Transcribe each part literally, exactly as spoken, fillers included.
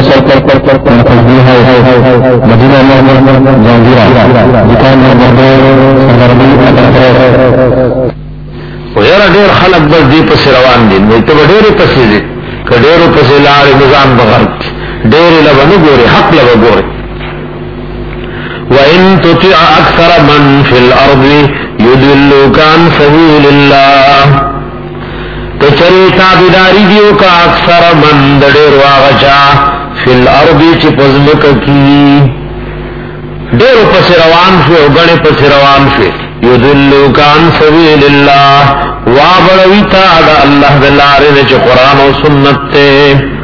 Sir कर कर कर कर खरीदी है मदीना में जहांगीरा दुकान में मर्दे संगरबी او یاره ډیر خلک بس دی پس روان دي نو ته ډیر پس دي کډیرو پس لاړ نظام بغیر ډیر لبنه ګوري حق لبه ګوري وان تطع اكثر من في الارض يضلوك عن سبيل الله تچری تابیداری دیو کا اکثر من ډیر واغچا فی الارض چې پزمک کی ډیر پس روان شو غړې پس روان شو یذلوک عن سبیل الله وابرویتا دا الله دلاره چې قران او سنت ته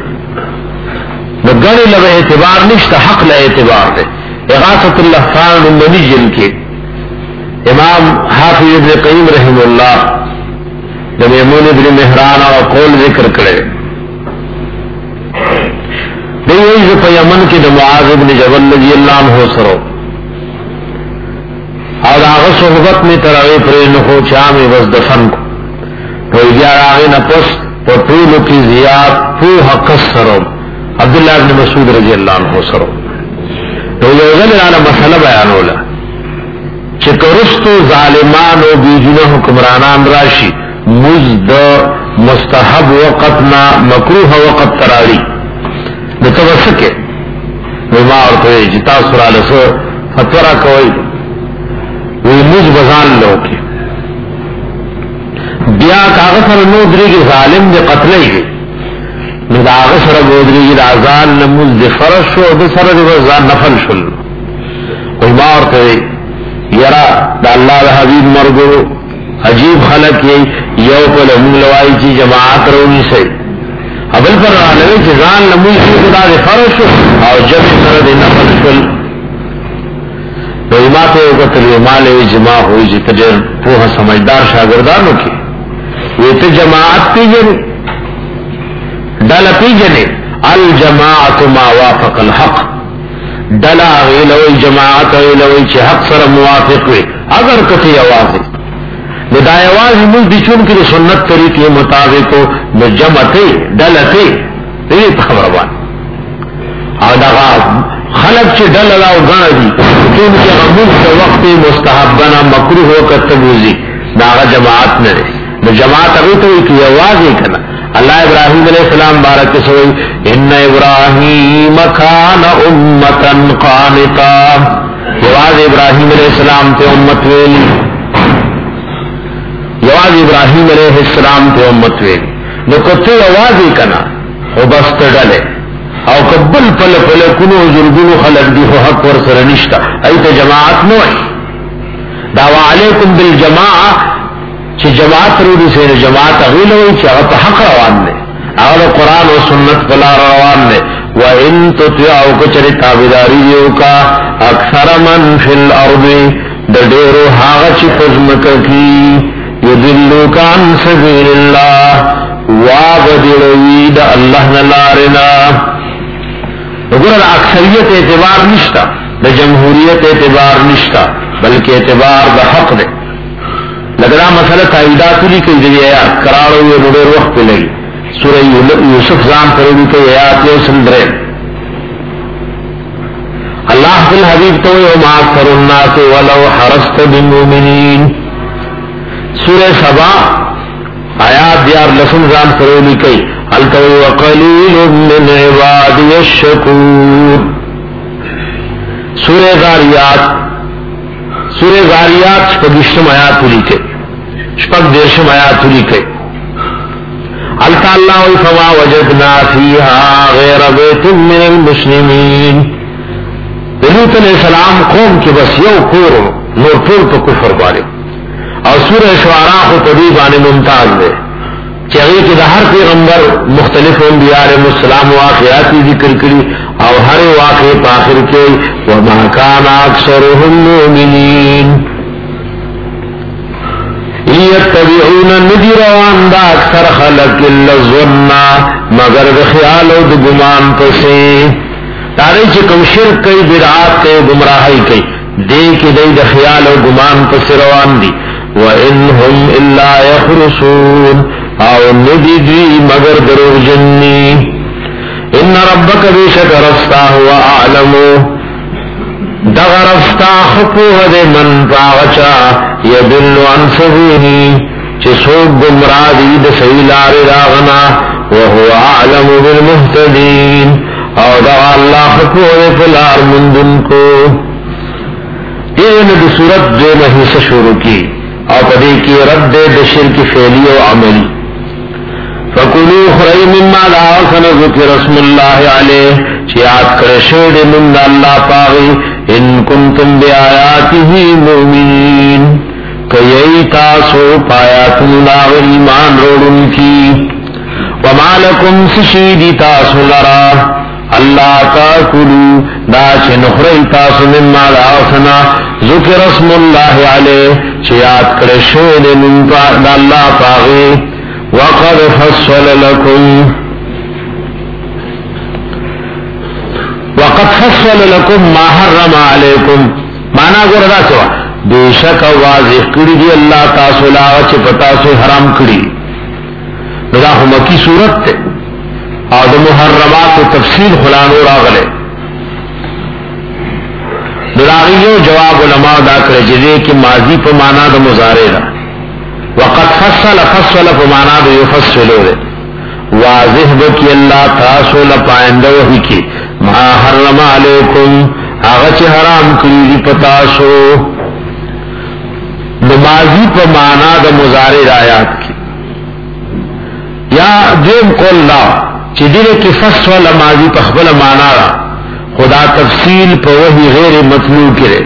غړې له اعتبار نشته حق له اعتبار ده اغاثۃ اللهفان المنجل کې امام حافظ ابن قیم رحم الله د میمون ابن مهران او قول ذکر کړي دی وی په یمن کې د معاذ ابن جبل رضی الله عنه سره او هغه صحبت می ترغه پرې نه خو چا می وس دفن کو په بیا هغه نه پس په ټول کې زیات په حق سره عبد الله ابن مسعود رضی الله عنه سره نو یو ځل نه مسله بیانوله چې کورستو ظالمانو بیجنه حکمرانان راشي مزد مستحب وقتنا مکروه وقت تراړي نو توسکه وما ورته جتا سره له فتوا کوي وی مز بزان لوکي بیا کاغذ سره نو درېږي ظالم دې قتلېږي نو دا هغه سره ودرېږي د اذان نماز د فرض شو د سره د ځان نفل شول وما ورته یرا د الله د حبیب مرګو عجیب خلق یې یو په لمن لوای چې جماعت رونی سي ابل پر علاوه چې ځان نماز خدا د فرض شو او جمع سره د نفل شول نو ماته یو کتل مال جمع ہوئی چې تجر په سمجھدار شاګردانو کې وې ته جماعت پیږي دل پیږي الجماعت ما وافق الحق دلا غیلوی جماعت غیلوی چې حق سره موافق وي اگر کته आवाज نو دا आवाज موږ د چون کې سنت طریقې مطابق نو جمعته دلته دې خبره وای او دا خلق چې دل لا او غاړي دي کوم چې غموږ په وخت مستحبنا مکروه او کتبوزي دا جماعت نه نو جماعت هغه ته کی आवाज یې کړه الله ابراهيم عليه السلام بارک سوئی ان ابراهيم كان امه قانتا आवाज ابراهيم عليه السلام ته امت ویلي आवाज ابراهيم عليه السلام ته امت ویلي نو کوته आवाज یې کړه او بس تړلې او قبل پل پل کنو زرگونو خلق دی خو حق ور سره نشتا ایتا جماعت نوئی دعوی علیکم بالجماعة چه جماعت رو دی سین جماعت اغیلوئی چه اغا حق روان دے اغا قرآن و سنت پلا روان دے وَإِن تُطِعُوا کچر تابداری دیو کا اکثر من فی الارض دڈیرو حاغ چی پزمک کی یدلوک عن سبیل اللہ وابدروی دا اللہ نلارنا وګوره اکثریت اعتبار نشتا د جمهوریت اعتبار نشتا بلکې اعتبار د حق دی لګرا مسله تاییدات لیکي دی یا قرارو یو ډېر وخت لګي سوره یوسف ځان پرې لیکي آیات یو سندره الله فل حبیب تو یوم اکثر الناس ولو حرست بالمؤمنین سوره سبا آیات دیار لسن ځان پرې لیکي الکوي وقلیل من عبادی الشکور سورہ ذاریات سورہ ذاریات شپگشتم آیات لیکے شپگ دیرشم آیات لیکے التا اللہ فما وجدنا فیہا غیر بیت من المسلمین لوط علیہ السلام قوم کی بس یو کور نور ټول په کفر باندې او سورہ شعراء خو په دې باندې ممتاز ده چاہیے کہ ہر پیغمبر مختلف انبیاء علیہ السلام واقعات ذکر کری اور ہر واقع آخر کے وما كان اکثرهم مؤمنین یتبعون ندیروان دا اکثر خلق الا الظن مگر خیال و گمان پسے تارے چکم شرک کئی بدعات کئی گمراہی کئی دے کی دے دا خیال و گمان پسے روان دی وَإِنْهُمْ إِلَّا يَخْرُصُونَ او ندی دی مگر دروغ جنی ان ربک بیشک رستا هو اعلمو دغ رستا خپوه دے من پاغچا یدل عن سبیلی چه سوک گمرا دید سیلار داغنا وهو اعلم بالمهتدین او دغ اللہ خپوه دے فلار مندن کو این دی صورت دے محیص شروع کی او پدے کی رد دے شرک فعلی و عملی فکلو خرائی مما دعاکن ذکر اسم اللہ علیہ چیات کرشید من اللہ پاغی ان کنتم بی آیاته مومنین کئی تاسو پایاتن لاغ ایمان روڑن کی وما لکم سشیدی تاسو لرا اللہ تاکلو دا چه نخری تاسو مما دعاکنا ذکر اسم اللہ علیہ چیات کرشید من اللہ پاغی وقد فصل لكم وقد فصل لكم ما حرم عليكم معنا ګوردا څه بیشک واضح کړی دی الله تاسو لا چې پتا سو حرام کړی دا هم کی صورت ته او د محرمات او تفصیل خلانو راغله دراغیو جواب علماء دا کړی چې ماضی په معنا د مضارع ده وقد فصل فصل فمانا دو یفصلو دے واضح بکی اللہ تاسو لپائندہ وحی کی ما حرم علیکم آغچ حرام کریلی پتاسو نمازی پا مانا دا مزارد آیات کی یا دیم قول لا چی دل کی فصل ماضی پا خبل مانا را خدا تفصیل پا وحی غیر مطلوع کرے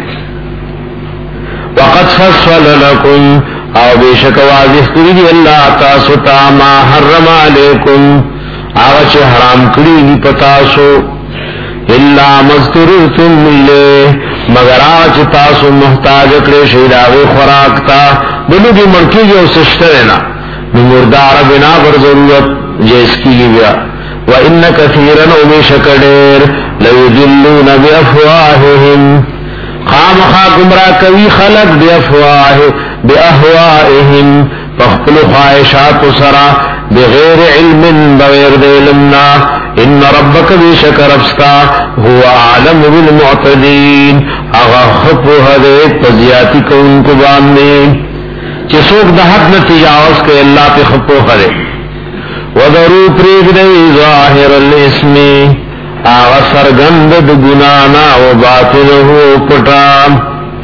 وقد فصل لکم او بیشک واضح کری دی اللہ تاسو تا ما حرم علیکم آغا چه حرام کری دی پتاسو اللہ مذکرتم ملے مگر آغا چه تاسو محتاج اکڑے شیداغی خوراکتا بلو کی مرکی جو سشترنا نمردار بنا پر ضرورت جیس کی گیا وَإِنَّ كَثِيرًا وَبِشَكَ دِير لَيُضِلُّونَ بِأَفْوَاهِهِمْ خامخا گمراہ کوي خلق بِأَفْوَاهِ بِأَهْوَائِهِمْ فَخْلُ خَائِشَاتُ سَرَا بغیر علم بغیر علمنا ان ربک بیشک ربستا هو عالم بالمعتدین اغا خطو حدیت پزیاتی کون کو باندے چسوک دہت نتجاوز کے اللہ پہ خطو حدیت وَذَرُوا پریگ دی ظاہر الاسم آغا سرگند گنانا و باطنه پٹام.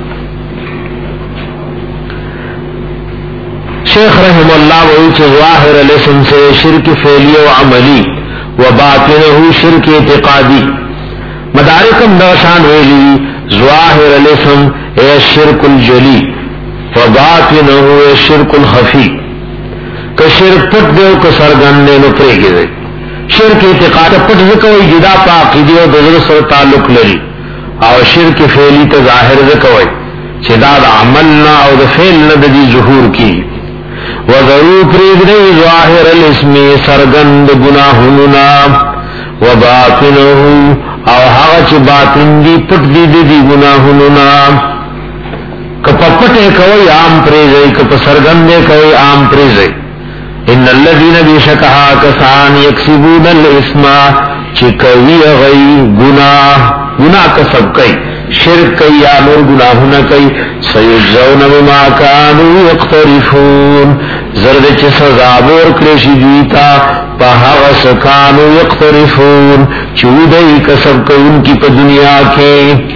شیخ رحم اللہ وہی چھ ظاہر الاسم سے شرک فعلی و عملی و باطنه شرک اعتقادی مدارکم دوشان ویلی ظاہر الاسم اے شرک الجلی و باطنه اے شرک الخفی کہ شرک پٹ دیو کہ سرگندے نو پریگی دی شرک اعتقاد پٹ ذکوئی جدا پا عقیدی و دزر سر تعلق لری او شرک فعلی تا ظاہر ذکوئی چدا دا عملنا او دا فعلنا دا دی ظہور کی وَذَرُوا پریگ دی ظاہر الاسم سرگند گناہننا وَبَاطِنَهُ او حاغچ باطن دی پٹ دی دی دی گناہننا کپا پٹے کوئی عام پریزئی کپا سرگندے کوئی عام پریزئی ان الذين بشكها كسان يكسبون الاسم چکوی غی گناہ گناہ کسب کئی شرک کئی یا نور گناہونا کئی سیجزون بما كانوا يقترفون زرد چه سزابور کرشی دیتا پہاغس کانو یقترفون چودئی کسب کئی ان کی پا دنیا کے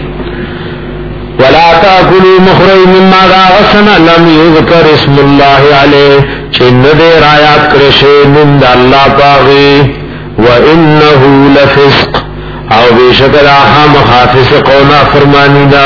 ولا تاكلوا مخرج مما غسنا لم يذكر اسم الله عليه چند دیر آیات کرشے نند اللہ پاغی وَإِنَّهُ لَفِسْقٌ او بیشکر آہا مخافظ قونا فرمانی دا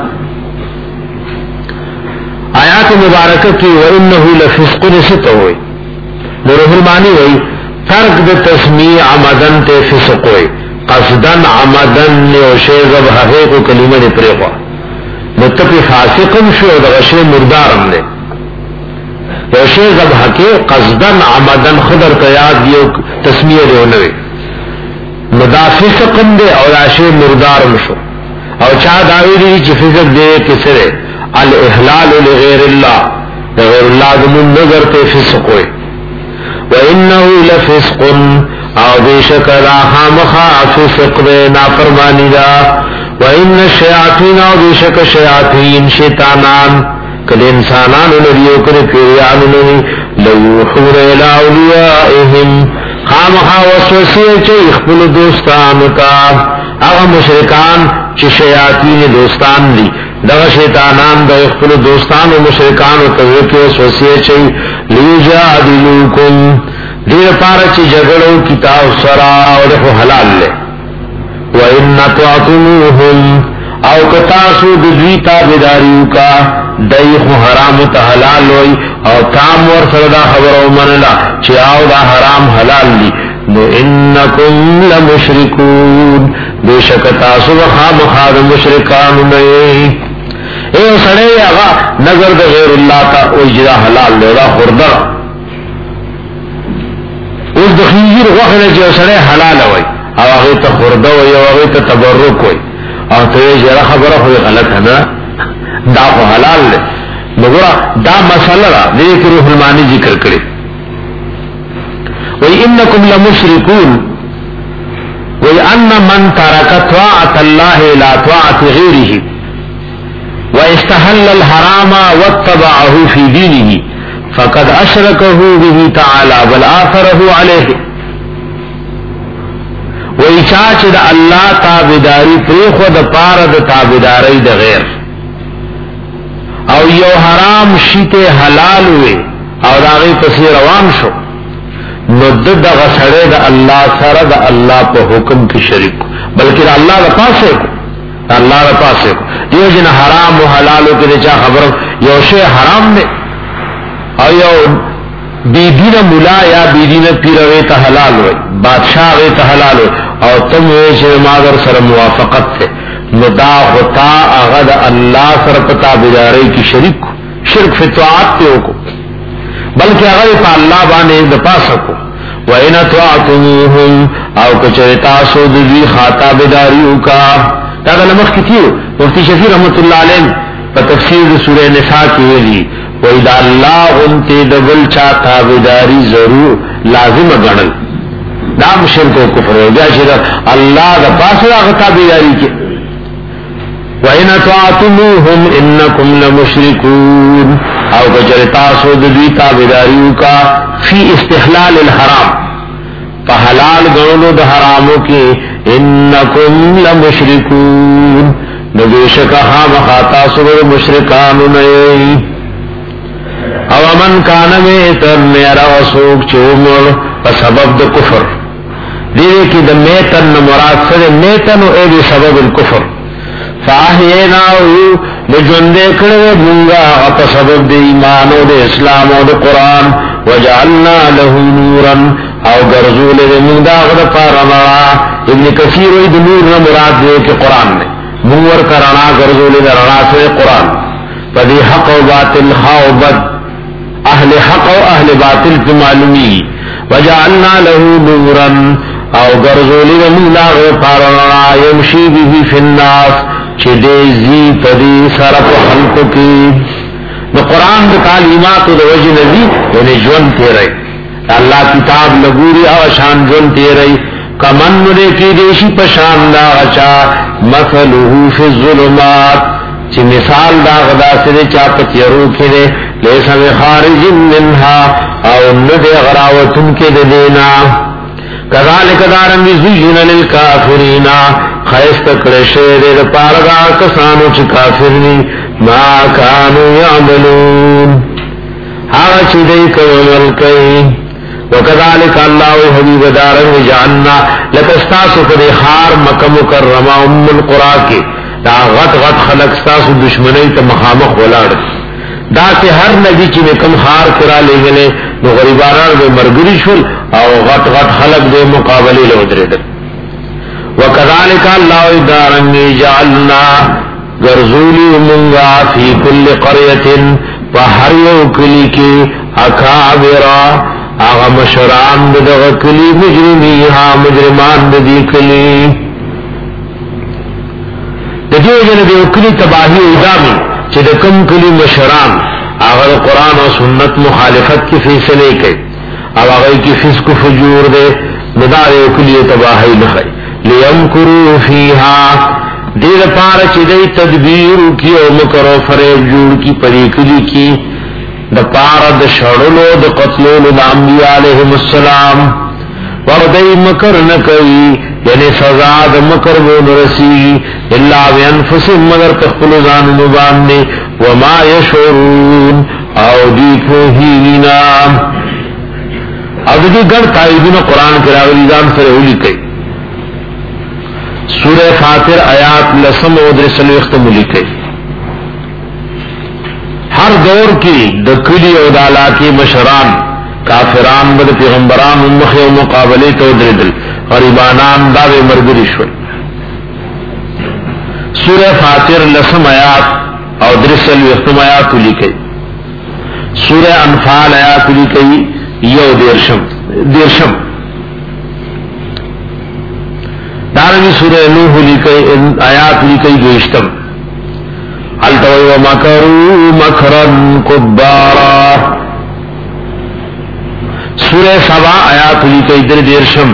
آیات مبارکہ کی وَإِنَّهُ لَفِسْقٌ استا ہوئی نروح المانی ہوئی ترک دا تسمیع عمدن تے فسق ہوئی قصدن عمدن نیوشے زب حقیق و کلمہ دے پریقوا متقی فاسقم شو دا غشے مردارم دے یوشے ذبح کے قصدن عمدن خدر قیاد دیو تسمیہ دیو نوے مدافع سقم دے اور عشے مردارم شو اور چاہ داوی دی چی فزق دے کسرے الاحلال لغیر اللہ غیر اللہ دمون نگر تے فسق ہوئے وَإِنَّهُ لَفِسْقٌ او بیشک دا خامخا فسق دے نافرمانی دا وَإِنَّ الشَّيَاطِينَ او بیشک شیاطین شیطانان کل انسانان لدیو کل پیریان لدی لیوحور الى اولیائهم خامخا وسوسی چه اخبر دوستان کا اغا مشرکان چه شیاطین دوستان دی دغا شیطانان دا اخبر دوستان و مشرکان و توقع وسوسی چه لیجادلوکم دیر پارا چه جگڑو کتاب سرا و لخو حلال لے وَإِنَّ تُعْتُمُوهُمْ او کتاسو دوی تابداریو کا دیخ حرام تا حلال ہوئی او تام ور سردا خبر او منلا چی آو دا حرام حلال لی نو انکم لمشرکون بے شک تاسو خام خاد مشرکان نئی اے سڑے آغا نظر دا غیر اللہ تا اجرا حلال لے دا خوردہ اس دخیجیر وقت چی سڑے حلال ہوئی او آغی تا خوردہ ہوئی او آغی تا تبرک ہوئی او تو یہ جرا خبر ہوئی غلط ہے نا دا خو حلال لے مگرہ دا مسئلہ را دیکھ روح المانی ذکر کرے وَإِنَّكُمْ لَمُشْرِكُونَ وَإِنَّ مَنْ تَرَكَ طَاعَةَ اللَّهِ إِلَى طَاعَةِ غَيْرِهِ وَإِسْتَحَلَّ الْحَرَامَ وَاتَّبَعَهُ فِي دِينِهِ فَقَدْ أَشْرَكَهُ بِهِ تَعَالَى بَلْ آثَرَهُ عَلَيْهِ وَإِچَاچ دا اللہ تابداری پریخو دا پار دا تابداری دا غیر او یو حرام شیط حلال ہوئے او داغی پسی روان شو ندد دا غسڑے دا اللہ سر دا اللہ پا حکم کی شرک بلکہ دا اللہ دا پاسے کو دا اللہ دا پاسے کو دیو جن حرام و حلالو کے چا خبر یو شے حرام دے او یو بیدین ملا یا بیدین پیروے تا حلال ہوئے بادشاہ وے تا حلال ہوئے او تم ویچے مادر سر موافقت تھے ندا غطا اغد اللہ سر پتا بدارے کی شرک شرک فتوعات پہ کو بلکہ اغد پا اللہ بانے دپا سکو وَإِنَ تُعْتُمُوهُمْ او کچرتا سود دی خاتا بداریو کا تاکہ نمخ کی تھیو مفتی شفی رحمت اللہ علیہ پا تفسیر سورہ نساء کی ویلی وَإِذَا اللَّهُ انتے دبل چاہتا بداری ضرور لازم گڑل دام شرک و کفر ہو جا شرک اللہ دا پاسر آغتا بداری کے وَإِنَ تُعْتُمُوهُمْ إِنَّكُمْ لَمُشْرِكُونَ او کچرتا سود دوی تابداریو کا فی استحلال الحرام پا حلال گنو دا حرامو کی انکم لمشرکون نبیشکا خام خاتا سود مشرکانو نئی او من کان میتن میرا وسوک چومر پا سبب دا کفر دیئے کی دا میتن مراد سد میتن و ایدی سبب الکفر فاہیناہو لجندے کرے منگا اپا سبب دے ایمان و دے اسلام و دے قرآن وجعلنا له نورا او گرزول دے منگا غد پارمارا ابن کثیر وید نور مراد دے کہ قرآن نے منور کرنا گرزول دے رنا سے قرآن فدی حق و باطل خواہ و بد اہل حق و اہل باطل کی معلومی وجعلنا له نورا او گرزول دے منگا غد پارمارا یمشی بھی فی الناس چھ دے زی پدی سرپ خلق کی نو قرآن دا تعلیمات دا وجہ نبی یعنی جون تیرے اللہ کتاب لگوری آشان جون تیرے کمن نرے کی دیشی پشان دا غچا مثلہو فی الظلمات چھ مثال دا غدا سدے چاپت یرو کھرے لیسا میں خارج منہا او ندے غراوتن کے دینا کذالک دارنگی زیجن للکافرین خیست کرشے دے پارگا کسانو چھ کافرنی ما کانو یعملون آغا چھ دے کمل کئی وکذالک اللہ حبیب دارنگ جاننا لکستاسو کدے خار مکہ مکرمہ ام القرآ کے دا غط غط خلق ستاسو دشمنی تا مخامخ ولاڑ دا سے ہر نبی چی میں کم خار کرا لے گلے نو غریبانان میں مرگری شل او غط غط خلق دے مقابلی لے ادرے در وکذالک اللہ دارنگی جعلنا گرزولی منگا فی کل قریت پہر یو کلی کی اکابرا آغا مشران دغ کلی مجرمی ہا مجرمان دی کلی دیو جن دیو کلی تباہی ادامی چی دکم کلی مشران آغا قرآن و سنت مخالفت کی فیصلے کے او آغای کی فسق و فجور دے ندارے کلی تباہی نخی لیمکرو فیہا دیر پارا چی دی تدبیر کی او مکر و فریب جوڑ کی پریکلی کی دا پارا دا شڑلو دا قتلولو دا انبیاء علیہم السلام وردی مکر نکوی یعنی سزا دا مکر بون رسی اللہ بینفسم مگر تخفل زانو مباننے وما یشعرون او دی کوہینا او دی گر تائیدون قرآن کے راولی زان سر اولی کئی سورہ فاتر آیات لسم و در سلو اختمولی کئی ہر دور کی دکلی او دالا کی مشران کافران بد پیغمبران امخ و مقابلی تو دردل غریبانان داوے مرگری شوئی سورہ فاتر لسم آیات او در سلو اختم آیات لی کئی سورہ انفال آیات لی کئی یو دیرشم دیرشم دارنگی سورہ نوح لکئی آیات لکئی گوشتم حلتوی ومکروا مکرا کبارا سورہ سبا آیات لکئی در دیرشم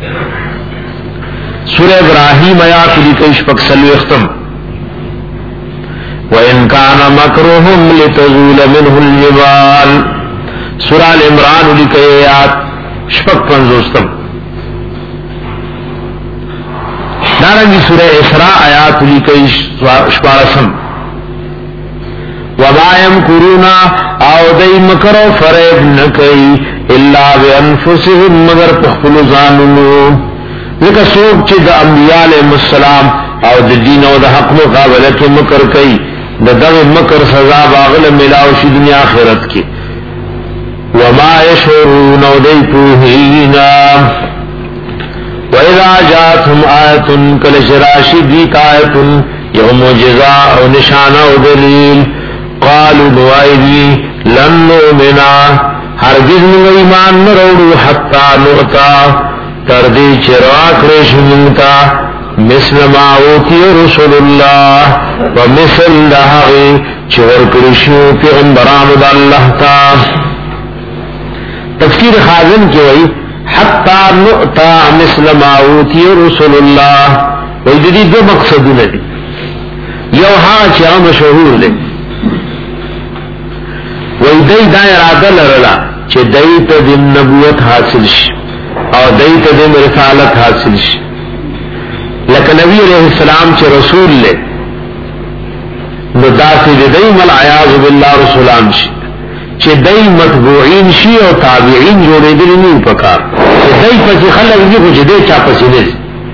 سورہ ابراہیم آیات لکئی شپک سلو اختم وَإِن كَانَ مَكْرُهُمْ لِتَزُولَ مِنْهُ الْجِبَالُ سورہ العمران لکئی آیات شپک پنزوستم دارنگی سورہ اسراء آیات لکئی شپارسم وَمَا يَمْكُرُونَ او دی مکر و فریب نکئی اللہ بِأَنفُسِهِمْ مگر پخفل زاننو لکہ سوک چی دا انبیاء علیہ السلام او دا دین او دا حق مقابلت مکر کئی دا دغ مکر سزا باغل ملاوشی دنیا آخرت کی وَمَا يَشْعُرُونَ او دی پوہینا وَإِذَا جَاءَتْهُمْ آیَةٌ کَلَشْرَاشِ دِیت آیَةٌ یو معجزہ او نشانہ او دلیل قالوا نوائدی لن نؤمنا ہرگز نو ایمان نروڑو حتی نؤتا تردی چراک ریش منتا مثل ما اوتی رسول اللہ ومثل لہغی چور کرشو پیغمبران دا اللہ تا تفسیر خازن کی وئی حتی نؤتا مثل ما اوتی رسول اللہ وی دی دو مقصدو ندی یو ہاں چیغا مشہور لے وی دی دا ارادہ لرلا چی دی تا دن نبوت حاصل شی اور دی تا دن رسالت حاصل شی لیکن نبی علیہ السلام چی رسول لے نو دا سی دی مل عیاض باللہ رسولان شی چی دی مطبوعین شی اور تابعین جوڑے دلی نہیں پکار چی دی پسی خلق دی کچھ دی چا پسی نز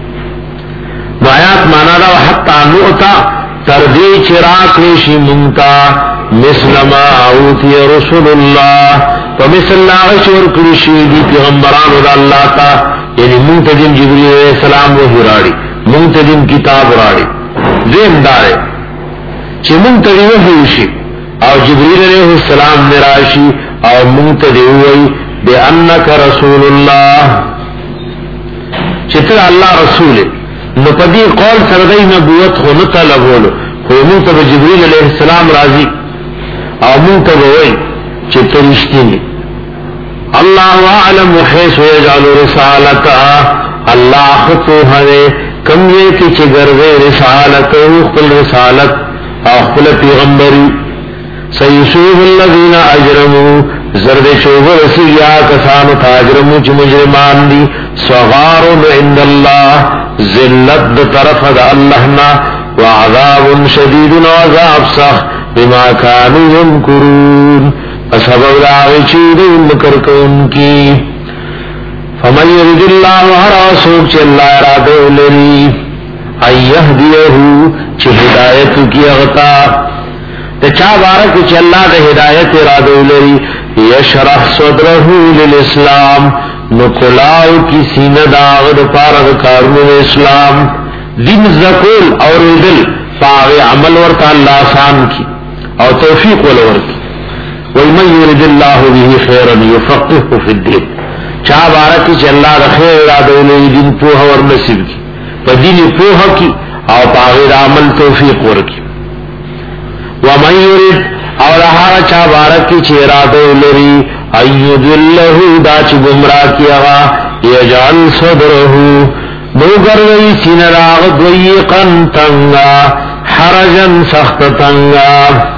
نو آیات مانا دا حتی نؤتا تردی چراک ریشی منتا مثل ما اوتی رسول اللہ ومثل اللہ غشور کرشی دی پیغمبران دا اللہ تا یعنی منتظم جبریل علیہ السلام وحی راڑی منتظم کتاب راڑی زیم دارے چی منتظم وحی شی او جبریل علیہ السلام نراشی او منتظم وحی بے انک رسول اللہ چتر اللہ رسول نو پدی قول سردی نبوت خو نطلبولو خو منتظم جبریل علیہ السلام راضی او منتظم وحی چتر اشتینی اللہ اعلم حیث یجعل رسالتا اللہ خطو ہرے کم یہ کی چگرے رسالت اخبر رسالت اخبر پیغمبری سیسوب الذین اجرمو زرد شوب رسیا کسانو تاجرمو چی مجرمان دی صغار عند اللہ ذلت طرف دا اللہنا وعذاب شدید وعذاب سخ بما کانو ینکرون سبب داغی چیدی مکر کون کی فمن یرد اللہ ہرا سوک چی اللہ ارادو لری ایہدیہو چی ہدایت کی اغتا چا بارک چی اللہ دا ہدایت ارادو لری یشرح صدرہو للاسلام نکلاو کی سین داغد پارد کارون اسلام دین زکول اور دل پاغ عمل ورطا اللہ آسان کی اور توفیق والور کی وَمَنْ يُرِدِ اللَّهُ بِهِ خَيْرًا يُفَقِّهُ فِي الدِّينِ چاہ بارکی چی اللہ دا خیر ارادو لئی دین پوہ ور نصیب کی پا دین پوہ کی او پاغیر عمل توفیق ور کی وَمَنْ يُرِدْ او لہارا چاہ بارکی چی ارادو لئی اَيُّدِ اللَّهُ دا چی گمراہ کی اغا یجعل صدره دوگروی سین راغ ضیقا تنگا حرجا سخت تنگا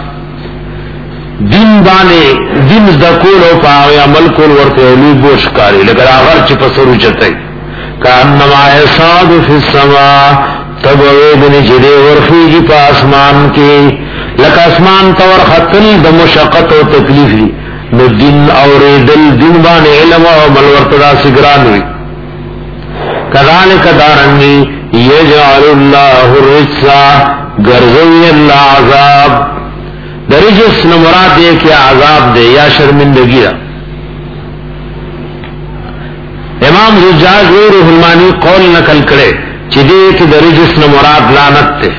دین بانے دین زدکول و پاوی عمل کول ورطے اولی بوش کاری لگر آغر چی پسرو چتے کانما احساد فی السماء تبعیدنی جدے ورخیجی پا اسمان کی لکا اسمان تور خطل دا مشقت و تکلیفی نو دین اور دل دین بانے علم و عمل ورطدا سگرانوی کذالک دارنگی یجعل اللہ الرجسا گرزوی اللہ عذاب درجس نمراد دے کہ عذاب دے یا شرمندگی دا امام زجاج و روح المانی قول نکل کرے چی دے کہ درجس نمراد لعنت تے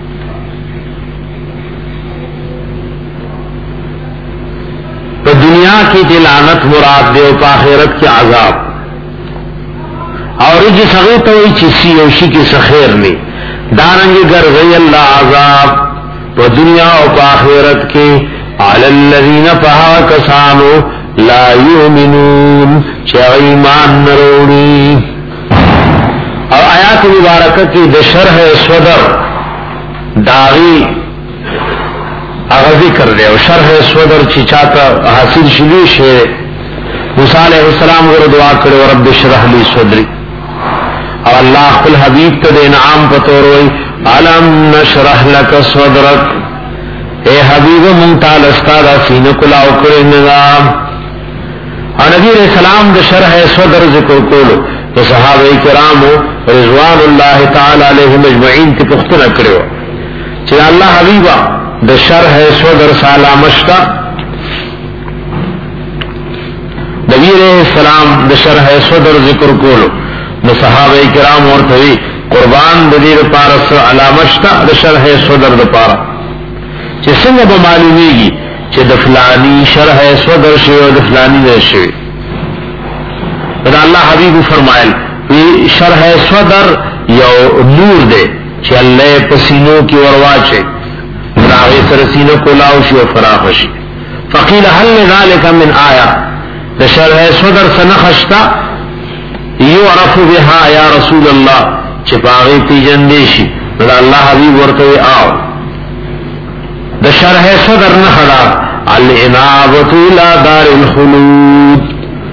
تو دنیا کی تی لعنت مراد دے و آخرت کی عذاب اور رجس اغیطوئی چی سیوشی کی سخیر نہیں دارنگی گرزوی اللہ عذاب و دنیا و آخرت کے علی الذین پہا کسانو لا یؤمنون چا ایمان نروڑی اور آیات مبارکہ کی دشرح صدر داغی اغذی کر دے اور شرح صدر چی چاہتا حاصل شلیش ہے موسیٰ علیہ السلام کو دعا کرے ورب اشرح لی صدری اور اللہ قل حبیب تا دے انعام پتوروئی علم نشرح لک صدرک اے حبیب منتال استادا سین کلاو کرے نظام اور نبی علیہ السلام دا شرح صدر ذکر کولو تو صحابہ کرامو رضوان اللہ تعالی علیہ مجمعین تی پختنا کرے چلا اللہ حبیبہ دا شرح صدر سالامشتا نبی علیہ السلام دا شرح صدر ذکر کولو نو صحابہ کرام اور تھوی قربان دیر پارا سر علامشتا دا شرح صدر دا پارا چی سنگ با معلومی گی چی دفلانی شرح صدر شوی و دفلانی دا شوی دا اللہ حبیب فرمائل وی شرح صدر یو نور دے چی اللہ پسینوں کی ورواچے راغی سرسینوں کو لاؤشی و فراخشی فقیل حل ذالک من آیا دا شرح صدر سنخشتا یعرف بها یا رسول اللہ چپاغی تی جندیشی دا اللہ حبیب ورطوی آو دا شرح صدر نخدا الانابت الى دار الخلود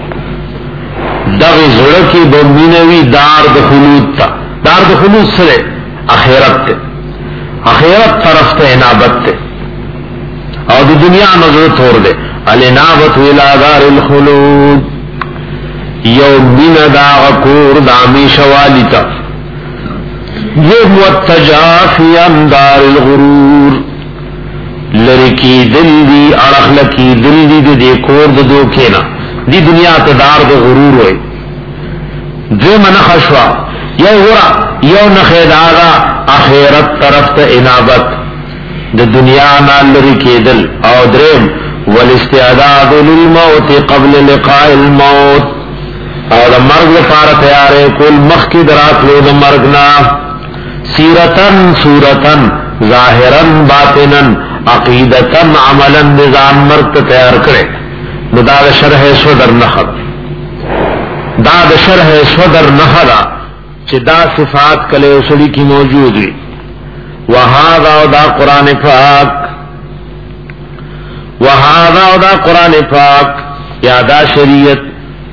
دغی زڑکی بمینوی دار دا خلود تا دار دا خلود سرے اخیرت تے اخیرت طرف تے انابت تے اور دا دنیا نظر تھوڑ دے الانابت الى دار الخلود یو من دا غکور دامی شوالی تا یہ متجافی اندار الغرور لرکی دل دی اڑخ لکی دل دی دی دی کور دو کینا دی دنیا تدار دو غرور ہوئی دو منخشوا یو ورا یو نخیداغا اخیرت طرف تا انابت دی دنیا نا لرکی دل او درم والاستعداد للموت قبل لقاء الموت اور مرگ پارا تیارے کل مخ کی درات لو دا مرگنا سیرتن صورتن ظاہرن باطنن عقیدتن عملن نظام مرگ تیار کرے نو دا شرح صدر نخد دا شرح صدر نخدا چی دا صفات کلے اسلی کی موجود ہوئی وہادا دا قرآن پاک وہادا دا قرآن پاک یا دا شریعت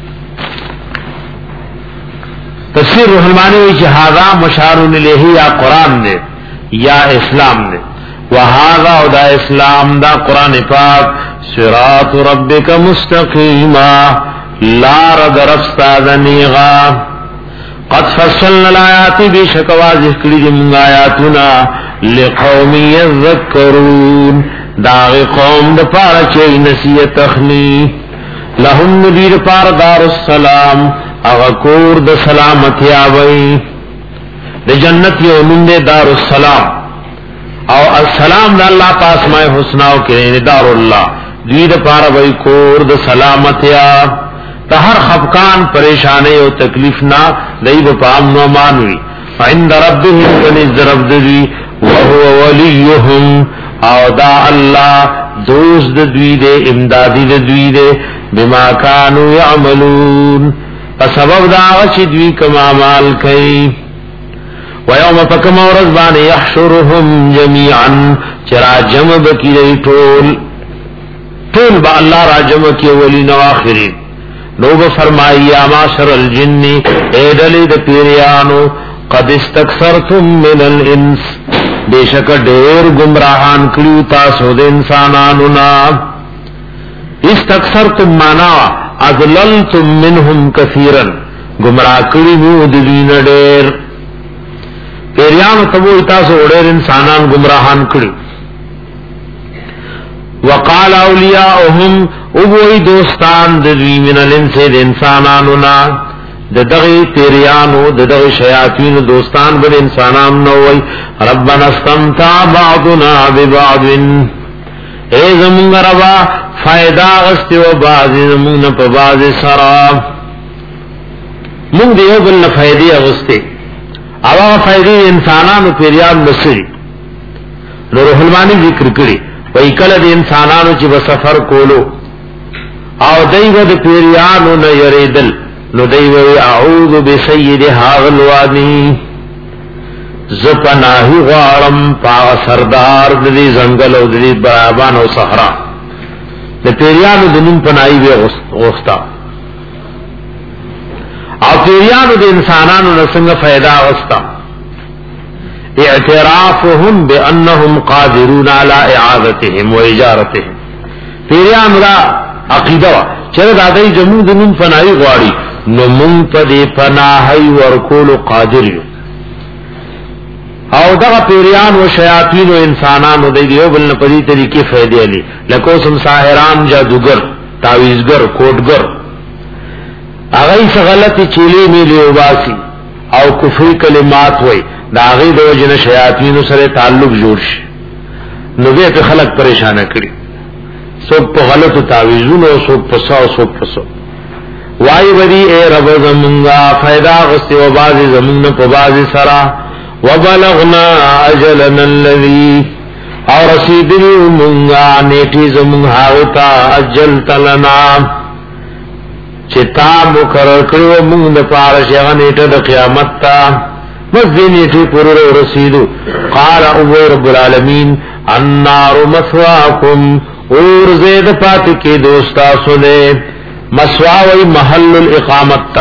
تفسیر رحمانی ہوئی جہادا مشارون الیہی یا قرآن نے یا اسلام نے وہادا دا اسلام دا قرآن پاک صراط ربک مستقیما لار درفستا دنیغا قد فصلنا الآیات بے شک واضح کری جمع آیاتنا لقوم یذکرون داغ قوم دا پارا چی نسیت اخلی لهم ندیر پار دار السلام اغکور دا سلامتی آوئی دا جنت یو نند دار السلام او السلام دا اللہ پاس مائے حسناو کرین دار اللہ دوی دا پارا بھئی کور دا سلامتی آ دا ہر خفقان پریشانے و تکلیفنا دائی با امن و مانوی فعند ربهم کنز رب دوی وهو ولیهم او دا اللہ دوست دوی دے امدادی دوی دے بما کانو یعملون په سبب دا چې دوی کوم اعمال کوي. ويوم فكم ورزبان يحشرهم جميعا چرا جمع بکی دی ټول ټول با الله را جمع کی اولین و آخرین. نو فرمائی یا معاشر الجن اے ڈلی د پیریانو قد استکثرتم من الانس بیشک ډیر گمراهان کړیو تاسو د انسانانو نا. استکثرتم معنا اضللتم منهم كثيرا گمراه کړیو د دین ډیر. پیریانو تبو تاسو ډیر انسانان گمراهان کړیو. وقال اولیاءهم اووی دوستان د دوی من الانس د انسانانو نا د دغه پیریانو د دغه شیاطین دوستان بل انسانان نو وی ربنا استمتع بعضنا ببعض اے زمون ربا فائدہ غست و بعض زمون په بعض سرا مونږ دیو بل نه فائدې غسته هغه فائدې انسانانو پیریان نسری نو روح المانی ذکر کړي وای کله د انسانانو چې په سفر کولو او دایو د پیریانو نه یریدل نو دایو اعوذ بسید هاغ الوادی زپناهی غارم پا سردار د دې ځنګل او د دې بیابان او صحرا د پیریانو د نوم پناهی وی غوستا او پیریانو د انسانانو نه څنګه फायदा غوستا. اعترافهم بانهم قادرون على اعادتهم واجارتهم پیریان را عقیده چې دا دای جمود نن فنای غواړي نو مون په دې پناهي ورکول قادر یو. او دا پیریان او شیاطین او انسانانو د یو بل په دې طریقې فائدې علي لکه سم ساحران جادوګر تعویذګر کوډګر هغه څه غلطي چيلي میلي وباسي او کفر کلمات وای دا غي د وجنه شیاطین سره تعلق جوړ شي نو به په خلق پریشان کړي سو په غلطو تعویذونو سو په سو سو په سو وای ودی اے رب زمونگا فائدہ غسی و بازی زمون په بازی سرا وبلغنا اجلنا الذی اور رسیدنی مونگا نیٹی زمون هاوتا اجلت لنا چتا مقرر کړو مونږ د پاره شغه نیټه د قیامت تا مزینیتی پرور رسیدو. قال او رب العالمین النار مثواکم اور زید پات کی دوستا سنے مسواوی محل الاقامت تا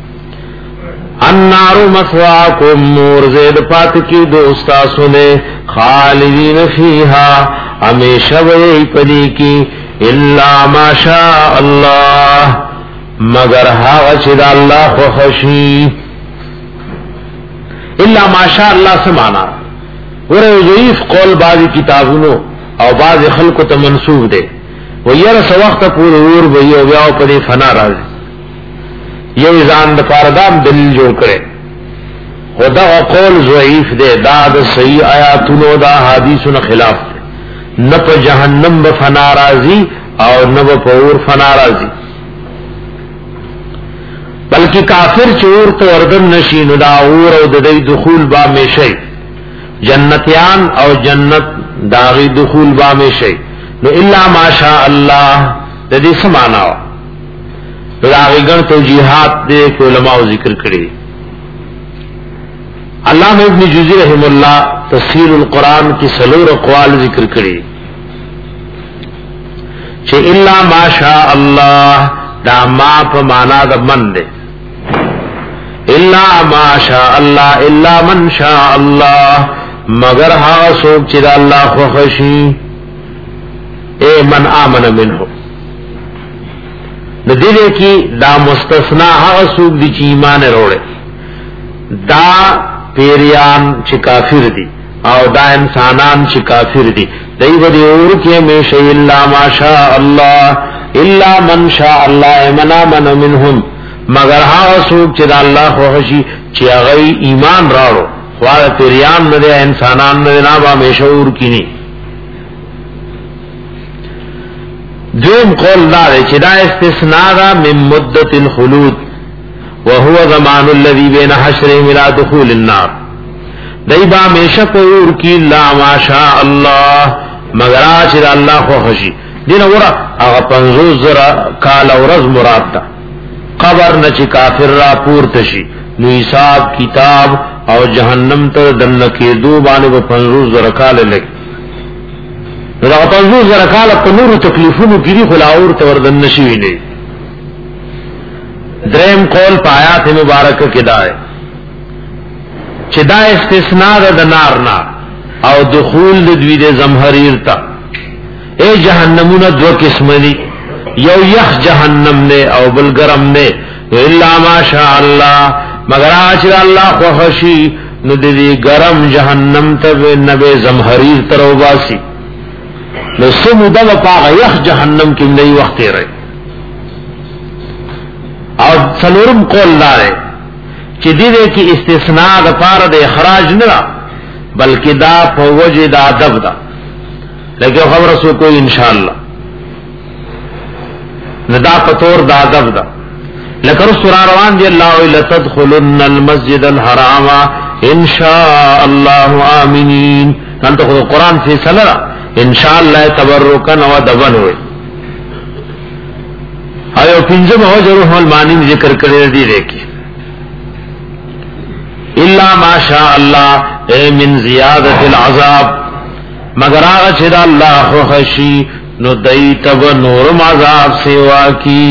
النار مثواکم اور زید پات کی دوستا سنے خالدین فیہا ہمیشہ وی پدی کی الا ما شاء اللہ مگر هاغه چې د الله خو خشي الا ماشاء الله سمانا ور ضعیف قول بعضی کتابونو او بعض خلکو ته منسوب دي و یره سو وخت پورې ور وي او بیا په دې فنا راځي یو ځان د پاردام دلیل جوړ کړي خدا قول ضعیف دی دا د صحیح آیاتونو دا حدیثونو خلاف دی نه په جهنم به فنا راځي او نه په اور فنا راځي بلکہ کافر چور تو اردن نشین دا اور او د دې دخول با میشي جنتیان او جنت داغي دخول با میشي نو الا ماشاء الله د دې سمانا داغي ګن توجیهات دې علماء ذکر کړي. علامہ ابن جوزی رحم اللہ تفسیر القرآن کی سلور اقوال ذکر کړي چې الا ماشاء الله دا ما په معنا د من ده الا ما شاء الله الا من شاء الله مگر ها سوک چې الله خو خشي اے من امن منه د دې کې دا مستثنا هغه سوک دي چې ایمان وروړي دا پیریان چې کافر دي او دا انسانان چې کافر دي دای په دې اور کې مې شي الا ما شاء الله الا من شاء الله من امن منهم مگر هغه څوک چې د الله خوښي چې هغه ایمان راوړو خو پیریان نه انسانان نه نه با مشهور کینی. دوم قول دا چې دا استثناء دا من مدت الخلود وهو زمان الذي بين حشرهم الى دخول النار دای با مشه پور کی لا ما شاء الله مگر چې الله خوښي دین ورا هغه پنځوس زره کال ورځ مراد ده قبر نه چې کافر را پورته شي نو حساب کتاب او جهنم ته دنه کې دو باندې په پنځوس زره کال لګي نو دا پنځوس زره کال په نورو تکلیفونو کې خلاور ته وردن نشي ویني. دریم قول په آیات مبارکه کې دا ہے چې دا استثناء د نار نه او دخول د دوی د زمهریر ته. اے جهنمونه دو قسم دي، یو یخ جهنم نه او بل ګرم نه، الا ماشاء الله مگر اچ الله خو خشي نو د دې ګرم جهنم ته نبه زمهریر تر وباسي نو سموده په یخ جهنم کې نه وخت رہے. او څلورم قول لاره چې دې کې استثناء د پاره د اخراج نه بلکې دا په وجه د ادب ده، لکه خبر سو کوئی ان شاء الله ندا پتور د ادب ده. لکه رسول روان دی الله الا تدخلن المسجد الحرام ان شاء الله امنين، انت خو قرآن فیصله ان شاء الله تبرکا و دبن وي. ایو پنځم وجه روح المانی ذکر کړی دی دیکي الا ما شاء الله اے من زیادت العذاب مگر هغه چې الله خو خشي نو دایته و نور عذاب سیوا کی.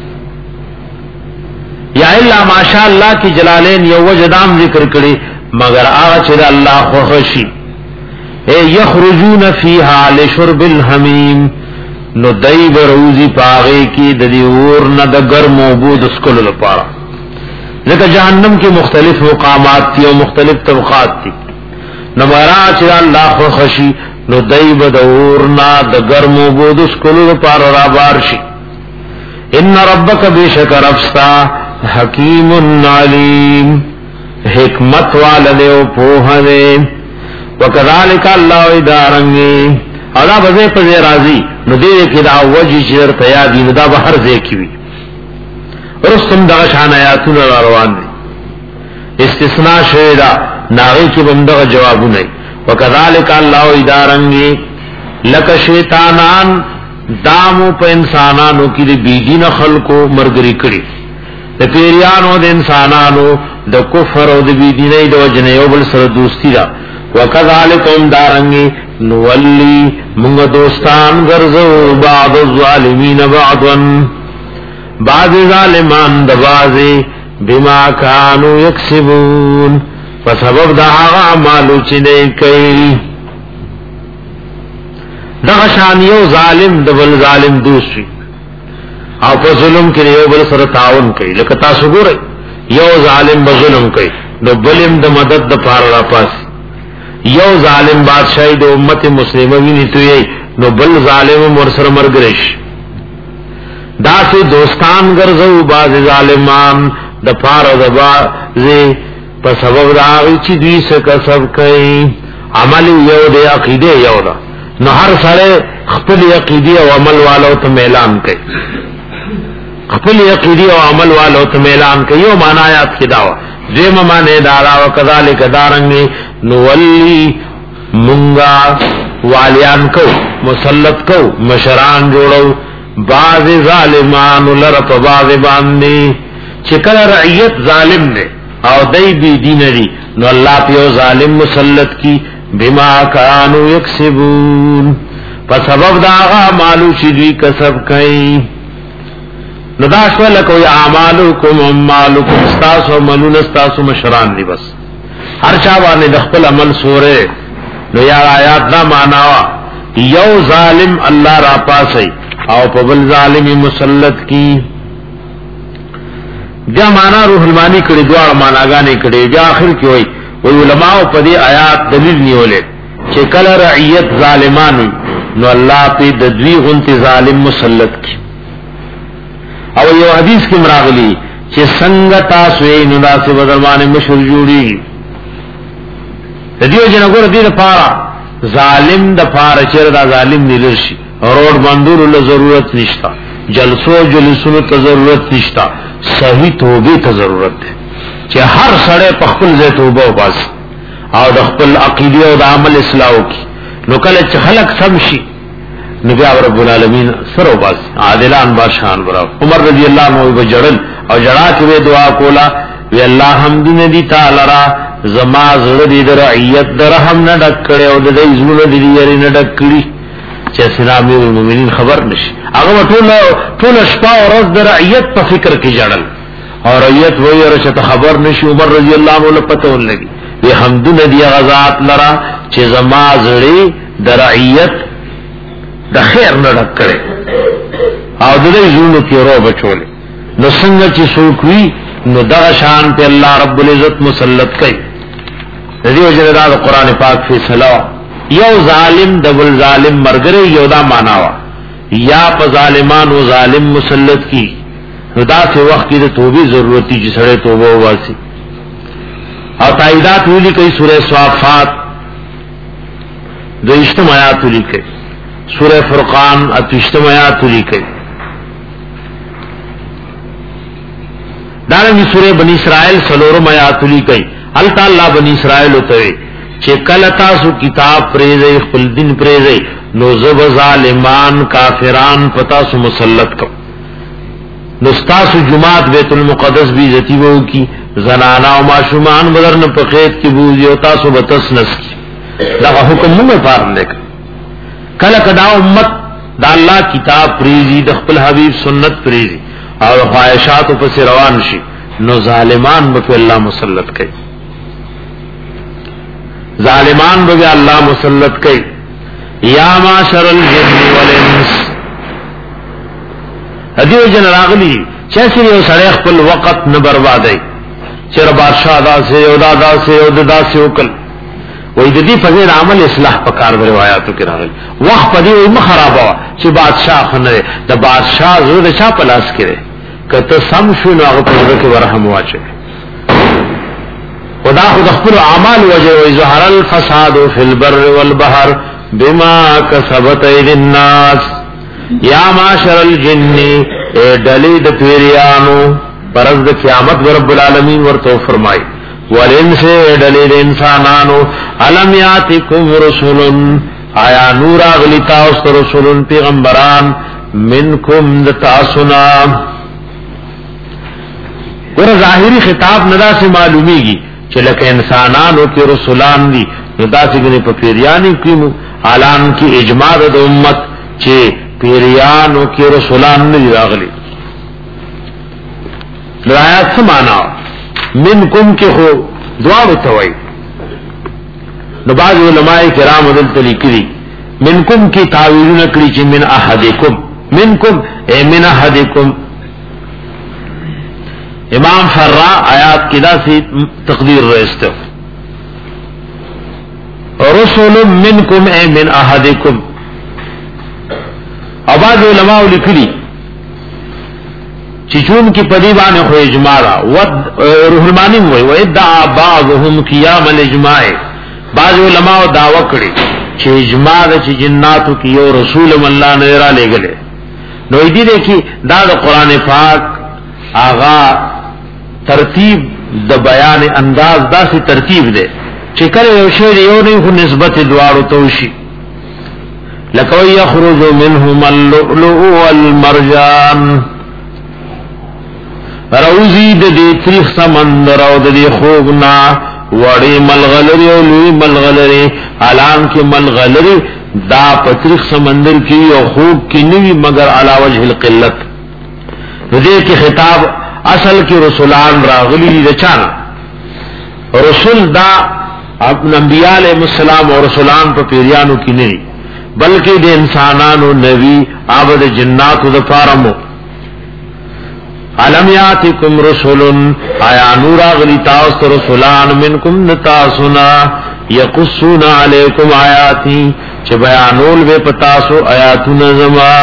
یا الا ما شاء الله کی جلالین یو وجدام ذکر کړي مگر هغه چې الله خو خشي اے یخرجون فیها لشرب الحمیم نو دای بروزی پاغه کی د دې اور نه د ګرمو بود اسکول لپاره. ځکه جهنم کې مختلف مقامات دي او مختلف طبقات دي. نو مرا چې الله خو خشي نو دای بدور نه د ګرمو بود اسکول لپاره را بار شي. ان ربک بشک رفستا حکیم علیم حکمت والده او پوهه وکذالک الله ادارنګي ادا بځه په راضي نو دې کې دا وجه چې ته یاد دي دا به هر ځای کې وي. رسم دا شان آیاتونه روان دي استثناء شوی دا ناغي کې بندغه جوابونه وکذالک الله ادارنګي لک شیطانان دامو په انسانانو کې دي بيدین خلقو مرګري کړی د پیریانو د انسانانو د کفر او د بيدینۍ د وجنه یو بل سره دوستی دا وکذالک هم دارنګي نولی منگ دوستان گرزو بعض الظالمین بعضن بعض ظالمان دبازی بما کانو یکسبون فسبب دا آغا عمالو چنے کئی دغشان یو ظالم دبل ظالم دوسری او پا ظلم کی یو بل سر تعاون کئی لکتا سگو رئی یو ظالم بظلم کئی دو بلم دا مدد دا پار را پاسی یو ظالم بادشاہی دو امت مسلمہ ویني توئی نو بل ظالم مرسر مرگرش دا سے دوستان گرزو باز ظالمان دا پار دا بازی پا سبب دا آغی چی دوی سے کسب کئی عملی یو دے عقیدے یو دا نو ہر سڑے خپل عقیدی او عمل والو تا میلان کئی خپل عقیدی او عمل والو تا میلان کئی یو مانا آیات کی دعوی دیم مانے دارا وکذالک دارنگی نولی منگا والیان کو مسلط کو مشران جوڑو بعض ظالمان لرپ بعض باندی چکل رعیت ظالم دے او دی بی دین دی نو اللہ پیو ظالم مسلط کی بما کانو یکسبون پس سبب داغا مالو چیدوی کسب کئی نو داشو لکو یا اعمالکم امالکم استاسو ملون استاسو مشران دی بس ہر چاوانے دخپل عمل سورے نو یا آیات نا معناوا یو ظالم اللہ را پاسی او پبل ظالمی مسلط کی بیا مانا روح المانی کڑی دوار مانا گانے کڑی بیا آخر کی ہوئی وی علماء پدی آیات دلیل نیولے چکل رعیت ظالمانوی نو اللہ پی ددوی غنتی ظالم مسلط کی او یو حدیث کی مراغلی چه سنگتا سوئی ندا سے بدرمان مشر جوڑی دیو جنگور دی دا پارا ظالم دا پارا چر دا ظالم نیلرشی روڈ بندور اللہ ضرورت نشتا جلسو جلسونو تا ضرورت نشتا صحیح توبی تا ضرورت ہے چه ہر سڑے پخپل زی توبہ و باس او دا خپل عقیدی او دا عمل اصلاحو کی نو کل چه خلق سمشی نبی رب العالمین سر و باس عادلان بادشاہان براو عمر رضی اللہ عنہ بجرل او جڑا کې دعا کولا وی الله حمد ندی تعالی را زما زړه دې رعیت درهم نه ډکړې او دې زړه دې یری نه ډکړي چې سلامي المؤمنین خبر نشي هغه ټول ټول شپه او ورځ د رعیت په فکر کې جړل او رعیت وایي چې خبر نشي عمر رضی الله عنه پته ولګي وی حمد ندی غزات لرا چې زما زړه د رعیت د خیر نه ډکړې او دې زړه کې رو بچول نو څنګه چې سوکوي نو دا شان په الله رب العزت مسلط کړي دې وجه دا قرآن پاک فیصله یو ظالم دبل ظالم مرګره یو دا معنا وا یا په ظالمان او ظالم مسلط کی نو دا څه وخت کې د توبې ضرورت دي چې سره توبه واسي او تاییدات ویلي کوي سوره صافات د اجتماعات ویلي کوي سوره فرقان ات اجتماعات ویلي کوي دارنګه سوره بنی اسرائیل سلورم آیات ویلي کوي ال تعالی بنی اسرائیل ته چې کله تاسو کتاب پریږئ خپل دین پریږئ نو زب ظالمان کافران پتا سو مسلط کو نو تاسو جمعات بیت المقدس بھی عزتی وو کی زنانا او معصومان بدرن پخیت کی بوزي او تاسو بتس نس کی دا حکم موږ پار لیک کله کدا امت دا الله کتاب پریږي د خپل حبیب سنت پریږي او خواہشات په روان شي نو ظالمان به الله مسلط کوي ظالمان به الله مسلط کوي یا معاشر الجن والانس هدیو جن راغلی چې سری او سړی خپل وخت نه بربادای چر بادشاہ دا سے او دا دا سے او دا سے وکل وې د دې فضیل عمل اصلاح په کار روایتو کې راغلی وخت په دې م خرابه چې بادشاہ خنه د بادشاہ زړه چا پلاس کړي کته سم شو نو هغه په دې کې ورحم واچي خدا خود خپل اعمال وجه او ظهر الفساد فی البر والبحر بما کسبت ايدي الناس یا معاشر الجن اے دلید پیریانو پرز د قیامت رب العالمین ورته فرمای والانس دلید انسانانو الم یاتکم رسول آیا نور اغلی تاسو رسول پیغمبران منکم تاسنا ور ظاهری خطاب ندا سے معلومیږي چې لکه انسانانو کې رسولان دي نو داسې غني په پیریانی کې اعلان کې اجماع د امت چې پیریانو کې رسولان نه راغلي لایات سمانا منکم کې خو دعا وتوي نو بعض علماء کرام دلته لیکلي منکم کې تعویل نکړي چې من احدکم منکم اے من احدکم امام فرا آیات کی دا سی تقدیر رئیستے رسول منکم اے من احدکم اباد علماء لکلی چچون کی پدیبان خو اجمارا روح المانی ہوئی وَإِدَّعَا بَعْضُهُمْ قِيَامَ الْإِجْمَاعِ بعض علماء دعوی کړي چې اجماع د جناتو کی یو رسول الله نه را لګلې نو دې دې کی دا د قران پاک آغا ترتیب د بیان انداز داسې ترتیب ده چې کله یو شی یو نه خو نسبت دوارو توشي لکه یخرج منهم اللؤلؤ والمرجان روزی د دې تاریخ سمندر او د دې خوبنا وړي ملغلری او لوی ملغلری اعلان کې ملغلری دا پتریخ سمندر کې او خوب کې نوی مگر علا وجه القلت دې کې خطاب اصل کې رسولان راغلي دي چانه رسول دا انبیاء علیہ السلام اور رسولان په پیریانو کې نه بلکې د انسانانو نبی عبد جنات د فارمو علم یاتکم رسول آیا نور اغلی تاسو رسولان منکم نتاسنا یقصون علیکم آیاتی چه بیانول بے پتاسو آیاتنا زما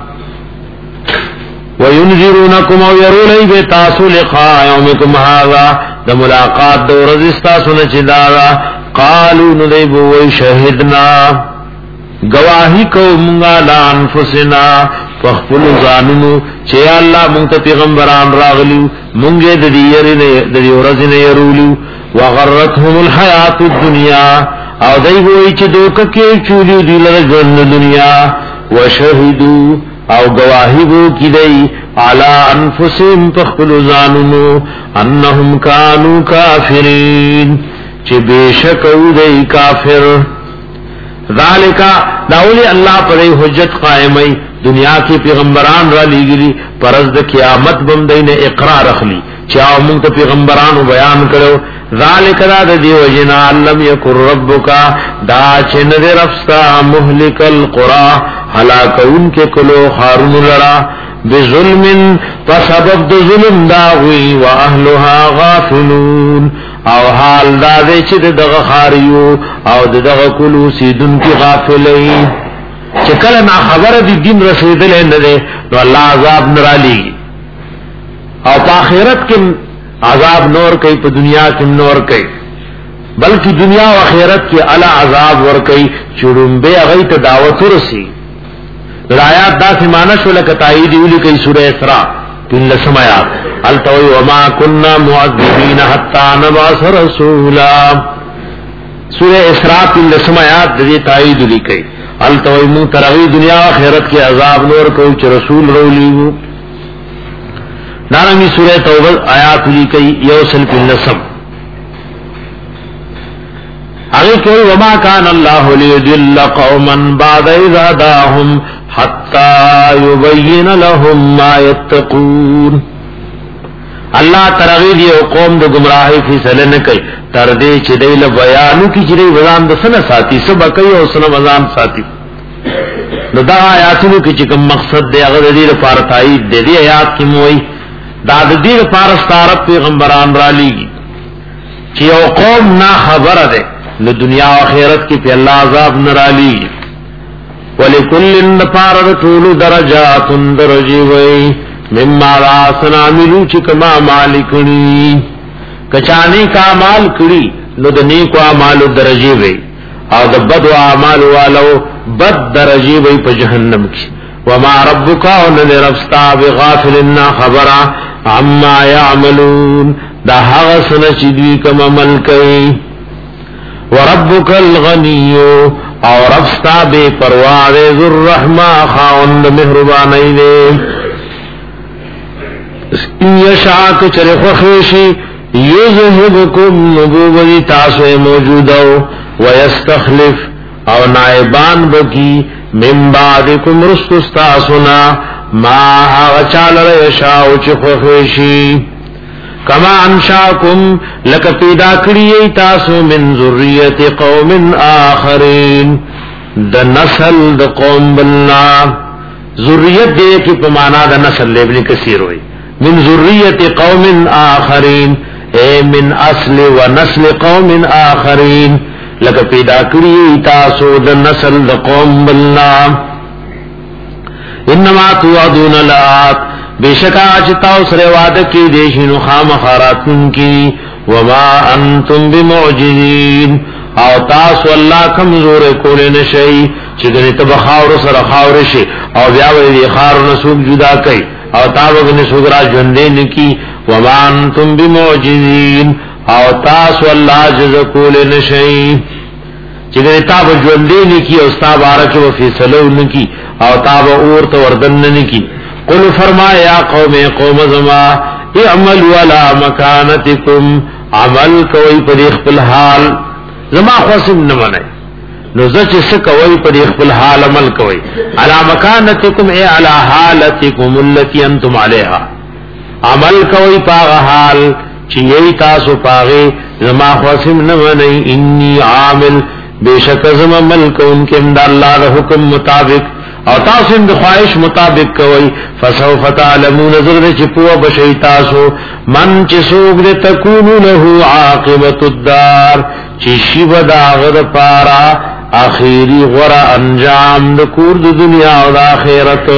وینذرونکم او یرولی بے تاسو لقاء یومکم هذا دا ملاقات دو رزستاسو نچدارا قالو ندیبو وی شہدنا گواہی کو منگا لانفسنا فخفل زاننو چه اللہ منگتا پیغمبران راغلیو منگے ددی ورزن یرولیو وغرتهم الحیات الدنیا او دیبوئی چه دوکا کے چولیو دیلر جن دنیا وشہدو او گواہی بو کی دی علی انفسهم تخبل زانونو انهم کانوا کافرین چه بیشک او دی کافر ذالکا داولی اللہ پر حجت قائمی دنیا کی پیغمبران را لیگلی پرز د قیامت بم دین اقرار اخلی چاو مونږ ته پیغمبرانو بیان کړو ذالک را د دی وجنا لم یکر ربک دا چن د رفستا مهلک القرى هلاکون کې کلو خارون لرا بظلم فسبب د ظلم دا وی واهلها غافلون او حال دا دې چې دغه خاریو او دغه کلو سیدن کی غافلین چې کله نا خبره دی دین رسیدل نه ده نو الله عذاب نرالی او په آخرت کې عذاب نور کوي په دنیا کې نور کوي بلکې دنیا او آخرت کې اعلی عذاب ور کوي چړمبه هغه ته دعوت ورسي آیات دا سمانه شو لکه تایید ویلي کوي سوره اسراء تل سمایا التوي وما كنا معذبين حتى نبعث رسولا سوره اسراء تل سمایا د دې تایید لیکي التوي مون ترغی دنیا آخرت کې عذاب نور کوي چې رسول رولیو نارنگی سورہ توبہ آیات لیکي یوسل بالنسب اگے کہ وما كان الله ليضل قوما بعد إذ هداهم حتى يبين لهم ما يتقون الله ترغی دی قوم د گمراهی فیصله نه کوي تر دې چې دیل بیانو کی چې وزام د سنه ساتي سبا کوي او سنه وزام ساتي نو دا آیاتونو کې چې کوم مقصد دی هغه دې لپاره تایید دی دې آیات کې موي دا د دې لپاره ستاره پیغمبران را لېږي چې یو قوم نا خبره ده نو دنیا او آخرت کې په الله عذاب نه را لېږي ولکل نفار طول درجات درجی وی مما راسنا ملو چې کما مالکړي کچانی کا مال کړي نو د نیکو اعمالو درجی وی او د بد اعمال والو بد درجی وی په جهنم کې وما ربک ان ربستا بغافلنا خبرا عما يعملون دا هغه سن چې دوی کوم عمل کوي وربک الغنی او ربستا بے پروا دے ذو الرحمہ خاوند مہربانی دے یشاک چرخ خیشی یذهبکم نبوبی تاسو موجودو ویستخلف او نائبان بکی من بعدکم رستستاسنا ما اغچال ریشاو چخ خیشی کما انشاکم لک پیدا کړی تاسو من ذریت قوم آخرین د نسل د قوم بلنا ذریت دې کې په معنا د نسل ابن کثیر وای من ذریت قوم آخرین اے من اصل و نسل قوم آخرین لک پیدا کړی تاسو د نسل د قوم بلنا انما توعدون لآت بیشکا چتاو سر وعدہ کی دیشنو خام خاراتن کی وما انتم بمعجزین او تاسو اللہ کمزور کولے نشئی چگنی تب خاور سر خاور شی او بیاوی دی خار نسوک جدا کئی او تابگنی سگرا جندے نکی وما انتم بمعجزین او تاسو اللہ جز کولے نشئی چگنی تاب جندے نکی او ستاب آرکی و فیصلو نکی او تاب اورت وردن نکی قل فرمایا قوم قوم زما اعملوا على مكانتكم عمل کوي په خپل حال زما خاصم نه منای نو زچ څه کوي په خپل حال عمل کوي على مكانتكم اي على حالتكم التي انتم عليها عمل کوي په حال چې یی تاسو پاغه زما خاصم نه منای انی عامل بیشک زما عمل کوونکې د الله حکم مطابق او تاسو د خواهش مطابق کوي فسوف تعلمون زرد چې پوه بشي تاسو من چې سوګ دې تكون له عاقبت الدار چې شی ودا غد پارا اخیری غره انجام د کور د دنیا او د آخرت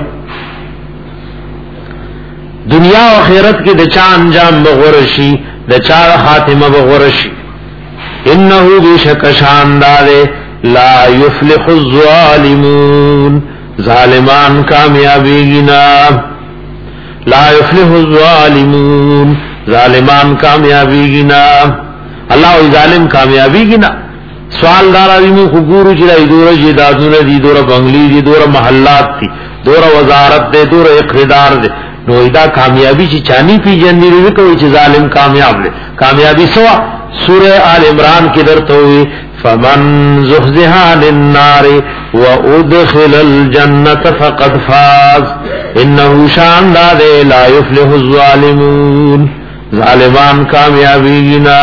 دنیا او آخرت کې د چا انجام بغورشي د چا خاتمه بغورشي انه بشک شاندار لا يفلح الظالمون ظالمان کامیابی گنا لا يفلح الظالمون ظالمان کامیابی گنا اللہ و ظالم کامیابی گنا سوال دار آدمی خگورو چلائی دورا جدادون دی دورا بنگلی دی دورا محلات دی دورا وزارت دے دورا اقتدار دے نو دا کامیابی چې چانی پی جندې لري کوي چې ظالم کامیاب لري کامیابی سوا سورہ آل عمران کې درته وي فمن زحزح عن النار وادخل الجنة فقد فاز انه شان دار لا يفلح الظالمون ظالمان کامیابی نا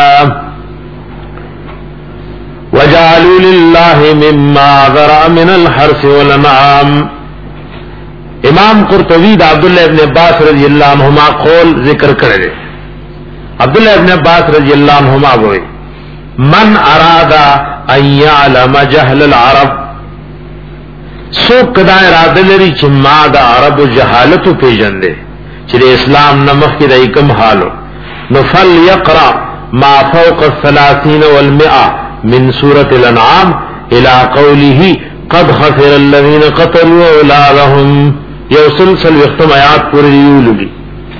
وجعلوا لله مما ذرأ من الحرث والانعام امام قرطبی دا عبداللہ ابن عباس رضی اللہ عنہما قول ذکر کرے عبداللہ ابن عباس رضی اللہ عنہما بوئے من ارادا ان یعلم جہل العرب سوک کدا ارادہ لری چھ ما دا عرب جہالتو پیجن دے چھ اسلام نمخ کی دا اکم حالو نفل یقرأ ما فوق الثلاثین والمئہ من سورة الانعام الى قوله قد خسر الذين قتلوا اولادهم یو سلسل وختم آیات پوری دیولوگی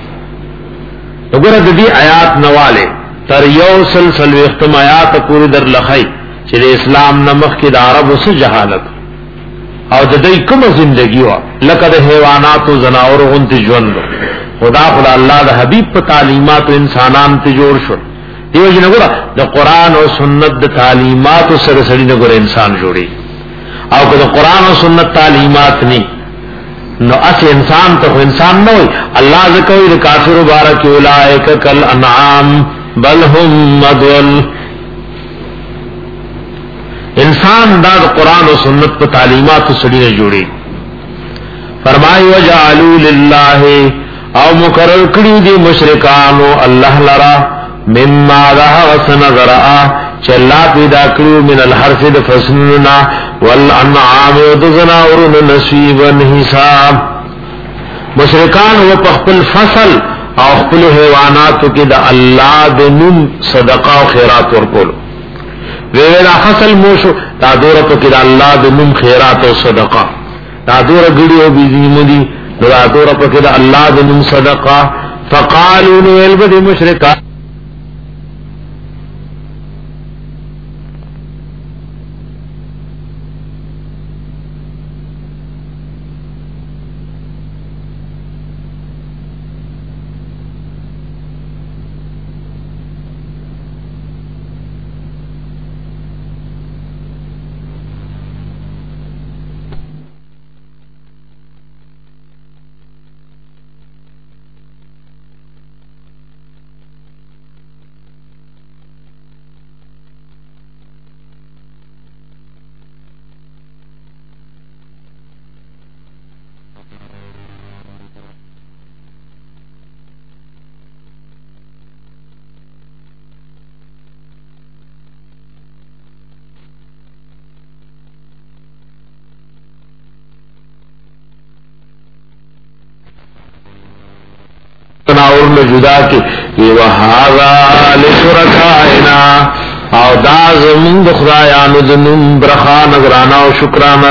اگر دی آیات نوالے تر یو سلسل وختم آیات پوری در لخی چر اسلام نمخ کی دا عرب اس جہالت او د دې کوم زندگی وا لکه د حیوانات او زناور غونتی ژوند خدا خدا الله د حبیب په تعلیمات انسانان ته جوړ شو دیو جن ګره د قران او سنت د تعلیمات سره سړي نه ګره انسان جوړي او که د قران او سنت تعلیمات ني نو اس انسان ته انسان نه وي الله ذکر د کافر مبارک اولائک کل انعام بل هم مدول انسان دا قرآن و سنت پر تعلیمات سڑی نے جوڑی فرمائی وجعلوا للہ او مقرر کری دی مشرکانو اللہ لرا مما دہا غسن ذرعا چلا پیدا کریو من الحرف دفسننا والانعام ودزنا ورن نسیبا حساب مشرکان و پخپل فصل او خپل حیواناتو کی دا اللہ دنم صدقہ و خیرات ورکولو ویلا فصل موشو دا دورا پکی دا اللہ دا نم خیرات و صدقہ دا دورا گڑی و بیزیمو دی دا دورا پکی دا اللہ دا نم صدقہ فقالو نویل بدی مشرکا اور جدا کی یہ وہذا لشرکائنا او دا زمون د خدایانو د نوم برخا نگرانا او شکرانا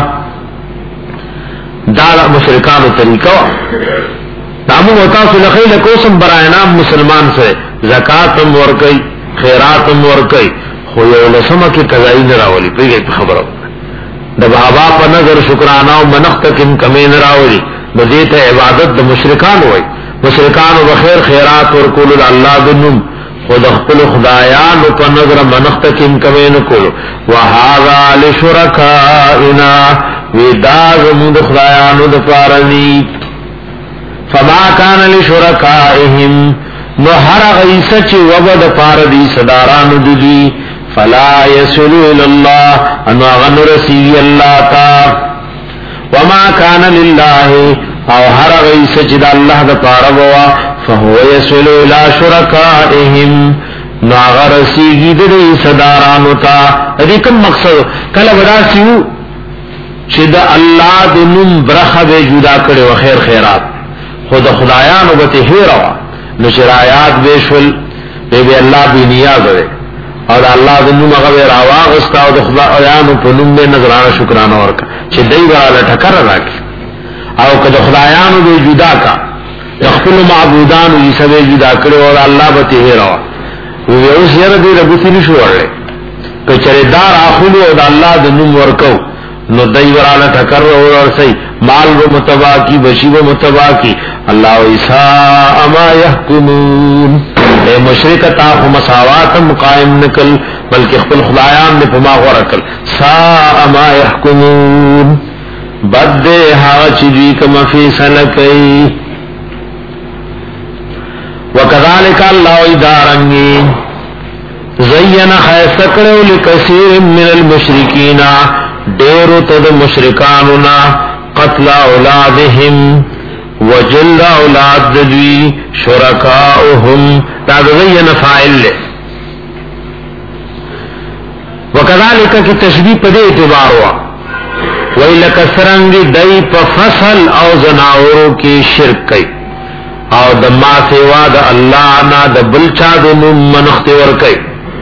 دا دا مشرکانو طریقہ دامو ہوتا سلخی لکوسم برای نام مسلمان سے زکاتم ورکی خیراتم ورکی خویو لسمہ کی قضائی نراولی پی گئی خبرو دا بابا پا نظر شکرانا و منخت کم کمی نراولی بزیت عبادت دا مشرکان ہوئی مشرکان و بخیر خیرات ورکولو دا اللہ دنم خود اخپل خدایان و پا نظر منخت کم کمی نکولو وحاذا لشرکائنا ویداز مند خدایان و دفارنی فما کان لشرکائهم نو هر غیسه چې وبد پار دی صداران دی فلا يسلو الى الله ان غن رسی الله تا وما کان لله او هر غیسه چې د الله د پار بوا فهو يسلو الى شرکائهم نو غرسی دی صداران تا دې کوم مقصد کله وراسیو چې د الله د نوم برخه به جدا کړي او خیر خیرات خود خدایانو به هیروا نو شرایات بشول به الله به نیاز وي او الله د نوم هغه راواغستا او د خدایانو په نوم به نظرانه شکرانه ورکا چې دای والا ټکر راکړي او کله خدایانو به جدا کا خپل معبودانو یې سبه جدا کړي او الله به هیروا یو سره دې ربوتی نشو ورلې کچره دار اخلو او د الله د نوم ورکو نو دای وراله ټکر ورسي مال و متبا کی بشی و متبا کی اللہ ویسا ما یحکمون اے مشرک تا خو مساواتم قائم نکل بلکہ خپل خدایان نے پما غورکل سا ما یحکمون بد دے ہاں چیزی کم فیصلہ کئی وکذالک اللہ ادارنگی زین خیسکڑو لکثیر من المشرکین دیرو تد مشرکاننا قتل اولادهم وجل اولاد دوی شرکاؤهم تاد زین فائل لے وکذالک کی تشبیح پدے اعتبار ہوا ویلک سرنگی دئی پا فصل او زناورو کی شرک کئی او دما سوا دا اللہ نا دا بلچا دا منخت ورکی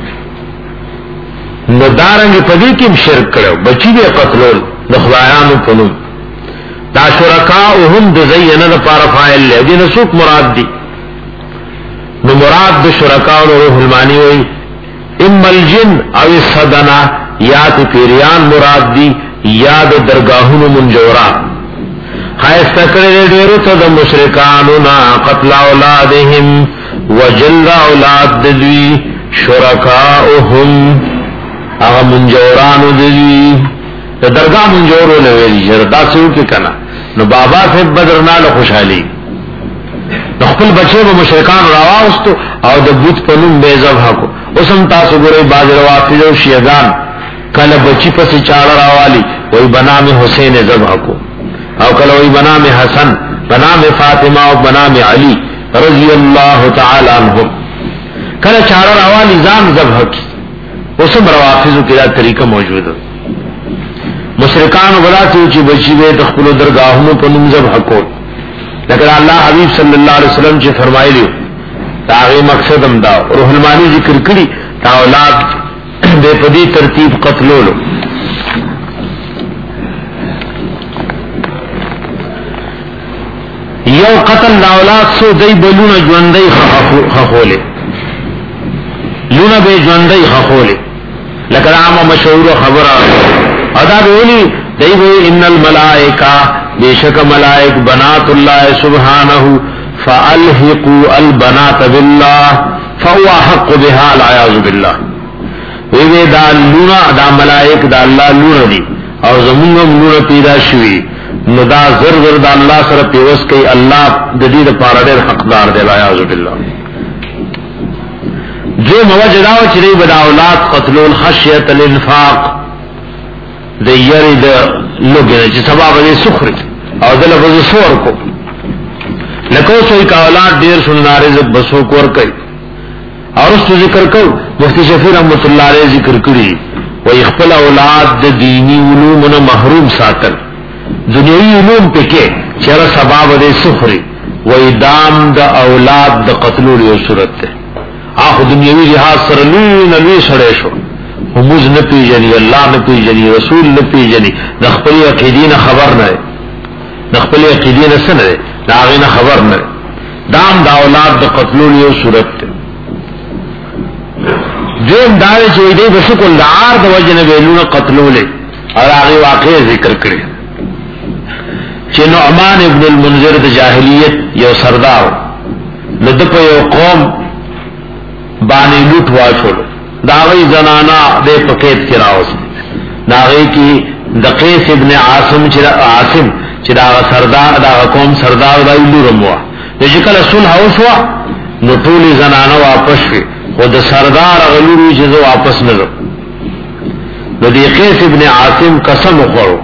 نو دارنگی پدی کم شرک کرو بچی بے قتلول دا خدایانو پنو دا شرکاؤهم دا زینا دا پارا فائل لے دی نسوک مراد دی نو مراد دا شرکاؤ روح المانی ہوئی اما الجن او الصدنا یا تی پیریان مراد دی یا دا درگاہون منجوران خیستا کرے دیرو تا دا مشرکانونا قتل اولادهم وجل اولاد دوی شرکاؤهم اغا منجورانو دوی دا درگاہ منجورو لویلی جردا سیو کی کنا نو بابا سے بدرنال خوشحالی نو خپل بچے با مشرکان رواستو او دا بوت پنم بیزب حقو اسم تاسو گرے باز روافل و شیعگان کل بچی پسی چاڑا راوالی وی بنام حسین ذبح کو او کل وی بنام حسن بنام فاطمہ او بنام علی رضی اللہ تعالی عنہ کل چاڑا راوالی زان ذبح کی اسم روافظو کی دا طریقہ موجود ہے مشرکان بلاتی چی بچی بے تخبلو درگاہنو پنم ذبح کو لیکن اللہ حبیب صلی اللہ علیہ وسلم چی فرمائی لیو تاغی مقصد امداو روح المانی ذکر کری تا اولاد بے پدی ترتیب قتلولو یو قتل دا اولاد سو دی بلون جوندی خخولے لون بے جوندی خخولے لکن عام مشہور خبر ادا بولی دی بے ان الملائکہ بے شک ملائک بنات اللہ سبحانہ فالحقوا البنات باللہ فهو حق بها العیاذ باللہ وی دا لونا دا ملائک دا اللہ لونا دی اور زمونم لونا پیدا شوی نو دا زر زر دا اللہ سر پیوس کئی اللہ ددید پارا دیر حقدار دے العیاذ باللہ جو موجداو چلی بدا اولاد قتلون خشیت الانفاق دے یری دا لگنے چی سباب دے سخری او دل بز سور کو لکو سوئی کا اولاد دیر سننا رزق بسو کور کئی اور اس تو ذکر کرو مفتی شفیع رحمت اللہ علیہ ذکر کری و اخپل اولاد دا دینی علومنا محروم ساتل دنیای علوم پکے چرا سباب دے سخری و ادام دا اولاد دا قتلو لیو صورت تے آخو دنیاوی لحاظ سر لوی نلوی سڑے شو حموز نپی جنی اللہ نپی جنی رسول نپی جنی نخپلی عقیدین خبر نئے نخپلی عقیدین سن رہے ناغین خبر نئے دام دا اولاد دا قتلو لیو صورت تے جو امدارے چوئی دے بسکو لعار دا وجن بیلون قتلو لے اور آغی واقع ذکر کرے چھ نعمان ابن المنذر دا جاہلیت یو سردار ندپ یو قوم بانی لوٹ واچولو داغی زنانا دے پکیت کی راوز داغی کی دقیس ابن عاصم چھ عاصم چھ داغا سردار داغا قوم سردار دا ایلو رموا دے جکل صلح ہوشوا نو طولی زنانا واپس شوی خود سردار غلوری چیزو واپس نظر نو دی قیس ابن عاصم قسم اخورو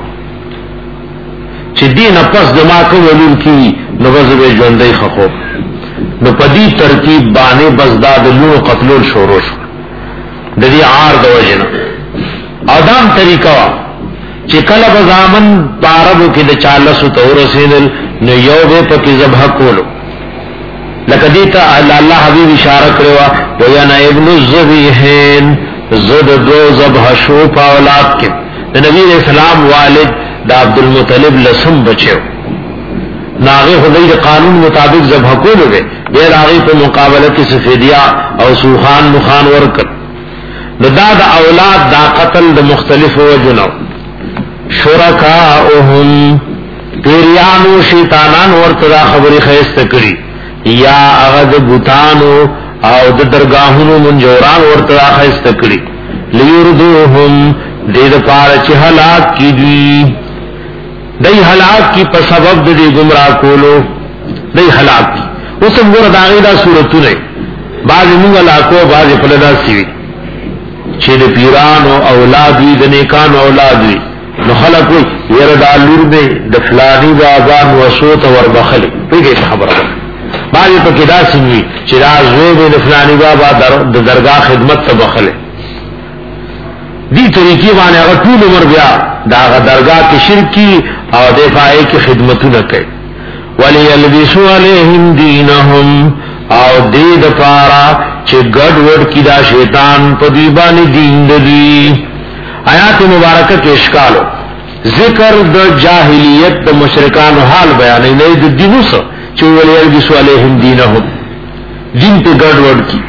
چی دین پس دماغ ولور کی نو بزب جوندی خخوب نو پدی ترتیب بانے بزداد لون قتلون شورو شو دی عار دو جنا ادام طریقہ چی کل بزامن پاربو کی دا چالسو تورو سیدل نو یو بے پکی زبح کولو لکدیتا اللہ حبیب اشارہ کروا ویانا ابن الزبیحین زد دو زبح شو پا اولاد کے نبی علیہ السلام والد دا عبد المطلب لسم بچے ناغی خدای قانون مطابق زبح کولو گے بیر آغی پہ مقابلہ کی سفیدیا او سوخان مخان ورکت دا دا اولاد دا قتل دا مختلف وجنو شرکاؤہم پیریانو شیطانان ورته دا خبرې خیسته کړي یا هغه د بوتانو او د درگاهونو منجوران ورته دا خیسته کړي لیردوهم دې د پاره چې هلاک کی دي دای هلاک کی په سبب د دې گمراه کولو دای هلاک کی اوس موږ دا غیدا صورتونه بعض موږ لاکو بعض په لدا سی چې د پیرانو اولاد وي د نیکانو اولاد وي نو خلق وي ير د لور به د فلانی بابا وصوت ور بخل پیږي خبره بعض په کې دا سنوي چې دا زوی د فلانی بابا د درگاه خدمت ته بخل دی طریقې باندې هغه ټول عمر بیا دا درگاه کې شرکی او دفاعي کې خدمتونه کوي وليلبسوا عليهم دينهم او دې د پارا چې ګډ وډ کی دا شیطان په دی باندې دین دی آیات مبارکه کې اشکالو ذکر د جاهلیت د مشرکانو حال بیانې نه د دینو سره چې وليلبسوا عليهم دينهم دین په ګډ وډ کی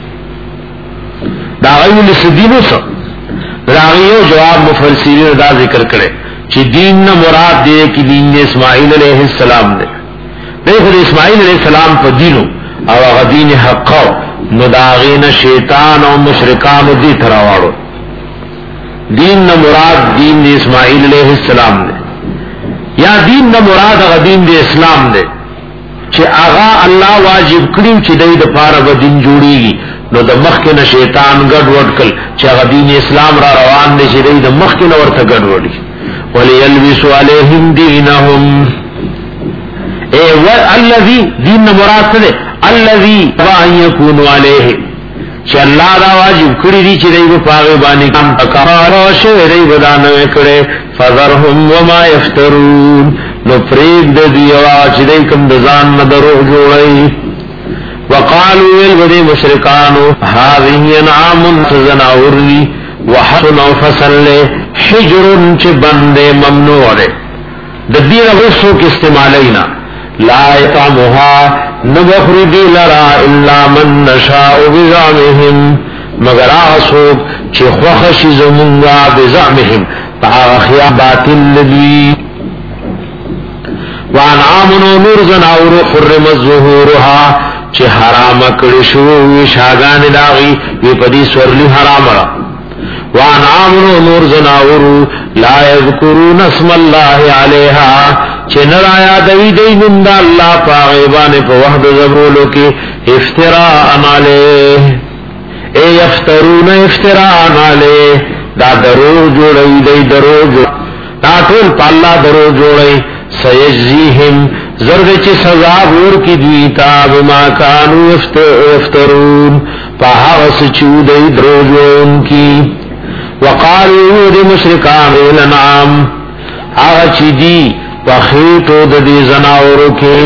دا غوښنه سدینو سره راغیو جواب مفسرین دا ذکر کړي چې دین نه مراد دی چې دین اسماعیل علیہ السلام دی دغه اسماعیل علیہ السلام په دینو او هغه دین حق نو داغین شیطان او مشرکان دې تراواړو دین نه مراد دین اسماعیل علیہ السلام دی یا دین نه مراد هغه دین دی اسلام دی چې هغه الله واجب کړی چې دې د پاره به دین جوړیږي نو د مخکې نه شیطان ګډ وډ کړ چې هغه دین اسلام را روان دي چې د مخکې نه ورته ګډ وډي وليلبسوا عليهم دينهم اي والذي دين مراد ده الذي وان يكون عليه چې الله دا واجب کړی دي چې دوی په هغه باندې کام تکارو شوی دی ودانه کړي فذرهم وما يفترون نو پریک د دی او چې دوی کوم د ځان نه درو جوړي وقالوا الذي مشركانو هذه انعام تزناورني وحسن فصل حجر چې بندې ممنوع ده د دې رسو کې استعمالینا لا يطعمها نبخرج لرا الا من نشاء بزعمهم مگر اسو چې خوښ شي زمونږه بزعمهم طاغیا باطل لذي وانعام نور زناور حرم ظهورها چې حرام کړی شو شاګان داغي وی پدی سورلی حرام را وانعام نور زناور لا یذکرون اسم الله علیها چې نرایا دوی دی نند الله پاغیبان په وحد زبرولو کې افتراء علیه ای یفترون افتراء علیه دا درو جوړی دی درو دا ټول په الله درو جوړی سيجزيهم زرد چه سزا ور کی دیتا بما کانو افترون پاہغس چودئی دروجون کی وقالو دی مشرکان الانعام آغا چی دی پخیٹو دی زناورو کے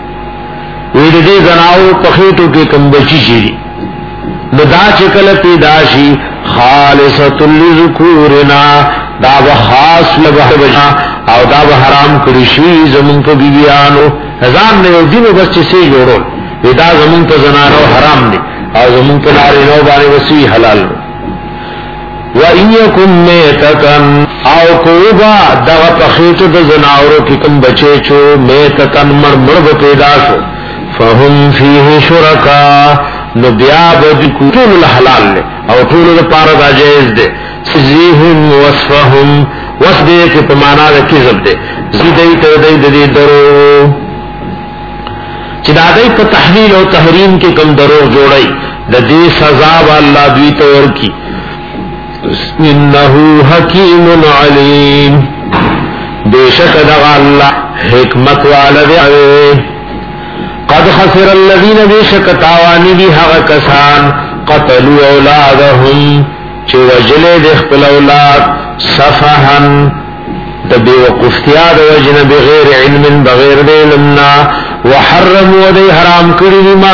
وید دی زناور پخیٹو کے کم بچی چی دی ندا چکل پیداشی خالصت لذکورنا دا بخاص لبہ بجا او دا به حرام کړی شي زمون په بیبيانو ځان نه دینو بس چې سي جوړول دا زمون په زنانو حرام دي او زمون په نارینو باندې وسی حلال و ان يكن ميتتن او کوبا دا په خېټه د زناورو کې کوم بچي چو ميتتن مر مر پیدا شو فهم فيه شرکا نو بیا به ټول حلال له او ټول لپاره دا جائز دي سزيهم وصفهم وس دې کې په معنا د کذب دې زیدای ته دې دې درو چې دا دې په تحلیل او تحریم کې کوم درو جوړای د دې سزا الله دوی ته ورکی انه حکیم علیم بیشک دغه الله حکمت والده قد خسر الذين بیشک تاوانی دي هغه کسان قتلوا اولادهم چې وجلې د خپل اولاد صفحن د بیوقفتیا د وجن بغیر علم بغیر علمنا وحرموا دی حرام کړی ما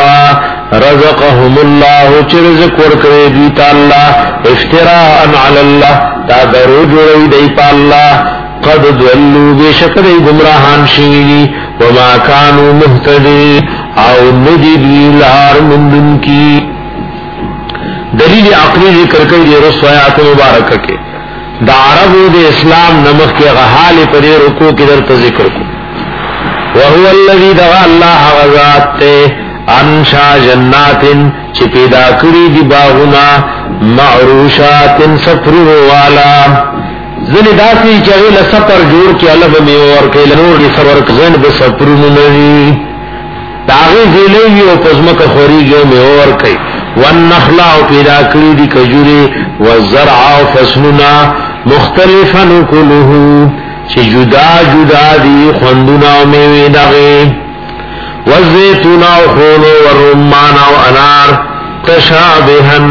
رزقهم الله چې رزق ورکړي دی تعالی افتراء علی الله دا درو جوړي دی په الله قد ضلوا بشکر گمراهان شوی وما كانوا مهتدين او ندی دی لار مندن کی دلیل عقلی ذکر کوي د رسو آیات مبارکه کې دا عربو د اسلام نمخ کې غحال پر رکوع کې درته ذکر کو وهو الذي دعا الله غزات انشا جنات چې پیدا کړی دی باغونه معروشات سفر والا زنی داسي چې له سفر جوړ کې الله به اور کې لنور دي سفر کزن به سفرونه نوي داغه زیلې او پزمک خوريږي مې اور کوي والنخل او پیدا کړی دی کجوري والزرع او فصلنا مختلفا كله چې جدا جدا دي خوندونه او میوه دغه والزيتون او خول والرمان او انار تشابها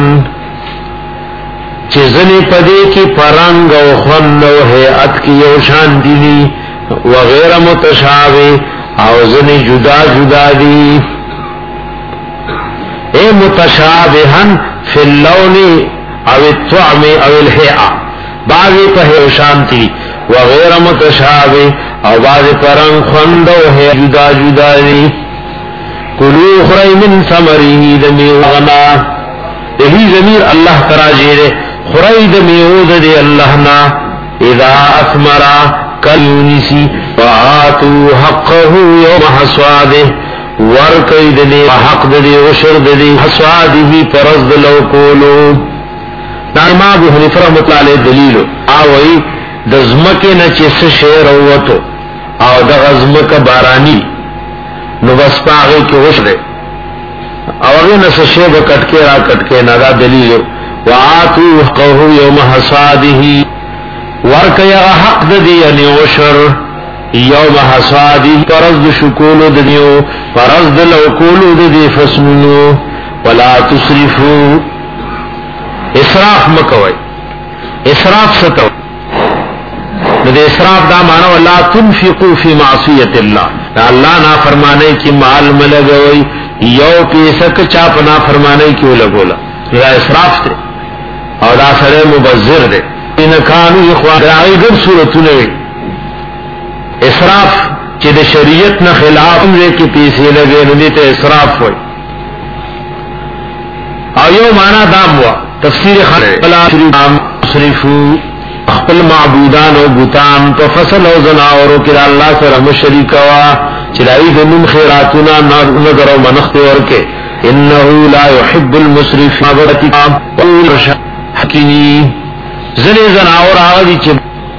چې ځنې پدې کې پرنګ او خوند او هيئت کې یو شان دي وغير متشابه او ځنې جدا جدا دي اے متشابها فی اللون او الطعم او الهيئه بعضی په شان دي وغير متشابه او بعضی پرنګ خوند او هيئت جدا جدا دي کلو خری من ثمره دمیغنا یہی ضمیر اللہ تراجیرے خری دمیعود دی اللہ نا اذا اثمرا کلونسی وآتو حقه یوم حسواده ورقید دی حق دی وشرد دی حسواده پرزد لو کولو نارما ابو حنیفہ رحمت اللہ علیہ دلیلو آوئی دزمکی نچس شیر اوتو او دغزمک بارانی نو بس پاغی کی غشر او اغی نس شیب کٹکے را کٹکے ندا دلیل وآتو حقه یوم حساده ورکی اغا حق دی یعنی غشر یوم حساده پرزد شکولو دنیو پرزد لوکولو دی فسمنو ولا تسرفو اسراف مکوئی اسراف ستو ندے اسراف دا معنی ولا تنفقو فی معصیت اللہ اللہ نا فرمانے کی مال ملگوئی یو پیسک چاپ نا فرمانے کی لگولا دا اسراف تے اور دا سرے مبذر دے انکانو اخوان رائی گر صورتو نوی اسراف چی دا شریعت نا خلاف دے کی پیسے لگے ندی تے اسراف ہوئی اور یو معنی دام ہوا تفسیر خانے بلا صرفو خپل معبودان او بوتان په فصل او زناورو کې الله سره مشرک وا چلای د من خیراتنا نظر او منخت ورکه انه لا يحب المسرفين ابتقام حکیمی زنی زناور هغه چې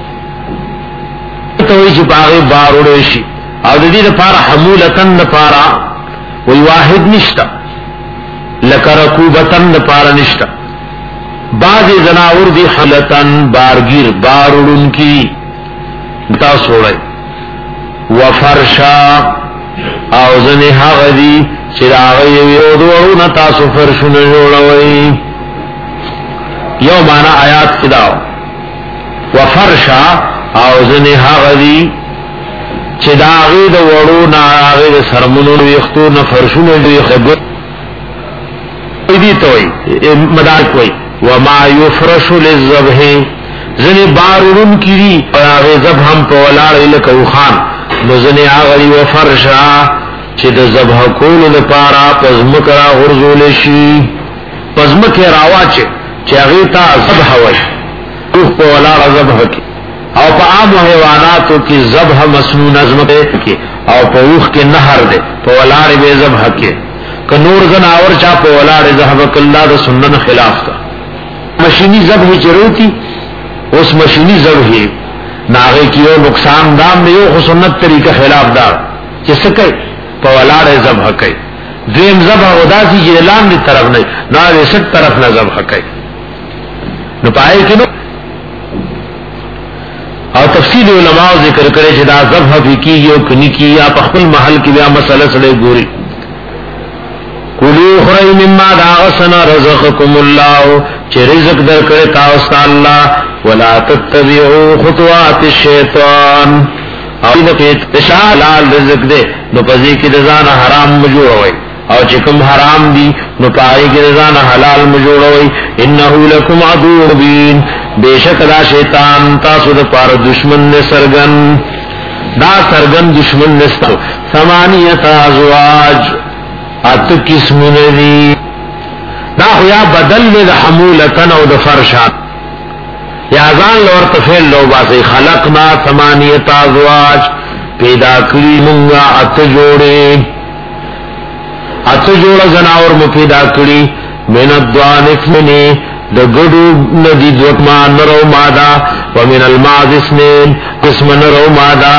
توي چې باغ بارو شي او د دې لپاره حمولتن لپاره وی واحد نشتا لکرکوبتن لپاره نشتا بعض زناور دی حلتن بارگیر بارڑن کی تا سوڑے وفرشا او زنی حق دی چراغی ویودورون تاسو فرشن جوڑوئی یو مانا آیات کداو وفرشا او زنی حق دی چراغی دا وڑون آغی دا سرمنون ویختون فرشن ویختون دی توئی مدار کوئی وما يفرش للذبح زنی بارون کیری اور آغی ذبح ہم پا ولار لکو خان نو زنی آغی وفرشا چی دا ذبح کول دا پارا پزمک را غرزول شی پزمک راوا چی چی آغی تا ذبح وی اوخ پا ولار ذبح کی او پا عام حیواناتو کی ذبح مسنون ازمک کی او پا اوخ کی نهر دے پا ولار بے ذبح کی کہ نور زن آور چا پا ولار ذبح کلا دا سنن خلاف کا مشینی ذبح چروتی اس مشینی ذبح ناغے کی او نقصان دام دیو خو سنت طریقہ خلاف دار جس کئی پولار ذبح کئی دویم ذبح ادا سی جی اعلان دی طرف نہیں نا ست طرف نہ ذبح کئی نو پائے کہ نو اور تفصیل علماء ذکر کرے جدا ذبح بھی کی یو کنی کی یا پخپل محل کی بیا مسئلہ سڑے گوری کلو خری مما داغسنا رزقکم اللہ چه رزق در کرے تاوستا اللہ ولا تتبعو خطوات الشیطان او نفیت اشالال رزق دے نو پزی کی دزان حرام مجوڑ ہوئی او چکم حرام دی نو پائی کی دزان حلال مجوڑ ہوئی انہو لکم عدو مبین بے شک دا شیطان تاسو دا پار دشمن نے سرگن دا سرگن دشمن نستو ثمانیت ازواج ات قسم ندی دا خویا بدل دا حمولتن او دا فرشان یا ځان لور تفعیل لو باسي خلقنا ثمانیه ازواج پیدا کړی مونږه اته جوړې اته جوړه زناور مو پیدا کړی من الضان اثنين د ګډو ندی دوکما نرو مادا ومن الماز اثنين قسم نرو مادا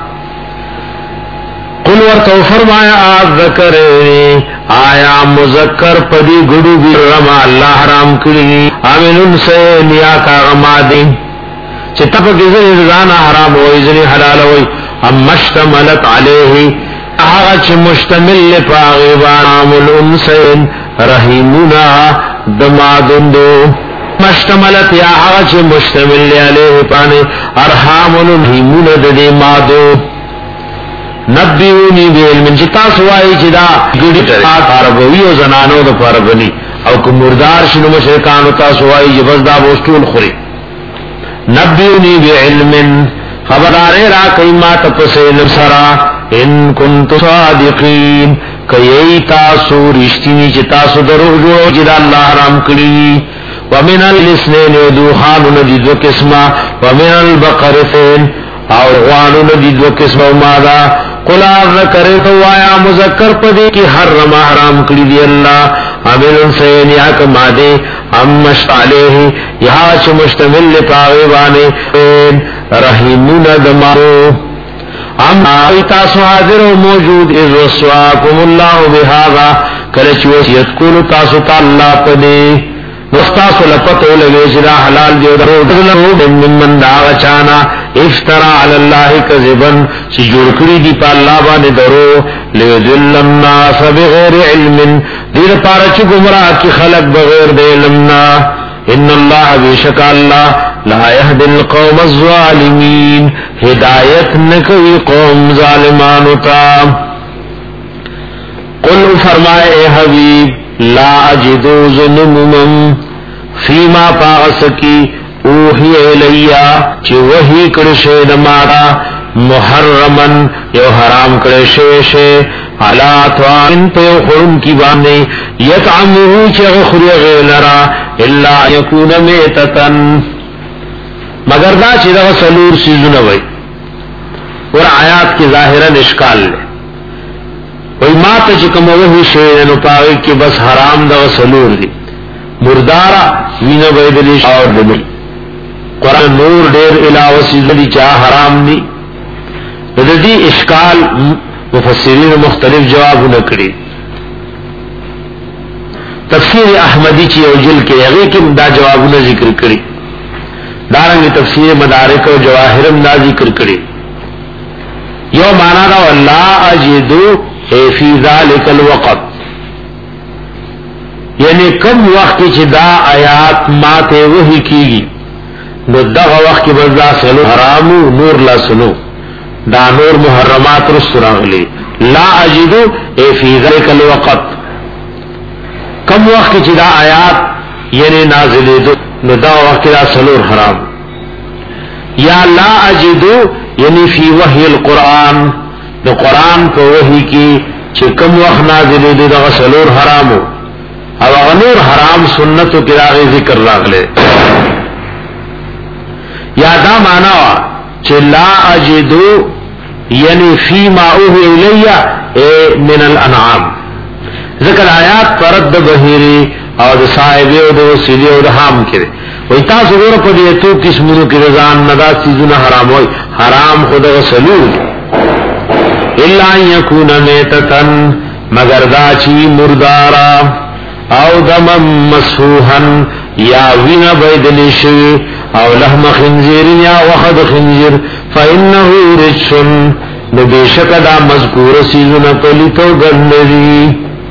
قل ورتو فرمایا ذکر آیا مذکر پدی ګډو بیرم الله حرام کړی امنن سے نیا کا غمادی چې تپ کې ځان حرام وای ځنی حلال وای ام مشتملت علیه هغه چې مشتمل لپاره وانام الانسین رحیمنا دمادندو مشتملت یا هغه چې مشتمل علیه پانه ارحام الرحیمنا د دې مادو نبیونی بیل من چې تاسو وایي چې دا ګډی عربوی او زنانو د پر بني او کوم مردار شنو مشرکان تاسو وایي چې بس دا وستول خوري نبیونی بعلم خبردار را کایما تپسه نسرا ان کنت صادقین کای تاسو رښتینی چې تاسو درو جوړ چې الله حرام کړی ومن الاثنين ودوخان ندی دو قسمه ومن البقرتين او غوانو ندی دو قسمه ماذا قل ذکر تو آیا مذکر پدی کی حرم حرام کړی دی الله امن سین یا کما دے ام مشت علیہ یہاں چھ مشتمل پاوی بانے رحیمون دمارو ام آئیتا سو حاضر و موجود از وصواکم اللہ بہاغا کلچ وسیعت کولو تاسو تا اللہ پدے نستاسو لپتو لگے جدا حلال دیو درو من من داغ چانا افترا علی اللہ کذبن چی جڑکڑی دی پا اللہ بانے درو لیدل الناس بغیر علم دیر پارا چی گمراہ کی خلق بغیر دے علمنا ان اللہ بیشک اللہ لا یهد القوم الظالمین ہدایت نکوی قوم ظالمانتا قل فرمائے اے حبیب لا اجدو ظلمم فیما پاغسکی اوحی الیا چی وحی کرشے دمارا محرمن یو حرام کرشے علا توان پیو خورن کی بانے یتعمہو چی غخری غیلرا اللہ یکون میتتن مگر دا چی دا سلور سیزو نوئی اور آیات کی ظاہرا اشکال لے وی ما تا چکم وحی شیرنو پاوی کی بس حرام دا سلور دی مردارا وین بیدلی اور دلی قرآن نور دیر علاوہ سیزو دی چاہ حرام دی دی اشکال مفسرین مختلف جواب نکڑی تفسیر احمدی چی او جل کے اغی کم دا جواب نہ ذکر کری دارنگ تفسیر مدارک و جواہرم دا ذکر کری یو مانا دا لا اجدو فی ذالک الوقت یعنی کم وقت چی دا آیات ماتے وحی کیگی نو دا وقت کی بزا سلو حرامو نور لا سلو دا نور محرمات رسراغلی لا اجدو اے فی ذالک الوقت کم وقت چی دا آیات یعنی نازلی دو نو دا وقت دا سلور حرام یا لا اجدو یعنی فی وحی القرآن دا قرآن پا وحی کی چی کم وقت نازلی دو دا سلور حرامو او غنور حرام سنتو کی راغی ذکر راغلے یا دا معنی چی لا اجدو یعنی فی ما اوحی الیہ اے من الانعام ذکر آیات پرد بحیری او دا صاحبی او دا وسیلی او دا حام کرے وی تاسو گورا پا دیتو کسمونو کی رضان ندا سیزون حرام ہوئی حرام خود وسلول اللہ یکون میتتن مگر دا چی مردارا او دمم مسفوحن یا وین بیدلشی او لحم خنزیر یا وخد خنزیر فإنہو رجسن نبیشک دا مذکور سیزون پلیتو گندری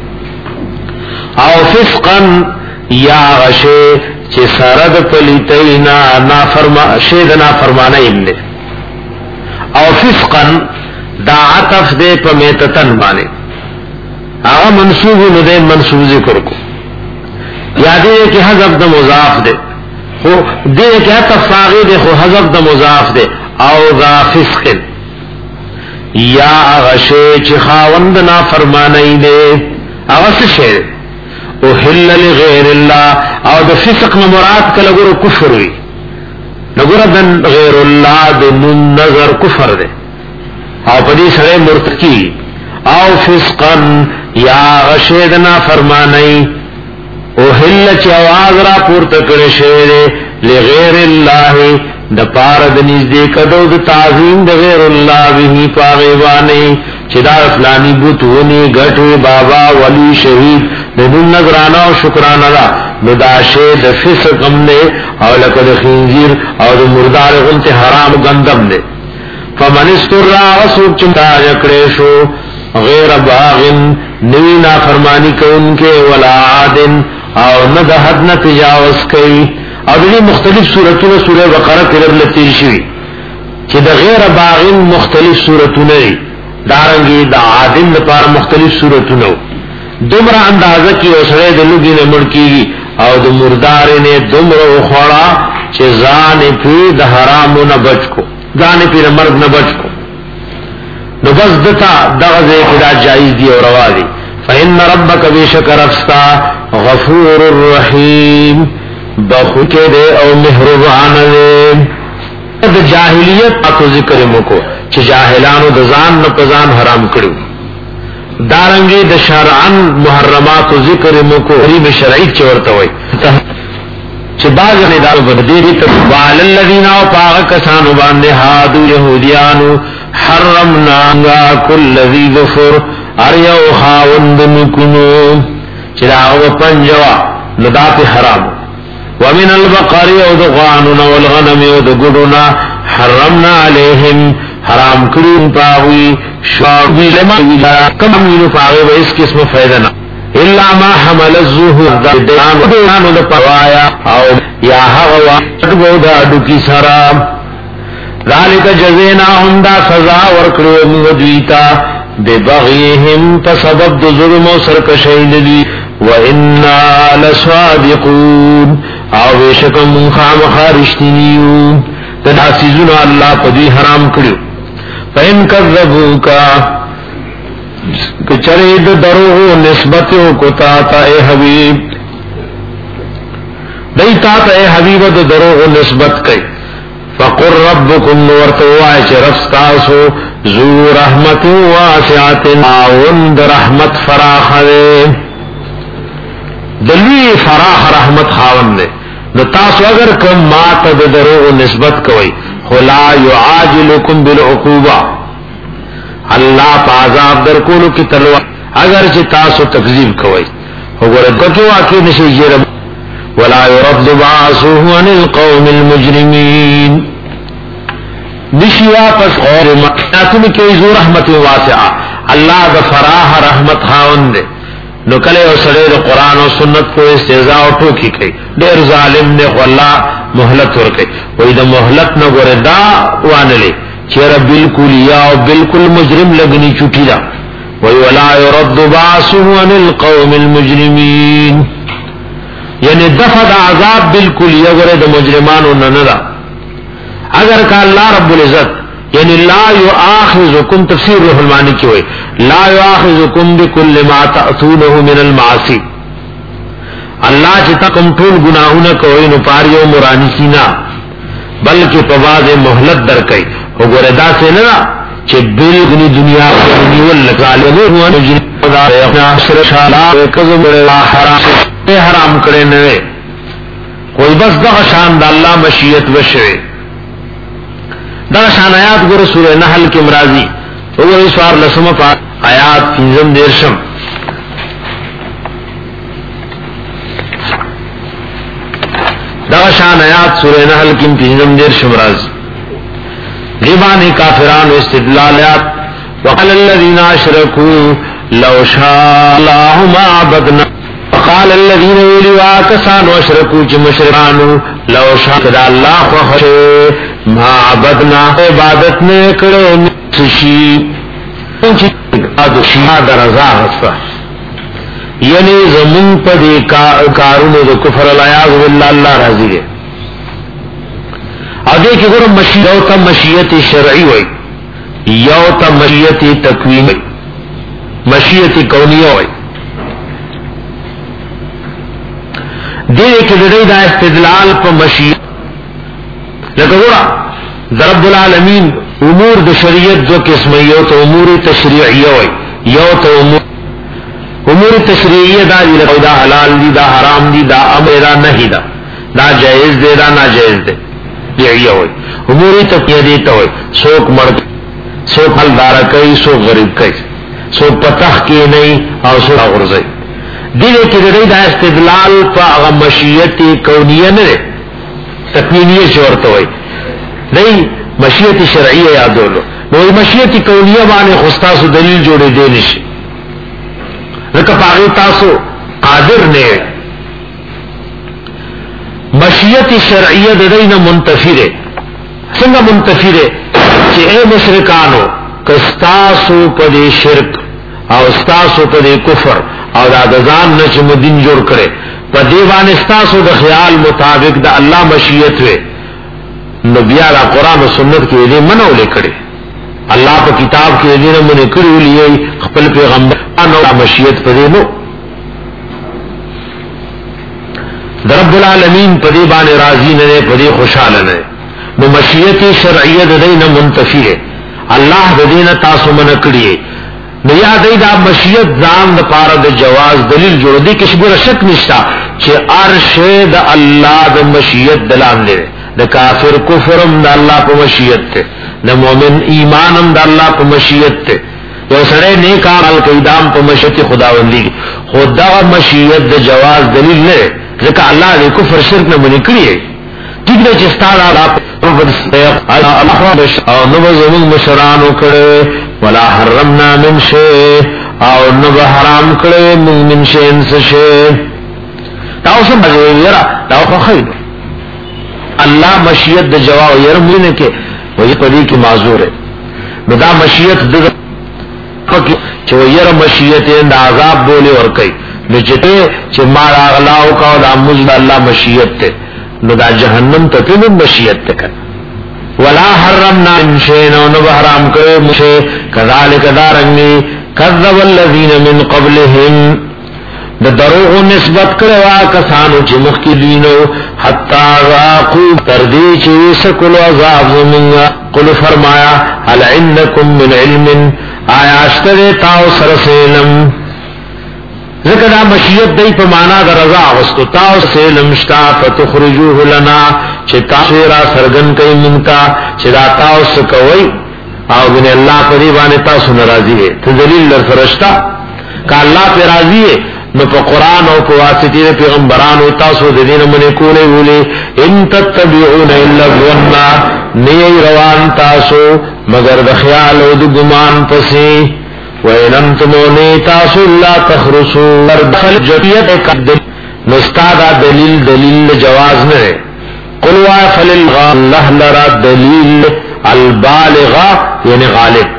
او فسقا یا غشے چی سرد پلیتینا شید نا فرمانین دے او فسقا دا عطف دے پا میتتن بانے آغا منصوب ندے منصوب ذکر کو یادی ہے کہ حضب دا مضاف دے خو دے کہ عطف فاغی دے خو حضب دا مضاف دے او دا فسقن یا غشے چی خاوند نا فرمانین دے آغا سشے احل لغیر اللہ او دا فسق مراد کلگرو کفر ہوئی نګوردن غیر الله د نظر کفر ده او پدې سره مرتکی او فسقن یا غشیدنا فرمانی او هل چې आवाज را پورته کړي شه لغیر الله د پار د نږدې کډو د تعظیم د غیر الله به پاغوانی چې دا فلانی بوتونی غټي بابا ولی شهید د نظرانه او شکرانه را نو دا شه د فسقم نه او لکه د خنزیر او د مردار غنته حرام غندم نه فمن استر وسوق چتا یکړې شو غیر باغن نوینا فرمانی کونکے ولا عادن او نه د حد نه تجاوز کوي او دې مختلف سوراتونه سوره بقره کې لرلتي شي چې د غیر باغن مختلف سوراتونه دارنګي د عادن لپاره مختلف سوراتونه دومره اندازه کې اوسره د لوګي نه مړکیږي او د مردار نه دومره خوړه چې ځان په د حرامو نه بچو ځان په مرګ نه بچو نو بس دتا دغه خدا جایز دی او روا دی فإن ربک بشکر افستا غفور الرحیم بخوکه دے او مهربان دے د جاہلیت اتو ذکر مکو چې جاهلانو د ځان نه پزان حرام کړو دارنګي د شرعن محرمات ذکر مکو حریم شرعی چورته وای چې باز نه دار بدیری ته وعلى الذين طاغ کسانو باندې هادو يهوديانو حرمنا كل ذي ظفر اريو خاوند نكنو چې راو پنجوا لدات حرام ومن البقر والغنم والغنم والغدنا حرمنا عليهم حرام کړو پاوی شاوی لما کم مینو پاوی و اس قسم فائدہ نہ الا ما حمل الزهور دانو د پوایا او یا هوا دغه د کی سرا ذالک جزیناهم دا سزا ورکړو موږ دیتا ببغیهم فسبب د ظلم او سرکشی دی و انا لصادقون او بشکم خام خارشتنیو تداسیزون الله په دې حرام کړو فین کذبوکا کچره د درو نسبت کو تا ته حبیب دای تا ته حبیب د درو نسبت کړي فقر ربکم ورتوا چې رستاسو ذو رحمت واسعه او د رحمت فراخه دلی فراخ رحمت خاوند دے نو تاسو اگر کم ما ته د درو نسبت کوي خلا يعاجلكم بالعقوبه الله پازاب در کولو کی تلوار اگر چې تاسو تکذیب کوي وګوره دغه واقع نشي جرم ولا يرد بعثه عن القوم المجرمين نشي واپس اور ماتن کې ذو رحمت واسعه الله د فراح رحمت خاوند دے نو کله او سره د قران او سنت کو استهزاء او ټوکی کوي ډېر ظالم نه والله مهلت ورکي وې د مهلت نه ګره دا وانلې چیرې بالکل یا او بالکل مجرم لګنی چټی دا وې ولا يرد بعثه عن القوم المجرمين یعنی دفع د عذاب بالکل یا ګره د مجرمانو نه نه اگر کا الله رب العزت یعنی لا یؤاخذکم تفسیر روح المانی کی ہوئی لا یؤاخذکم بكل ما تأتونه من المعاصی اللہ چتا کم ټول گناہونه کوي نو پاریو مرانی سینا بلکہ پواز مہلت در کئی وګوره دا څنګه چې بیلګنی دنیا کې نیول لګاله هو نو جن خدای اخر شالا کزم حرام حرام کړي نه کوئی بس دغه شان د الله مشیت وشوي دا شان آیات ګور سورہ نحل کې مرাজি وګورئ سوار لسمه په آیات پنځم دیرشم دا شان آیات سورہ نحل کې پنځم دیرشم مرাজি دیوانی کافرانو استدلالات وقال الذين اشركوا لو شاء الله ما عبدنا وقال الذين ولوا كسانوا اشركوا جمشرانو لو شاء الله خو ما عبدنا عبادت نه کړو شي چې اده شي دا رضا وسه یعنی زمون په دې کارونو د کفر الایاذ بالله الله راضي دی اده کې ګورم مشیت او تم مشیت شرعي وای یو تم مشیت تکوینی مشیت کونیه وای دې کې د دې د استدلال په مشیت لکه ورا رب العالمین امور د شریعت دو قسم یو ته امور تشریعیه وي یو ته امور امور تشریعیه دا دی لکه دا حلال دی دا حرام دی دا امر دا نهی دا دا جائز دی دا ناجائز دی یعیه وي امور تقییدی ته وي څوک مړ څوک حلدار کوي څوک غریب کوي څوک پتخ کې نه او څوک غرزي دغه کې د دا استدلال په هغه مشیت کونیه نه تکوینیه شورته وي نه مشیت شرعیه یادولو نو مشیت کونیه باندې خصاص دلیل جوړې دی نشي لکه پاغي تاسو قادر نه مشیت شرعیه د دینه منتفیره څنګه منتفیره چې اے مشرکانو کستاسو په شرک او استاسو په کفر او دا ځان نه چې مدین جوړ کړي په دیوان استاسو د خیال مطابق د الله مشیت وي نو بیا د قران او سنت کې دې منو لیکړي الله په کتاب کې دې نه منې کړی ولې خپل پیغمبر او مشیت په دې نو رب العالمین په دې باندې راضی نه په دې خوشاله نه نو مشیت شرعیه د دې نه منتفی ہے الله د دې نه تاسو من کړی نو یاد ای دا مشیت ځان د پاره د جواز دلیل جوړ دی کې شګور شک نشتا چې ارشد الله د مشیت دلان دی د کافر کفرم د الله په مشیت ته د مؤمن ایمانم د الله په مشیت ته یو سره نیک عمل کوي دام په مشیت خداوندی خدا مشیت د جواز دلیل نه ځکه الله د کفر شرک نه منې کړی ټیک ده چې ستاره او نو زمون مشرانو کړه ولا حرمنا من شيء او نو حرام کړه من شيء انس شيء تاسو به یرا دا خو خیر الله مشیت د جواب یره مونږ کې وې پدې کې معذور ہے نو دا مشیت د چې یره مشیت د عذاب بوله ور کوي نو چې چې مار اغلاو کا د امز الله مشیت ته نو دا جهنم ته په مشیت ته کړه ولا حرمنا من شيء نو حرام کړه مشه کذالک دارنګي کذب الذين من قبلهم د دروغ نسبت کړه کسانو چې مخکې دینو حتا راقوا تر دې چې سکل عذاب زمونږه قل فرمایا هل عندكم من علم آیا اشتره تاو سرسلم ذکر دا مشیت دی په معنا د رضا واستو تاو سلم شتا فتخرجوه لنا چې تاسو را سرګن کوي مونتا چې دا تاسو کوي او بن الله په دی باندې تاسو ناراضي دي ته دلیل در فرشتہ ک الله په راضي نو په قران او په واسطه پیغمبرانو تاسو د دین منې کولې ولې ان تتبعون الا الظن نه روان تاسو مگر د خیال او د ګمان پسې وَإِنْ تَاسُ اللَّا تَخْرُسُوا وَرْدَخَلْ جَوِيَتَ قَدْ نُسْتَادَ دلیل دلیل جواز نہ ہے قُلْوَا فَلِلْغَا اللَّهِ لَرَا دلیل البالغا یعنی غالب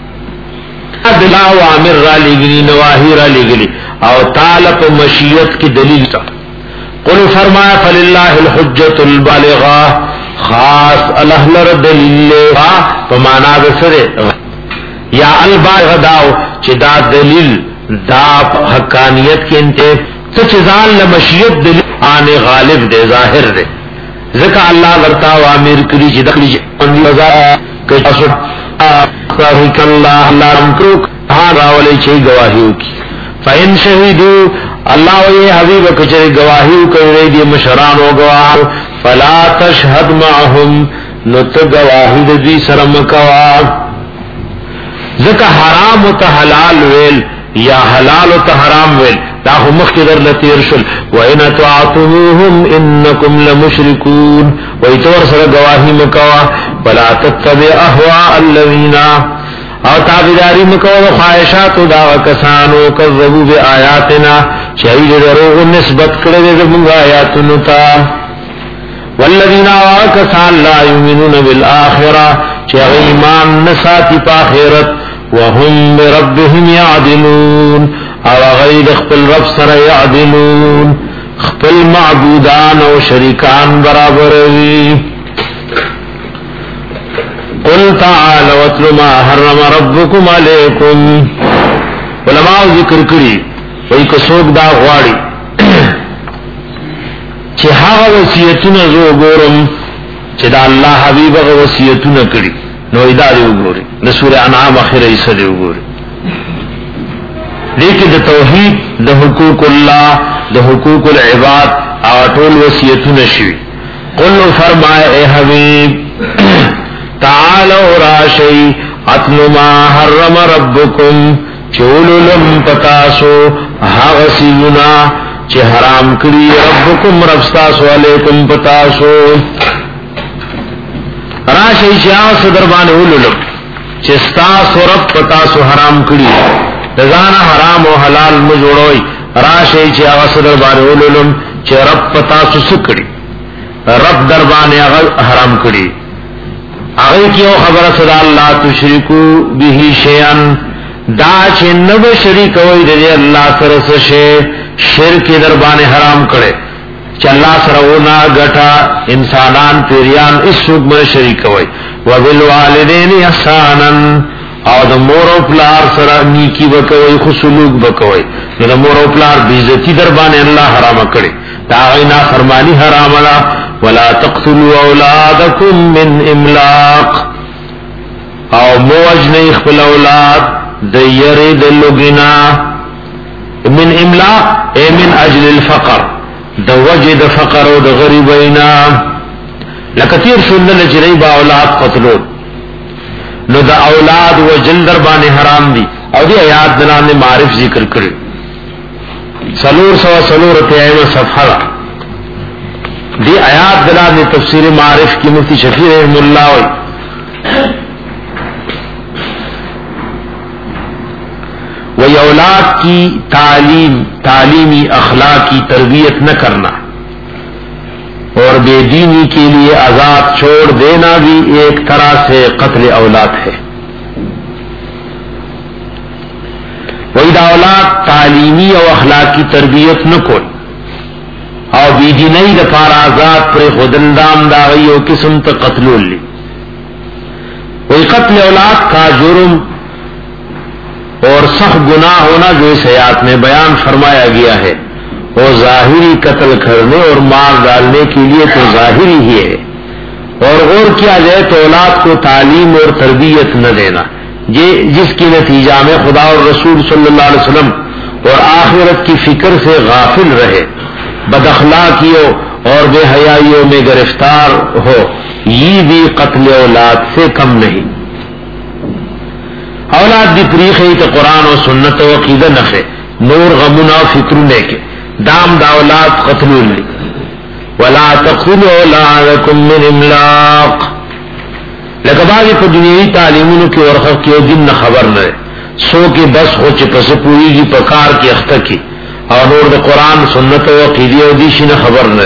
ادلا و عامر را لگلی نواہی را لگلی او طالب مشیت کی دلیل تا قل فرمایا فَلِلَّهِ الْحُجَّةُ الْبَالِغَا خاص اللہ لَرَا دلیل پمانا بسر یا البالغ داو چې دا دلیل دا حقانیت کې انته سچ ځان لمشیت دلیل ان غالب دی ظاهر دی ځکه الله ورتا و امر کړی چې دخلی مزا کې تاسو اخرک الله الله امکرو ها راولې چې گواهی وکي فین شهیدو الله وی حبیب کچې گواهی کوي دی مشران او گواه فلا تشهد معهم نت گواهی دې سره مکوا ذکا حرام و تا حلال ویل یا حلال و تا حرام ویل دا خو مخی در لطیر شل وَإِنَ تُعَطُمُوهُمْ إِنَّكُمْ لَمُشْرِكُونَ وَإِتور سر گواہی مکوا وَلَا تَتَّبِعْ أَهْوَاءَ الَّذِينَ او تابداری مکوا خواہشات دا کسانو کذبوا بآیاتنا شہید دروغ نسبت کردے دمونگ آیاتنو تا والذین آکسان لا یؤمنون بالآخرہ چاہ ایمان نساتی پا خیرت وهم بربهم يعدلون او غیر خپل رب سره يعدلون خپل معبودان او شریکان برابر وي قل تعالوا واتل ما حرم ربكم عليكم علماء ذکر کړي وای کو څوک دا غواړي چې هغه وصیتونه زو ګورم چې دا الله حبیب غو وصیتونه کړی نو ادارې وګوري د سورہ انعام اخره یې سره وګوري دې کې د توحید د حقوق الله د حقوق العباد او ټول وصیتونه شوي قل فرمائے اے حبیب تعالوا راشی اتل ما حرم ربکم چولولم پتاسو حغسینا چه حرام کری ربکم ربستاسو علیکم پتاسو راشی چیاس دربان اولولم چه ستاسو رب پتاسو حرام کری دزان حرام و حلال مجوڑوئی راشی چیاس دربان اولولم چه رب پتاسو سکری رب دربان حرام کری اغی کیو خبر صدا اللہ تشرکو بیہی شیئن دا چه نب شریک ہوئی دے اللہ سرسشے شرک دربان حرام کرے چه اللہ سرونا گٹا انسانان پیریان اس سوک من شریک ہوئی وبالوالدین احسانا او دا مور و پلار سر نیکی بکوئی خسلوک بکوئی دا مور و پلار بیزتی دربان اللہ حرام کرے دا غینا فرمانی حرام اللہ ولا تقتلوا اولادکم من املاق او موجن اخفل اولاد دیر دلگنا من املاق اے من اجل الفقر دا وجد فقر و دا غریبینا لکتیر سندل جنی با اولاد قتلون نو دا اولاد و جلدر بان حرام دی او دی آیات دلان نے معرف ذکر کری سلور سوا سلور تیائم صفحہ دی آیات دلال نے تفسیر معارف کی مفتی شفیع رحم اللہ ہوئی وی اولاد کی تعلیم تعلیمی اخلاقی تربیت نہ کرنا اور بے دینی کے لیے آزاد چھوڑ دینا بھی ایک طرح سے قتل اولاد ہے وی دا اولاد تعلیمی اور اخلاقی تربیت نہ کوئی او بی دینی دا پار آزاد پر خودندام دا غیو قسم تا قتلون لی وی قتل اولاد کا جرم اور سخت گناہ ہونا جو اس حیات میں بیان فرمایا گیا ہے وہ ظاہری قتل کرنے اور مار ڈالنے کے لیے تو ظاہری ہی ہے اور غور کیا جائے تو اولاد کو تعلیم اور تربیت نہ دینا جس کی نتیجہ میں خدا اور رسول صلی اللہ علیہ وسلم اور آخرت کی فکر سے غافل رہے بد اخلاقیوں اور بے حیائیوں میں گرفتار ہو یہ بھی قتل اولاد سے کم نہیں اولاد دی پریخی تو قرآن و سنت و عقیدہ نفے نور غمنا و فکر لے کے دام دا اولاد قتل لی ولا تقتلوا اولادکم من املاق لکباغی پا دنیای تعلیمونو کی ورخف کی دن خبر نہ سو کے بس ہو چکا سے پوری کی پکار کی اختہ کی اور نور دا قرآن سنت و عقیدی و دیشی نہ خبر نہ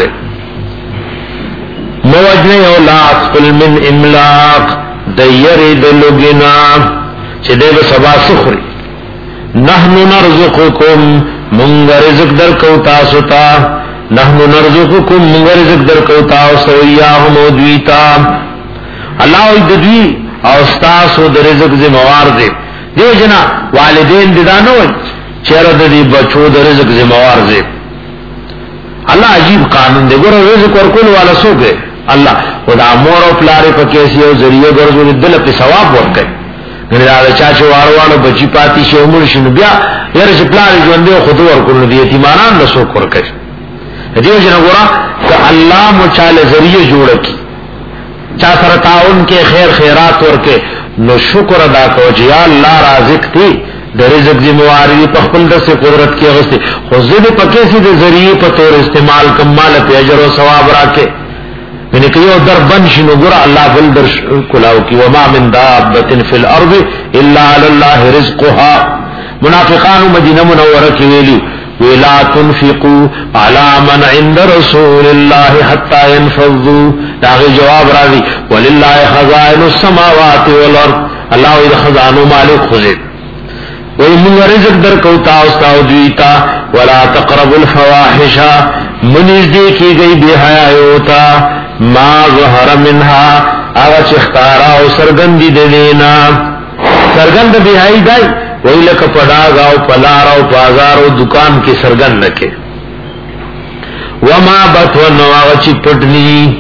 موجنے اولاد قل من املاق دیر دلگنا چھ دے بسبا سخری نحن نرزقکم منگ رزق در کوتا ستا نحن نرزقکم منگ رزق در کوتا سویاہم و دویتا اللہ ددوی اوستاس و در رزق زموار دے دیو جنا والدین ددانوئی چیرد دی بچو در رزق زموار دے اللہ عجیب قانون دے گورا رزق ورکول والا سو گئے اللہ خدا مور و پلارے پا کیسی او ذریعہ گرزو دل پی ثواب ورکے گنی دا چاچے واروانو بچی پاتی شی عمر شنو بیا یار چی پلاری جوندے خودو ورکول دی یتیمانان رسوک ورکے دیو جنا گورا کہ اللہ مچال ذریعہ جوڑکی چا سر تعاون کے خیر خیرات ورکے نو شکر ادا کو جی اللہ رازق تھی در رزق ذمہواری پخپل دس قدرت کی اغسطی خزد پکیسی در ذریعہ پتور استعمال کمال پی اجر و ثواب راکے یعنی کہ یہ در بنش نگرہ اللہ بل در کلاو کی وما من دابت فی الارض الا علی اللہ رزقها منافقان مدینہ منورہ کی ویلی ولا تنفقوا على من عند رسول الله حتى ينفضوا داغی جواب راضی وللہ خزائن السماوات والارض اللہ اذا خزانو مالک خزید وی من رزق در کوتا استاو دویتا ولا تقرب الفواحش منیز دی کی گئی بے حیائیوتا ما ظہر منها آغا چختارا و سرگندی دینا سرگند بے حیائی دائی وی لکا پڑاگا و پلارا و پازار و دکان کی سرگند لکے وما بطون آغا چی پٹنی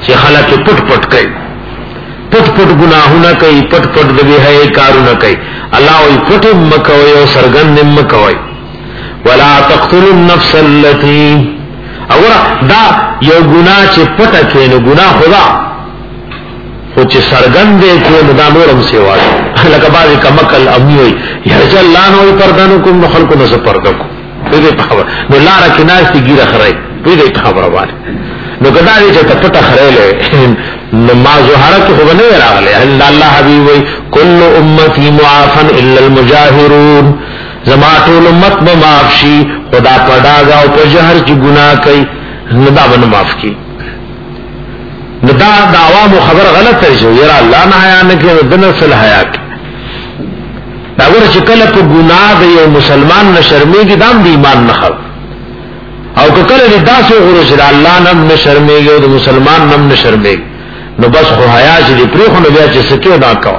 چې خلک پټ پټ کوي پټ پټ گناهونه کوي پټ پټ د بهای کارونه کوي الله وي پټ مکوي او سرګند مکوي ولا تقتلوا النفس التي اور دا یو ګناه چې پټ کوي نو ګناه خدا خو چې سرګند کوي دا نورم سیوا لکه باندې کمکل اموي یرجل الله نو پردانو کوم خلکو نو پرده کو دې خبر نو لار کې ناس دي ګیره خړای دې خبره واره نو کدا دې چې پټه خړای نو ما زهره کې خو نه راغله الله حبيب وي كل امتي معافا الا المجاهرون زما ټول امت به معاف شي خدا پډاګه او په جهر چې ګناه کوي نو دا به معاف کی نو دا د عوامو خبر غلط شي یرا الله نه حیا نه کوي د نسل حیا دا ور چې کله په ګناه د یو مسلمان نه شرمېږي دام د ایمان نه خو او کله دې داسو غره چې الله نم نه شرمېږي او د مسلمان نم نه شرمېږي نو بس خو حیا چې پرې خو نه بیا چې سکه دا کا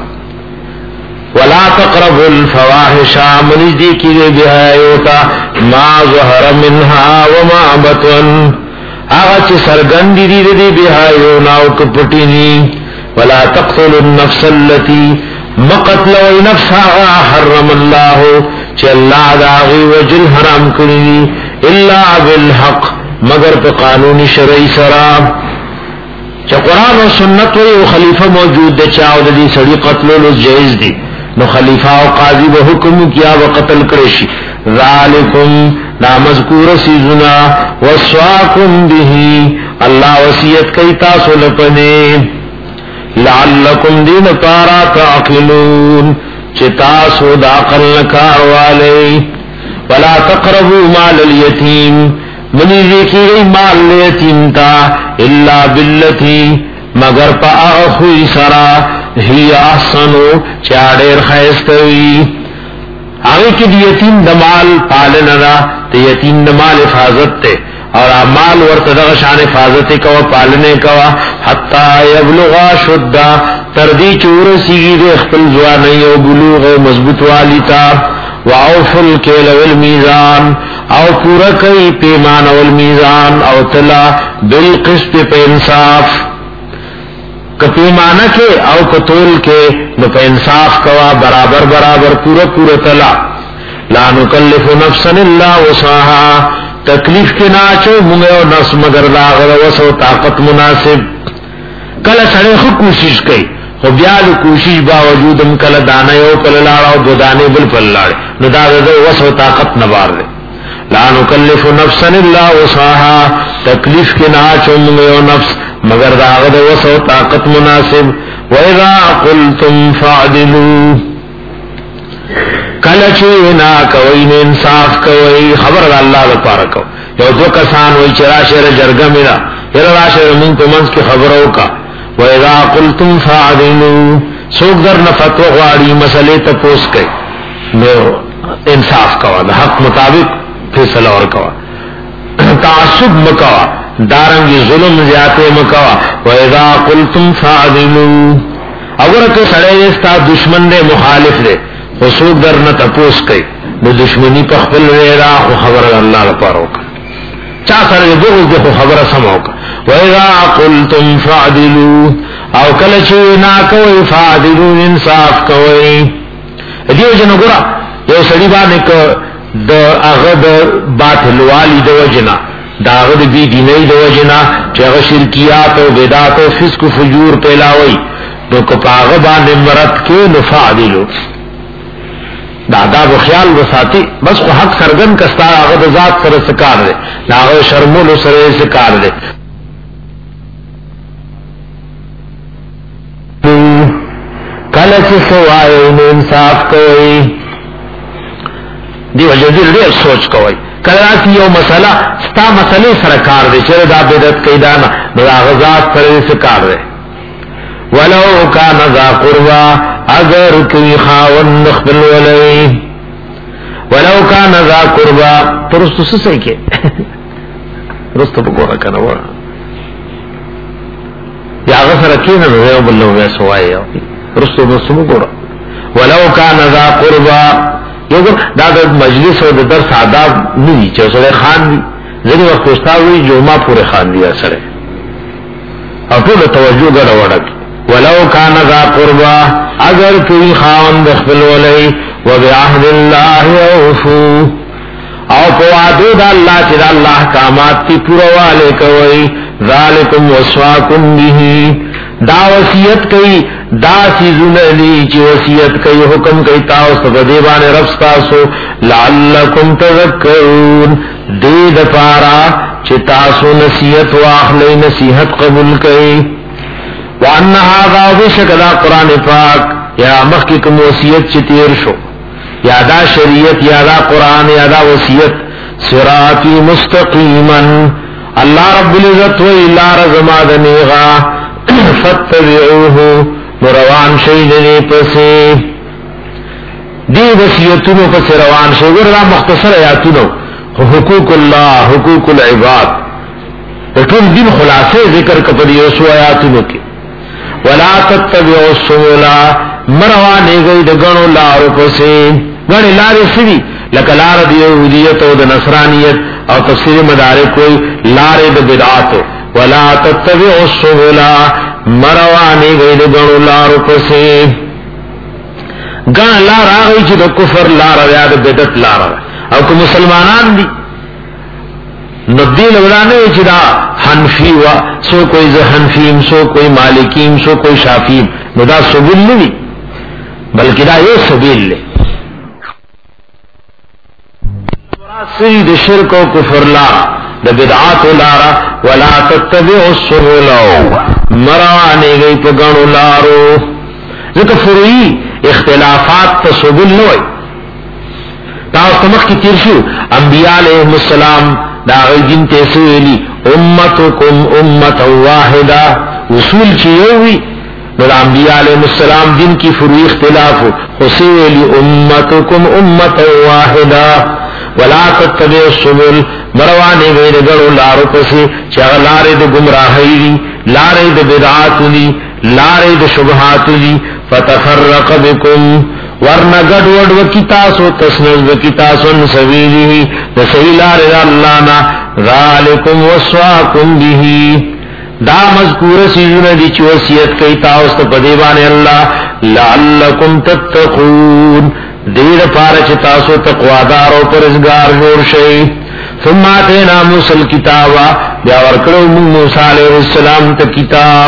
ولا تقربوا الفواحش من دي کې بها یوتا ما ظهر منها وما بطن هغه چې سرګند دي دي بها یو ناو کپټینی ولا تقتلوا النفس التي مقتل نفسها حرم الله چې الله دا غي وجل حرام کړی الا بالحق مگر په قانوني شرعي سره چې قران او سنت او خلیفہ موجود دي چاو د دې سړي قتل له جایز دي نو خلیفہ او قاضي به حکم کیا و قتل کړی شي ذالکم لا مذکور سیزنا وصاکم به الله وصیت کوي تاسو لپاره لعلکم دین پارا تعقلون چې تاسو د عقل کار والي ولا تقربوا مال اليتيم منی ذکر مال الیتیم تا الا باللتی مگر پا اخوی سرا ہی احسنو چاڑیر خیستوی آگے کی دی یتیم دمال پالن را تی یتیم دمال حفاظت تے اور مال ورتدغ شان حفاظت کوا پالنے کوا حتی یبلغا شدہ تردی چورسی دے اخپل زوانی و بلوغ مضبوط والی تا وعوف الکیل والمیزان او پورا کئی پیمان والمیزان او تلا بالقسط پہ انصاف کپیمانہ کے او کتول کے نو پہ انصاف کوا برابر برابر پورا پورا تلا لا نکلف نفسا اللہ وسعها تکلیف کے ناچو منگے و نفس مگر لاغر وسو طاقت مناسب کل سڑے خود کوشش کئی خو بیاد کوشش باوجودم کل دانے او کل لارا او دو دانے بل پل لارے نو دا دا وسو طاقت نبار دے لا نکلف نفسا الا وسعها تکلیف کے ناچو منگے و نفس مگر دا غد وسو طاقت مناسب وَإِذَا قُلْتُمْ فَعْدِلُوا کلچی نا کوئی نے انصاف کوئی خبر دا اللہ دا پارا کو یو دو کسان وی چرا شیر جرگا میرا یرا شیر من تو منز کی خبروں کا وَإِذَا قُلْتُمْ فَعْدِلُوا سوک در نفتو غاری مسئلے تپوس کئی نو انصاف کوا دا حق مطابق فیصلہ اور کوا تعصب مکوا دارنگی ظلم زیادے مکوا وَإِذَا قُلْتُمْ فَعْدِلُوا اگر کہ سڑے استا دشمن دے مخالف دے خصوص در نہ تپوس کئی نو دشمنی پخبل ویرا خو خبر اللہ لپارو کا چا سر بغض دے خو خبر سمو کا وَإِذَا قُلْتُمْ فَعْدِلُوا او کلچو ناکوئی فَعْدِلُوا انصاف کوئی دیو جنو گرا یو سڑی بانے که دا اغد باطل والی دو جنا دا اغد بی دینی دو جنا چه اغد شرکیات و بدات و فسق و فجور پیلاوئی دو کپا اغبان مرد کے نفعدلو دا آداب و خیال وساتی بس کو حق سرگن کستا اغد ذات سر سکار دے دا اغد شرمول سر سکار دے کلچ سوائے انہیں انصاف کوئی دی وجہ دل دیر سوچ کوئی کلاتی یو مسئلہ ستا مسئلے سرکار دے چرے دا بدت کئی دانا دا غزات سر سکار دے ولو کان ذا قربا اگر کئی خاون نخبل ولئی ولو کان ذا قربا ترستو سسے کے رستو بگورا کنا ورا یا غفر کینا نویو بلو ویسو آئے رستو رستو بگورا ولو کان ذا قربا یو دا د مجلس او د درس آداب نه چې سره خان دي ځینې وخت استاد وی جمعه پورې خان دي سره او ټول توجه غره وړک ولو کان ذا قربا اگر کوئی خاوند خپل ولای و بعهد الله اوفو او په وعده د الله چې د الله احکامات تی پرواله کوي ذالکم وصاکم به دا وصیت کوي دا سيزونه دي چې وصیت کوي حکم کوي تاسو په دی باندې رب تاسو لعلکم تذکرون دې د پارا چې تاسو نصیحت واخلئ نصیحت قبول کړئ وان هذا وشکدا قران پاک یا مخکې کوم وصیت چې تیر شو یا دا شریعت یا دا قرآن یا دا وصیت صراطی مستقیما اللہ رب العزت و اللہ رزما دنیغا فتبعوه مروان شیدنی پسے دی وصیتونو پس روان شیدن را مختصر آیاتونو حقوق اللہ حقوق العباد اٹھون دن خلاصے ذکر کپدی یسو آیاتونو کی ولا تتبعوا السبل مروانے گئی دگنو لارو پسے گنی لارے سوی لکه لار د یهودیت او د نصرانیت او تفسیر مدارک کوئی لارې د بدعات ولا تتبعوا السبل مروانی گئی د غړو لارو پسې ګڼ لار هغه چې د کفر لار یا د بدعت لار او که مسلمانان دي نو دین ورانه چې دا حنفی وا سو کوئی ز حنفیم سو کوئی مالکیم سو کوئی شافعیم نو دا سبیل نه دي بلکې دا یو سبیل دی سید شرک و کفر لارا دا بدعات لارا ولا تتبعوا السبل مروانی گئی پا گنو لارو ذکر فروئی اختلافات تا سبل نوئی تاستمخ کی تیرشو انبیاء علیہ السلام دا غی جن تیسویلی امتکم امت واحدا اصول چیوی دا انبیاء علیہ السلام دن کی فروئی اختلافو خسیویلی امتکم امت واحدا ولا تتبعوا السبل مروانی غیر گڑو لارو پسی چاہ لارے دے گمراہی دی لارے دے بدعات دی لارے دے شبہات دی فتفرق بکم ورنہ گڑ وڑ وکتاسو تسنز وکتاسو سبیلی دا صحیح لارے دا اللہ نا ذالکم وصواکم بیہی دا مذکور سیزن دی چی وصیت کئی تاوست پدیبان اللہ لعلکم تتقون دیر پارا چی تاسو تقوادار و پرزگار جوڑ شئی ثم آتینا موسیٰ الكتابا بیا ورکڑو من موسیٰ علیہ السلام تا کتاب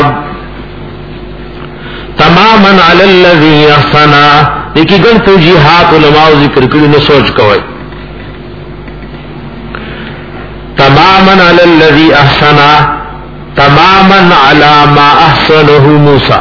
تماما علی اللذی احسنا لیکی گن توجیحات علماء ذکر کری نو سوچ کوئی تماما علی اللذی احسنا تماما علی ما احسنه موسیٰ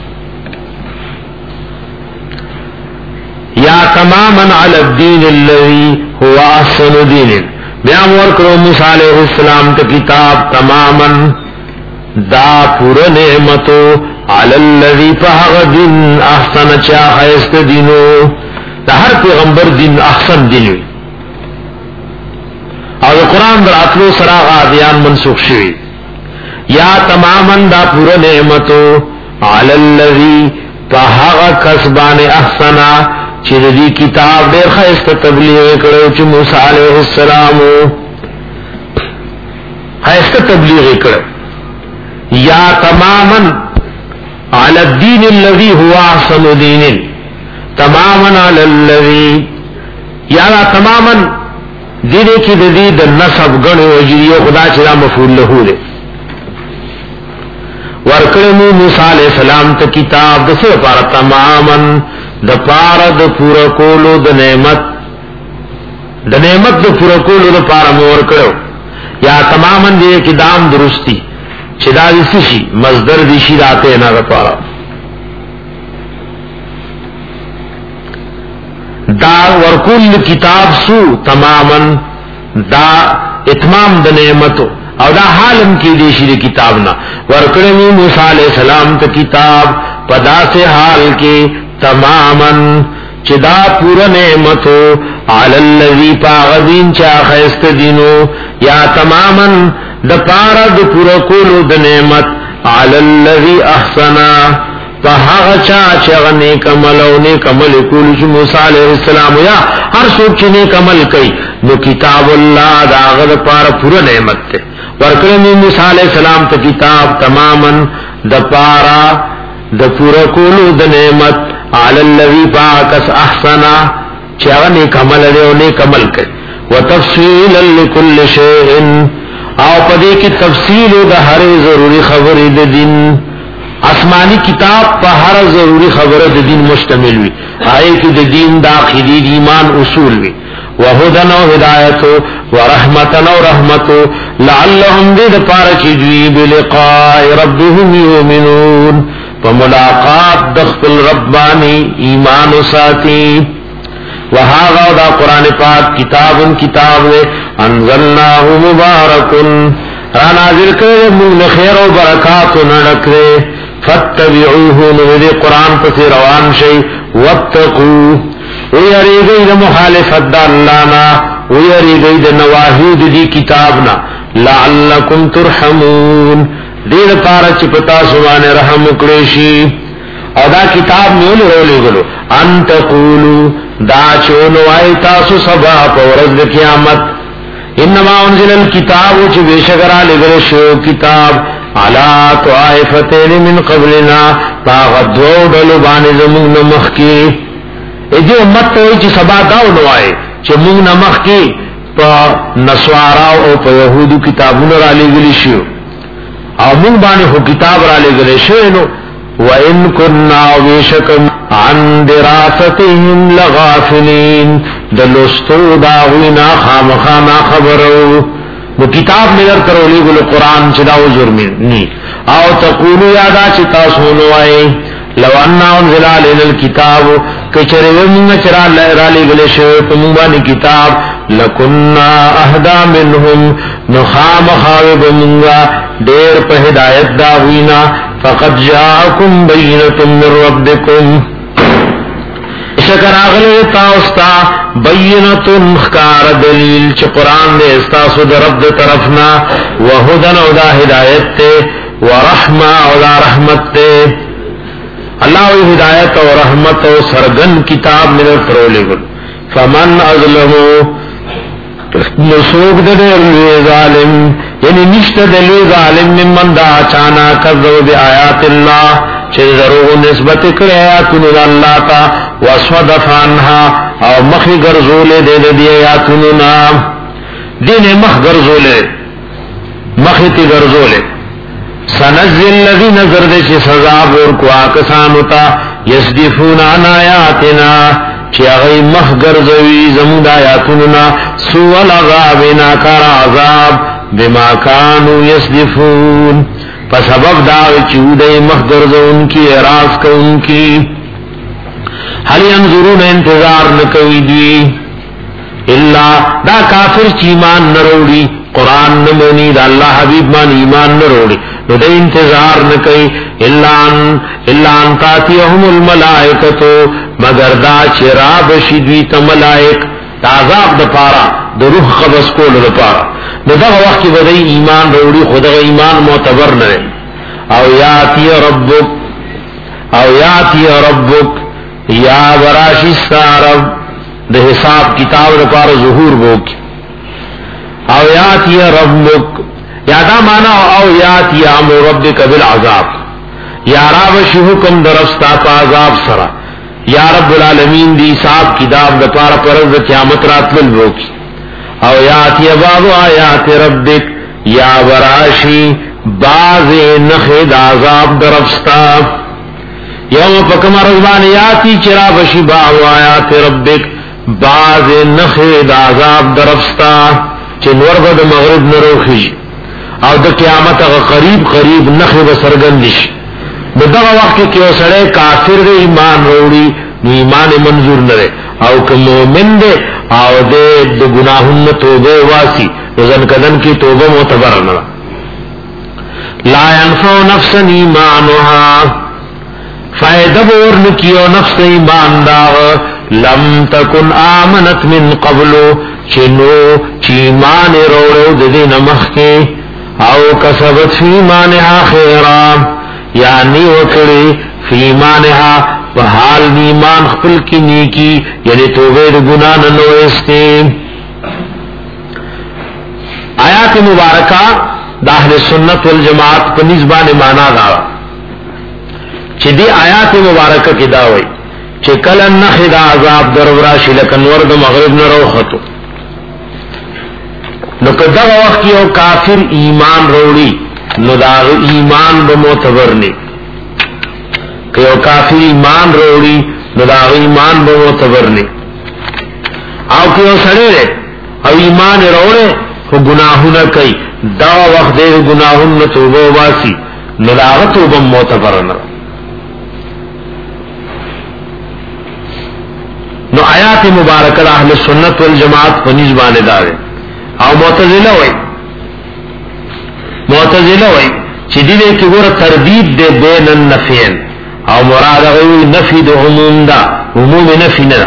یا تماما علی الدین الذی هو احسن دین بیام ورکرو موسیٰ علیہ السلام تا کتاب تماما دا پورا نعمتو علی الذی پہغ دین احسن چا خیست دینو دا ہر پیغمبر دین احسن دینوی اور قرآن در اطلو سراغ آدیان منسوخ شوی یا تماما دا پورا نعمتو علی الذی پہغ کسبان احسنا چې دې کتاب ډېر خاصه تبلیغ کړو چې موسی عليه السلام خاصه تبلیغ کړو یا تماما علی الدین الذی هو احسن دین تماما علی الذی یا تماما دې کې د دې د نسب غن وجریو خدا چې را مفعول له ده ورکړو موسی عليه السلام ته کتاب د څه لپاره تماما د پاره د پورا کولو د نعمت د نعمت د پورا کولو لپاره مور کړو یا تماما دې کې دام درستی چې دا شي مصدر دي شي راته نه لپاره دا ورکول کتاب سو تماما دا اتمام د نعمتو او دا حالم کې دې شي کتاب نه ورکړو موسی عليه السلام ته کتاب پدا سے حال کې تماما چدا پورا نعمتو علی اللذی پاغدین چا خیست دینو یا تماما دا پارا دا پورا کولو دا نعمت علی اللذی احسنا فهغه چا چې هغه نیک عمل او نیک عمل کول چې موسی علیه السلام یا هر څوک چې نیک عمل کوي نو کتاب الله دا هغه لپاره پوره نعمت ده ورکړنی موسی علیه السلام ته کتاب تماما د پارا د پوره کولو د نعمت علی الذی فاکس احسنا چې هغه نیک عمل لري او نیک عمل کوي وتفصیلا لكل شیء او پدې کې تفصیل د هر ضروری خبرې د دین آسمانی کتاب په هر ضروری خبره د دین مشتمل وي آی کې د دین داخلي ایمان اصول وي وهدن او هدایت ورحمت او رحمت لعلهم دې پاره چې دوی بلقاء ربهم یؤمنون فملاقات دخل ربانی ایمان ساتي وهذا دا قرآن پاک کتاب کتاب ہے انزلناه مبارک را نازل کرے من خیر و برکات نڑکرے فاتبعوه نوذی قرآن پسی روان شئی واتقو ویریگئی دا محالفت دا اللہنا ویریگئی دا نواحید دی کتابنا لعلکم ترحمون دیر پارا چپتا سمان رحم اکڑیشی او دا کتاب نیول رولی گلو انت قولو دا چونو آئی تاسو سبا پورز قیامت انما انزل الكتاب چه بیشکرا لگر شو کتاب علا طائفتین من قبلنا پاغدو ڈلو بانی زمون نمخ کی ایدی امت توی چه سبا داو نوائی چه مون نمخ کی پا نسواراو او پا یهودو کتابون را لگلی شو او مون بانی خو کتاب را لگلی شو نو وَإِن كُنَّا وَيْشَكَمْ عَنْ دِرَاسَتِهِمْ لَغَافِلِينَ دلستو داوینا خامخانا خبرو نو کتاب ملر کرولی گلو قرآن چداو جرمنی او تقولو یادا چتا سونو آئے لو اننا انزل علینا الكتاب کچرے ومنا چرا رالی گلے شویت مبانی کتاب لکننا اہدا منہم نخام خاوب منگا دیر پہ ہدایت داوینا فقد جاءكم بينة من ربكم شکر اغلی تاوستا بینة خکار دلیل چه قرآن دے استاسو در رب دے طرفنا وہدن او دا ہدایت تے ورحمہ او دا رحمت تے اللہ وی ہدایت او رحمت او سرگن کتاب من ترولے گل فمن ازلمو نسوک دے لوی ظالم یعنی نشت دلی ظالم ممن دا چانا کذب بی آیات اللہ چه ضرور نسبت کر آیاتون اللہ تا واسودف عنها او مخی گرزولے دے دے دی آیاتون نام دین مخ گرزولے مخی تی گرزولے سنزل الذی نظر دے چه سزاب ورکو آکسانو تا یسدفون عن آیاتنا چه اغی مخ گرزوی زمود آیاتوننا سوء العذاب ناکار عذاب بما کانو یسدفون فسبب داوی چودے مخ گرزو ان کی اعراض کو ان کی حل ینظرون انتظار نکوی دی اللہ دا کافر چی ایمان نروڑی قرآن نمونی دا اللہ حبیب مان ایمان نروڑی نو دا انتظار نکوی اللہ ان تاتیہم الملائکتو مگر دا چراب شدویت ملائک دا عذاب دا پارا دا روح قبض کول دا پارا نو دا وقت کی بدئی ایمان روڑی خدا ایمان معتبر نہ او یاتی ربک او یاتی ربک یا براشی سارب دا حساب کتاب دا پارا ظہور بوک او یاتی ربک یادا مانا او یاتی امر ربک بالعذاب یا رابشی حکم درستا پا عذاب سرا یا رب العالمین دی صاحب کتاب دا پارا پرز قیامت رات للبوکی او یاتی باب آیات ربک یا براشی باز نخد عذاب درفستا یوم پکم رضبان یاتی چرا بشی باب آیات ربک باز نخد عذاب درفستا چنور بد مغرب نروخی او دا قیامت اغا قریب قریب نخد سرگندش دا وقت کی او سڑے کافر دے ایمان روڑی نو ایمان منظور نرے او که مومن دے او دے دو گناہن توبے واسی وزن کدن کی توبہ معتبر نرا لا ينفع نفسا ایمانها فائدہ بورن کیو نفس ایمان داغ لم تکن آمنت من قبلو چنو چیمان روڑو دے نمخ کے او کسبت فی ایمانها خیرام یعنی وکڑی فی ایمانها وحال ایمان خپل کی نیکی یعنی توبه د ګناه نه نو استه. آیات مبارکہ د اهل سنت والجماعت په نسبانه معنا دا چې دی آیات مبارکہ کې دا وایي چې کله نخ دا عذاب درورا شل کنور د مغرب نه روخته نو کدا وخت یو کافر ایمان وروړي نو دا ایمان به معتبر نه که یو کافر ایمان وروړي نو دا ایمان به معتبر نه او که یو سره او ایمان وروړي خو گناهونه کوي دا وخت دې گناهونه توبه واسي نو دا توبه معتبر نه. نو آیات مبارکہ اہل سنت والجماعت په نسبانه دا ده او معتزله وای معتزله وای چې دې کې ګوره تردید ده بین النفین او مراد غوی نفی د عموم دا عموم نفی نه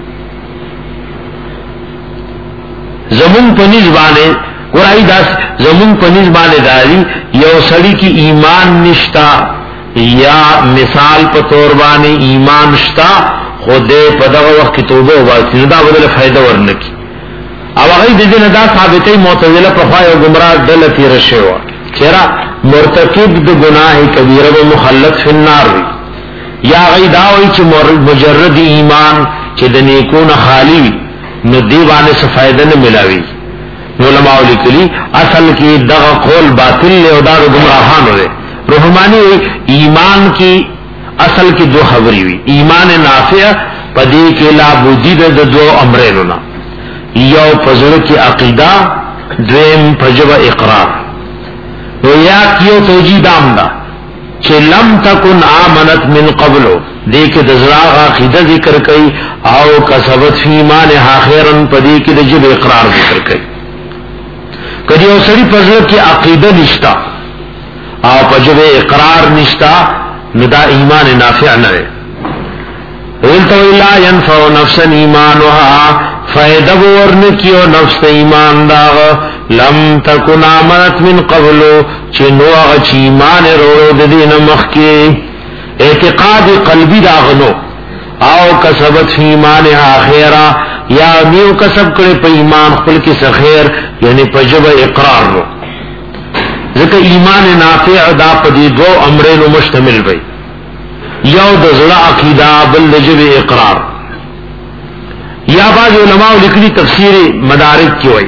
زمون په نسبانه ګورای داس زمون په نسبانه داری یو سړی کی ایمان نشتا یا مثال په تور باندې ایمان نشتا خدای په دغه وخت کې توبه واسي دا بدله فائدہ ورنکي او هغه د دې نه دا ثابتې معتزله په خوا یو گمراه دله تیر شوی چیرې مرتکب د گناه کبیره او مخلد فی النار وی یا غي دا وی چې مجرد ایمان چې د نیکونو خالی نو دی باندې څه فائدہ نه ملاوي. علماء لیکلي اصل کې دغه قول باطل او دا گمراهانو دی. رحمانی ایمان کی اصل کی دو خبری ہوئی ایمان نافع پدی کے لا بودی د دو امرینو نا یو پزړ کی عقیدہ دویم پجب اقرار و یا کیو توجید آمدا چې لم تکن آمنت من قبلو دې کې د زړه عقیدہ ذکر کړي او کسبت فی ایمانها خیرا پدی کې د جب اقرار ذکر کړي. کدی او سړي پزړ کی عقیدہ نشتا او پجب اقرار نشتا ندا ایمان نافع نہ ہے. قلتو الا ينفع نفسا ایمانها فائدہ ورن کیو نفس ایمان دا لم تکن آمنت من قبل چنو اغ ایمان رو د دین مخکی اعتقاد قلبی داغنو او کسبت فی ایمانها خیرا یا نیو کسب کړي په ایمان خپل کې خیر یعنی پجب اقرار رو ذکر ایمان نافع دا پدی دو امرینو مشتمل بی یو د زړه عقیدہ بل د جب اقرار. یا بعض علماء لکلی تفسیر مدارک کی وئی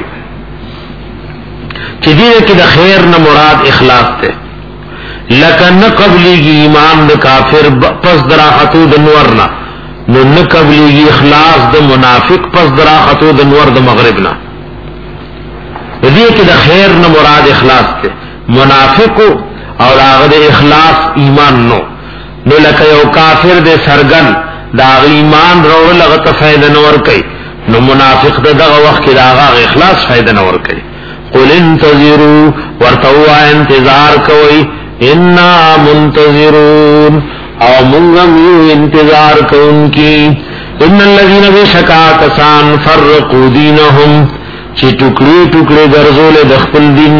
چې دې کې د خیر نه مراد اخلاص ته لکن قبلیږي ایمان د کافر پس دراحتو د نور نه نو نه قبلیږي اخلاص د منافق پس دراحتو د نور د مغرب نه. دې کې د خیر نه مراد اخلاص ته منافق او هغه د اخلاص ایمان نو نو لکه یو کافر د سرګن دا ایمان وروړل هغه ته فائدہ نه ور کوي نو منافق دغه وخت کې دا هغه اخلاص فائدہ نه ور کوي. قل انتظروا ورتوا انتظار کوي انا منتظرون او موږ انتظار کوونکی. ان الذين بشکا کسان فرقوا دینهم چې ټوکړي ټوکړي ګرځول د خپل دین.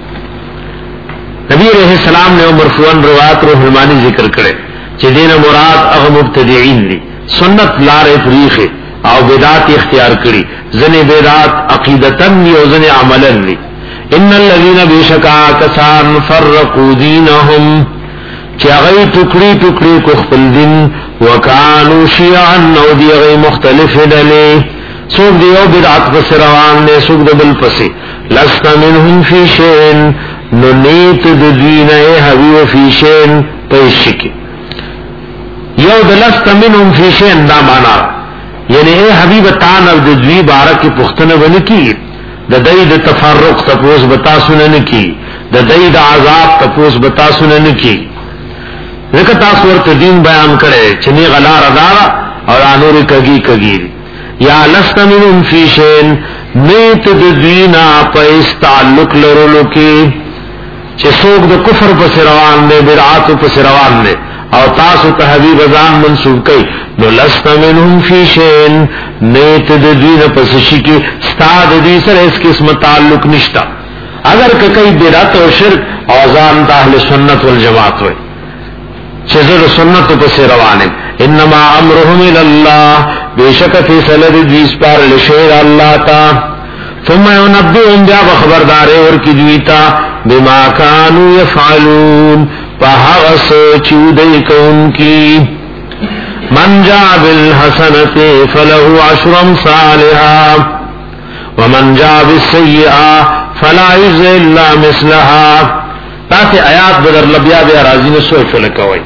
نبی علیہ السلام نے مرفوعاً روایت روح المانی ذکر کرے چې دین مراد هغه مبتدعين دي سنت لار فریخ او بدعت اختیار کړي ځنه بدعت عقیدتن او ځنه عملن دي. ان الذين بشکا کسان فرقوا دینهم چې هغه ټوکړي ټوکړي کو خپل دین وکانو شیعا نو دی هغه مختلف ډلې څوک دی او بدعت پس روان نه څوک د بل پسې لست منهم فی شیء نو نیت د دین ای حبیب فی شین پیشکی یو د لست منهم فی شین دا معنا یعنی اے حبیب تان او د دوی بارک پختنه ونکی د دای د تفرق تپوس بتا سنن کی د دای د عذاب تپوس بتا سنن کی ذکر تاسو ورته دین بیان کړي چې نه غلا ردارا او انور کگی کگی یا لست منهم فی شین نیت د دینا په تعلق لرلو کی چې څوک د کفر په روان دي بدعات په روان دي او تاسو ته حبیب ځان منسوب کړي نو لست منهم فی شین نیت د دین په شي کې ستاد دې سره اس قسم تعلق نشتا. اگر کوي بدعت او شرک او ځان د اهل سنت والجماعت وي چیزر سنت پس روانم انما امرهم الاللہ بیشک فی سلد دیس پار لشیر اللہ تا ثم ينبئهم بیا خبردارے ورکی دویتا بما کانوا یفعلون فہغس چودئی کون کی من جاء بالحسنت فله عشر امثالها ومن جاء بالسیئہ فلا یجزی الا مثلها. تاسے آیات بدر لبیا بیا راضی نے سوچ لکوئی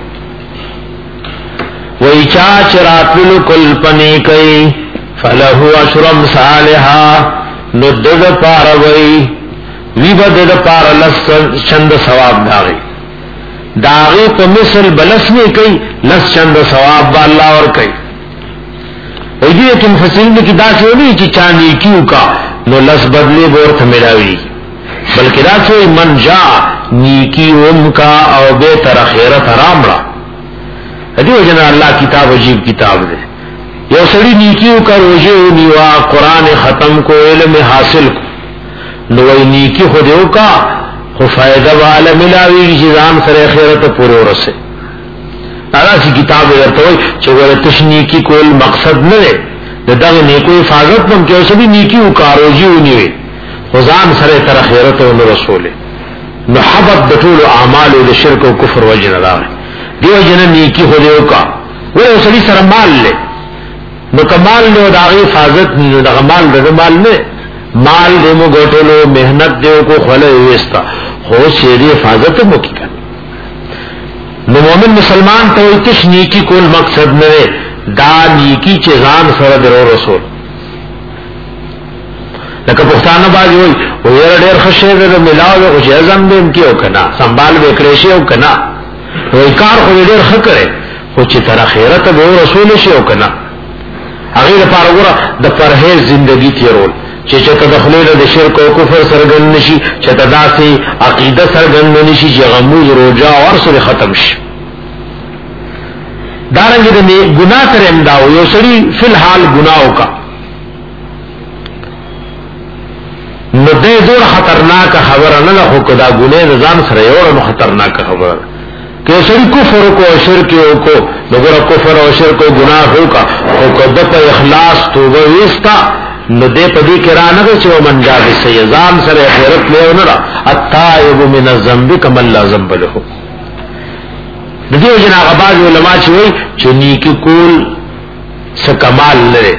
وی چاچ راتلو کل پنی کئی فلہو عشر امثالها ندد پاروئی وی بدد پار لس چند ثواب داغی داغی پا مثل بلسنے کئی لس چند ثواب با اللہ اور کئی ویدی ایک مفسرین کی دا سے ہوئی چی چاندی کیوں کا نو لس بدلے بورت ملاوی بلکہ دا سے من جا نیکی ام کا او بیتر خیرت رامڑا دیو جنا اللہ کتاب عجیب کتاب دے یو سڑی نیکیوں کا روجے نیوا قرآن ختم کو علم حاصل کو نوئی نیکی خودیو کا خو فائدہ والا ملاوی جزام سر خیرت پورے ورسے آرہ سی کتاب ارتوئی چگر تشنیکی کول مقصد نرے داغ نیکو حفاظت من کہ سبھی نیکیوں کا روجی نیوی خزان سر تر خیرت و رسولے محبت دطول اعمال و شرک و کفر و جن داغ دیو جن نیکی خودیو کا وہ سبھی سر مال لے نو کمال لے داغی حفاظت نو داغ مال دے مال لے مال دے مو گوٹولو محنت دیو کو خلے ویستا خو سیدی حفاظت مو کی کن نو مومن مسلمان تو تش نیکی کول مقصد نرے دا نیکی چیزان سر در رسول لکه پښتانه باندې وای او یې ډېر خشه ده ملاو او جزم دې کیو کنا سنبال وکړې شی او کنا وای کار خو ډېر خکره خو چې تر اخرت به رسول شي او کنا هغه لپاره وګوره د پرهیز ژوندۍ تیرول چې چې تدخلول د شرک او کفر سرګن نشي چې تداسي عقیده سرګن نشي چې غموز روجا او سره ختم شي دارنګه د ګناه تر امداو یو سړي فل حال ګناو کا نو دې ډېر خطرناک خبره نه خو کدا ګناه ځان سره یو خطرناک خبره کہ سړي کفر کو شرک کو دغه کفر او شرک او ګناه هو کا او کده په اخلاص توبه وستا نو دې په دې کې را نه چې ومن جاء بسیزان سره خیرت له ونرا التائب من الذنب كما لا ذنب له. دغه جنا غباز علماء چې وي چې نیکی کول څه کمال لري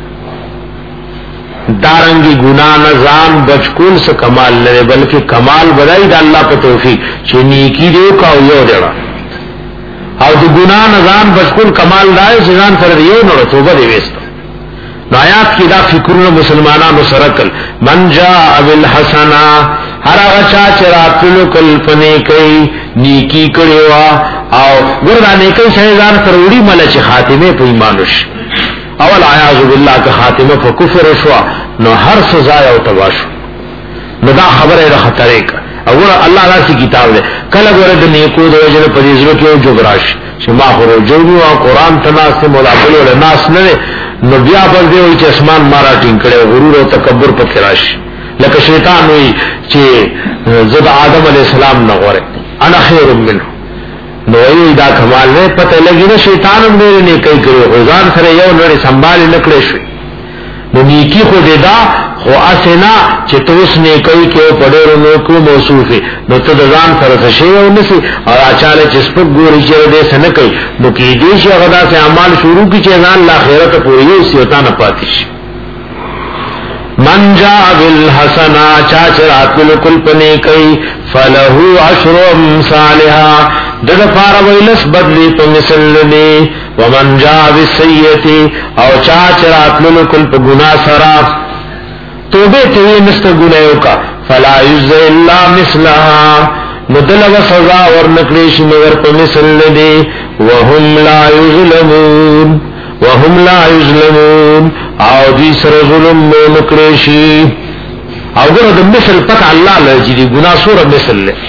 دارنگی گناہ نظام بچکول سے کمال لرے بلکہ کمال بدائی دا اللہ پا توفیق چی نیکی دیو کا یو دیڑا او دا گناہ نظام بچکول کمال دائے چیزان سر دیو نو توبہ دیویستا نو آیات کی دا فکرون مسلمانانو سرکل من جاء بالحسنا ہر اغچا چراتلو کلپنے کئی نیکی کریوا او گردہ نیکی شہزان سروڑی ملچ خاتمے پا ایمانوش اول عیاذ باللہ کا خاتمہ پر کفر شوا نو ہر سزا او تباشو نو دا خبر ہے خطرے کا اور اللہ تعالی کی کتاب ہے کله ورد نیکو د وجه په دې ځل کې جوړاش چې ما خو جوړو او قران تناس سے ملاقات له ناس نه نو بیا پر دې وي چې اسمان مارا ټینګ کړي غرور او تکبر په کراش لکه شیطان وي چې زد آدم علی السلام نه غوړي انا خیر منه نو ای دا کمال نه پته لګی نه شیطان هم دې نه کوي کړو غزان سره یو لري سنبال نکړې شي نو نیکی خو دې دا خو اسنا چې توس نه کوي کې په ډېر نو کو موصوف نو ته ځان سره شي او نسی او اچاله چې سپک ګوري چې دې سن کوي نو کې دې شي غدا سے اعمال شروع کی چې ځان لا خیرت پوری سیوتا نه پاتې شي من جاء بالحسنا چاچرات بالکل پنے کئی فلہو عشر امثالها دد پارا ویلس بدلی تو مثل لنی ومن جاء بالسیئتی او چاچرات بالکل پا گناہ سرا توبے توی مستر گناہوں کا فلا یجزی اللہ مثلها ندل و سزا ورنکلیش مگر پا مثل لنی وهم لا یظلمون وهم لا یظلمون او دی سر ظلم نکریشی او گره دا مثل پتہ اللہ لجی دی گناہ سور مثل لے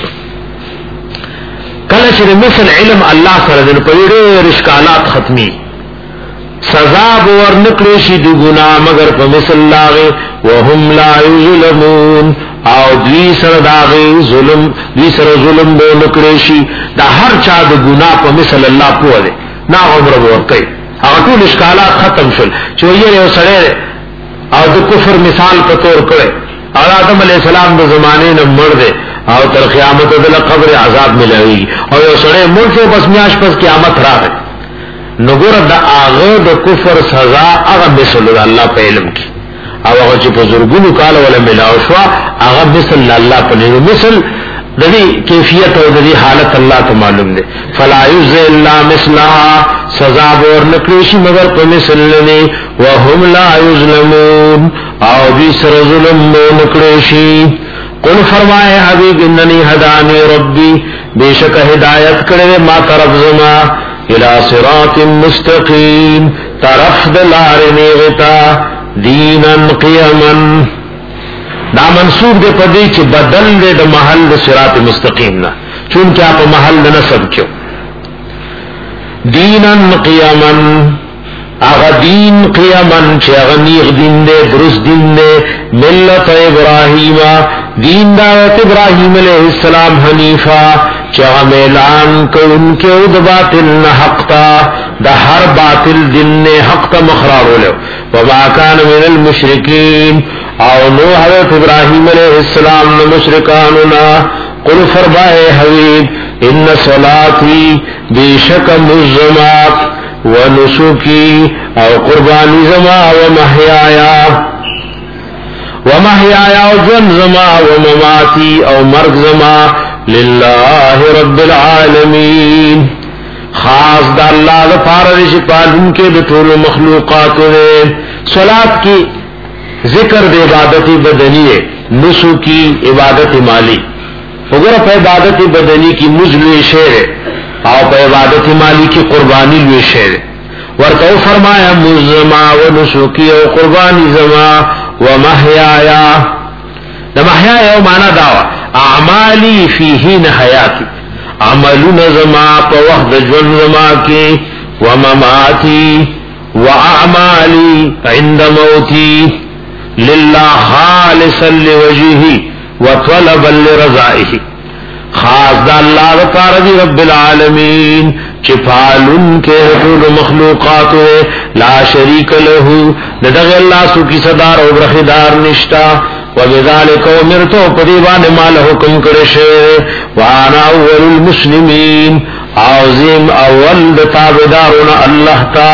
کلچ دی مثل علم اللہ سر دن پیڑے رشکالات ختمی سزا بور نکریشی دی گناہ مگر پا مثل لاغے وهم لا یظلمون او دوی سره داغي ظلم دوی سره ظلم به نکړي شي دا هر چا د ګناه په مثل الله پوهه نه عمر ورته هغه ټول اشکالات ختم شول چې یو سره او د کفر مثال په تور کړي آدم علیہ السلام د زمانه نه مړ دي او تر قیامت د قبر عذاب ملوي او یو سره مړ شو بس میاش پس قیامت راغی نو ګور د هغه د کفر سزا هغه مثل الله په علم کې او هغه چې په زرګونو کال ولا ملاو شو هغه مثل الله په نوم مثل د دې کیفیت او د دې حالت الله ته معلوم دي فلا یذ الا مثلها سزا ور نکړي شي مگر په مثل نه وهم لا یظلمون او دې سره ظلم نکړي شي قل فرمائے حبیب اننی هدانی ربی بیشک ہدایت کرے ما طرف زما الى صراط مستقیم طرف دلار نیغتا دینا قیما دا منصوب دے پدی چی بدل دے دا محل دا صراط مستقیم نا چونکہ آپ محل دا نصب کیو دینا قیما اغا دین قیما چی اغا نیغ دین دے درست دین دے ملت ابراہیم دین دعوت ابراہیم علیہ السلام حنیفہ چاہ میلان کو ان کے اد باطل نہ حق تا دا ہر باطل دن نے حق تا مخرار ہو لو وما کان من المشرکین او نو حضرت ابراہیم علیہ السلام نے مشرکاننا قل فرمائے حبیب ان صلاتی بیشک مزمات ونسکی او قربانی زما ومحیایا ومحیایا او جن زما ومماتی او مرگ زما للہ رب العالمین خاص دا اللہ دا پارش پالن کے بطول مخلوقات دے صلاة کی ذکر دے عبادت بدنی ہے نسو کی عبادت مالی اگر پہ عبادت بدنی کی مجلوی شیر ہے او پہ عبادت مالی کی قربانی لوی شیر ہے ورکو فرمایا مزما و نسوکی او قربانی زما و محیایا دا محیایا او مانا داوا اعمالی فیہین حیاتی عملون زما پا وقت جون زما کی و مماتی و اعمالی عند موتی للہ خالصا لوجہی و طلبا لرضائہی خاص دا اللہ دا پاردی رب العالمین چپالن کے حضور مخلوقات لا شریک لہو ندغ اللہ سو کی صدار و برخدار نشتا وبذالک امرتو پدیوان مال حکم کرشے وانا اول المسلمین عظیم اول تابدارنا اللہ تا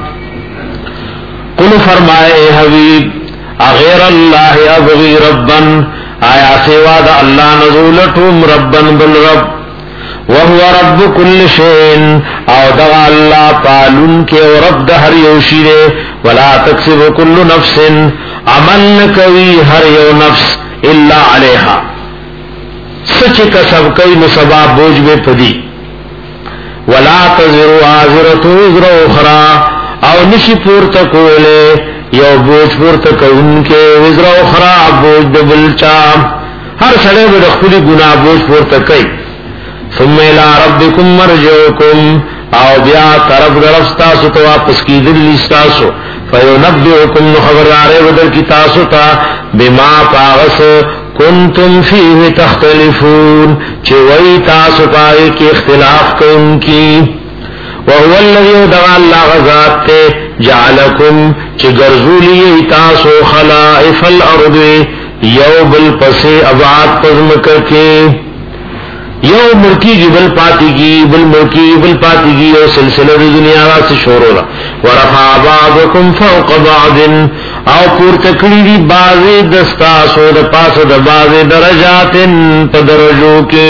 قل فرمائے حبیب اغیر اللہ ابغی ربن آیا سوا دا اللہ نزولتم ربن بالرب وهو رب كل شيء او دغا اللہ پالن کے رب دہر یوشی دے ولا تکسب كل نفس عمل نکوی ہر یو نفس الا علیہا سچ کسب کئی نصبا بوجھ بے پدی ولا تزر وازرة وزر اخرى او نشی پورتا کولے یو بوجھ پورتا کون کے وزر اخرى بوجھ دبلچا ہر سڑے بدخلی گناہ بوجھ پورتا کئی ثم الى ربكم مرجعكم او بیا طرف درستاسو تو واپس کی دلی ستاسو فینبئکم خبردارے بدل کی تاسو تا بما پاغس کنتم فیه تختلفون چوئی تاسو پائے کی اختلاف کن کی وهو الذي دعا اللہ غزات تے جعلکم چی گرزولی تاسو خلائف الارض یو بالپسے ابعاد پزمکر کے یو ملکی کی بل پاتی کی بل ملکی بل پاتی کی یو سلسلہ دنیا را سے شورولا ورفع بعضکم فوق بعض او پور تکڑی دی بازی دستاسو دا پاس دا بازی درجات پا درجوں کے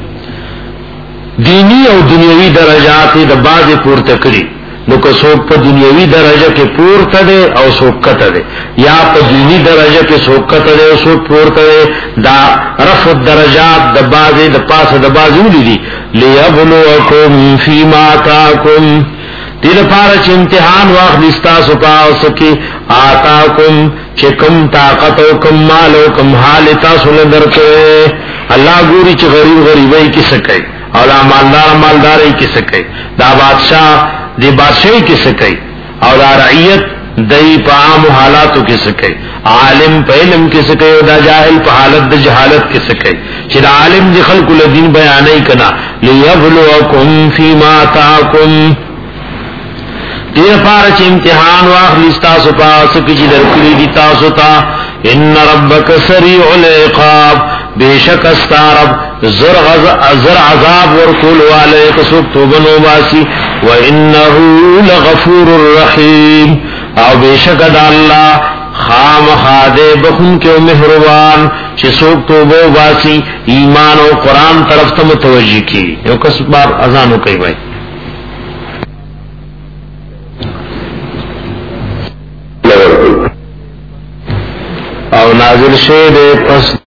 دینی او دنیاوی درجات دا بازی پور تکڑی نو که سوک پا دنیاوی درجہ کے پورتا دے او سوک کتا دے یا پا دینی درجہ کے سوک کتا دے او سوک پورتا دے دا رفع درجات دا بازی دا پاس دا بازی اولی دی لیبلوکم فیما آتاکم دید پارا چھ امتحان واقع دستاسو پاو سکی آتاکم چھ کم طاقتو کم مالو کم حالتاسو لدرکے اللہ گوری چھ غریب غریبائی کی سکے اولا مالدار مالداری کی سکے دا بادشاہ دی بادشاہی کی سکی او دا رعیت دای په عام حالاتو کې سکے عالم په علم کې سکے او دا جاهل په حالت د جهالت کې سکے چې عالم د خلق له دین بیانې کنا ليبلوکم فيما تاکم دې پار چې امتحان واخلي تاسو پاس کې چې درکړي دي تاسو ته ان ربک سریع العقاب بیشک استارب زر غز زر عذاب ورکول والے کسب توبنو باسی وانه لغفور الرحیم او بیشک د الله خام خاده بخون کې مهربان چې څوک توبه باسی ایمان او قران طرف ته متوجي کی یو کس بار اذان کوي وای او نازل شه دې پس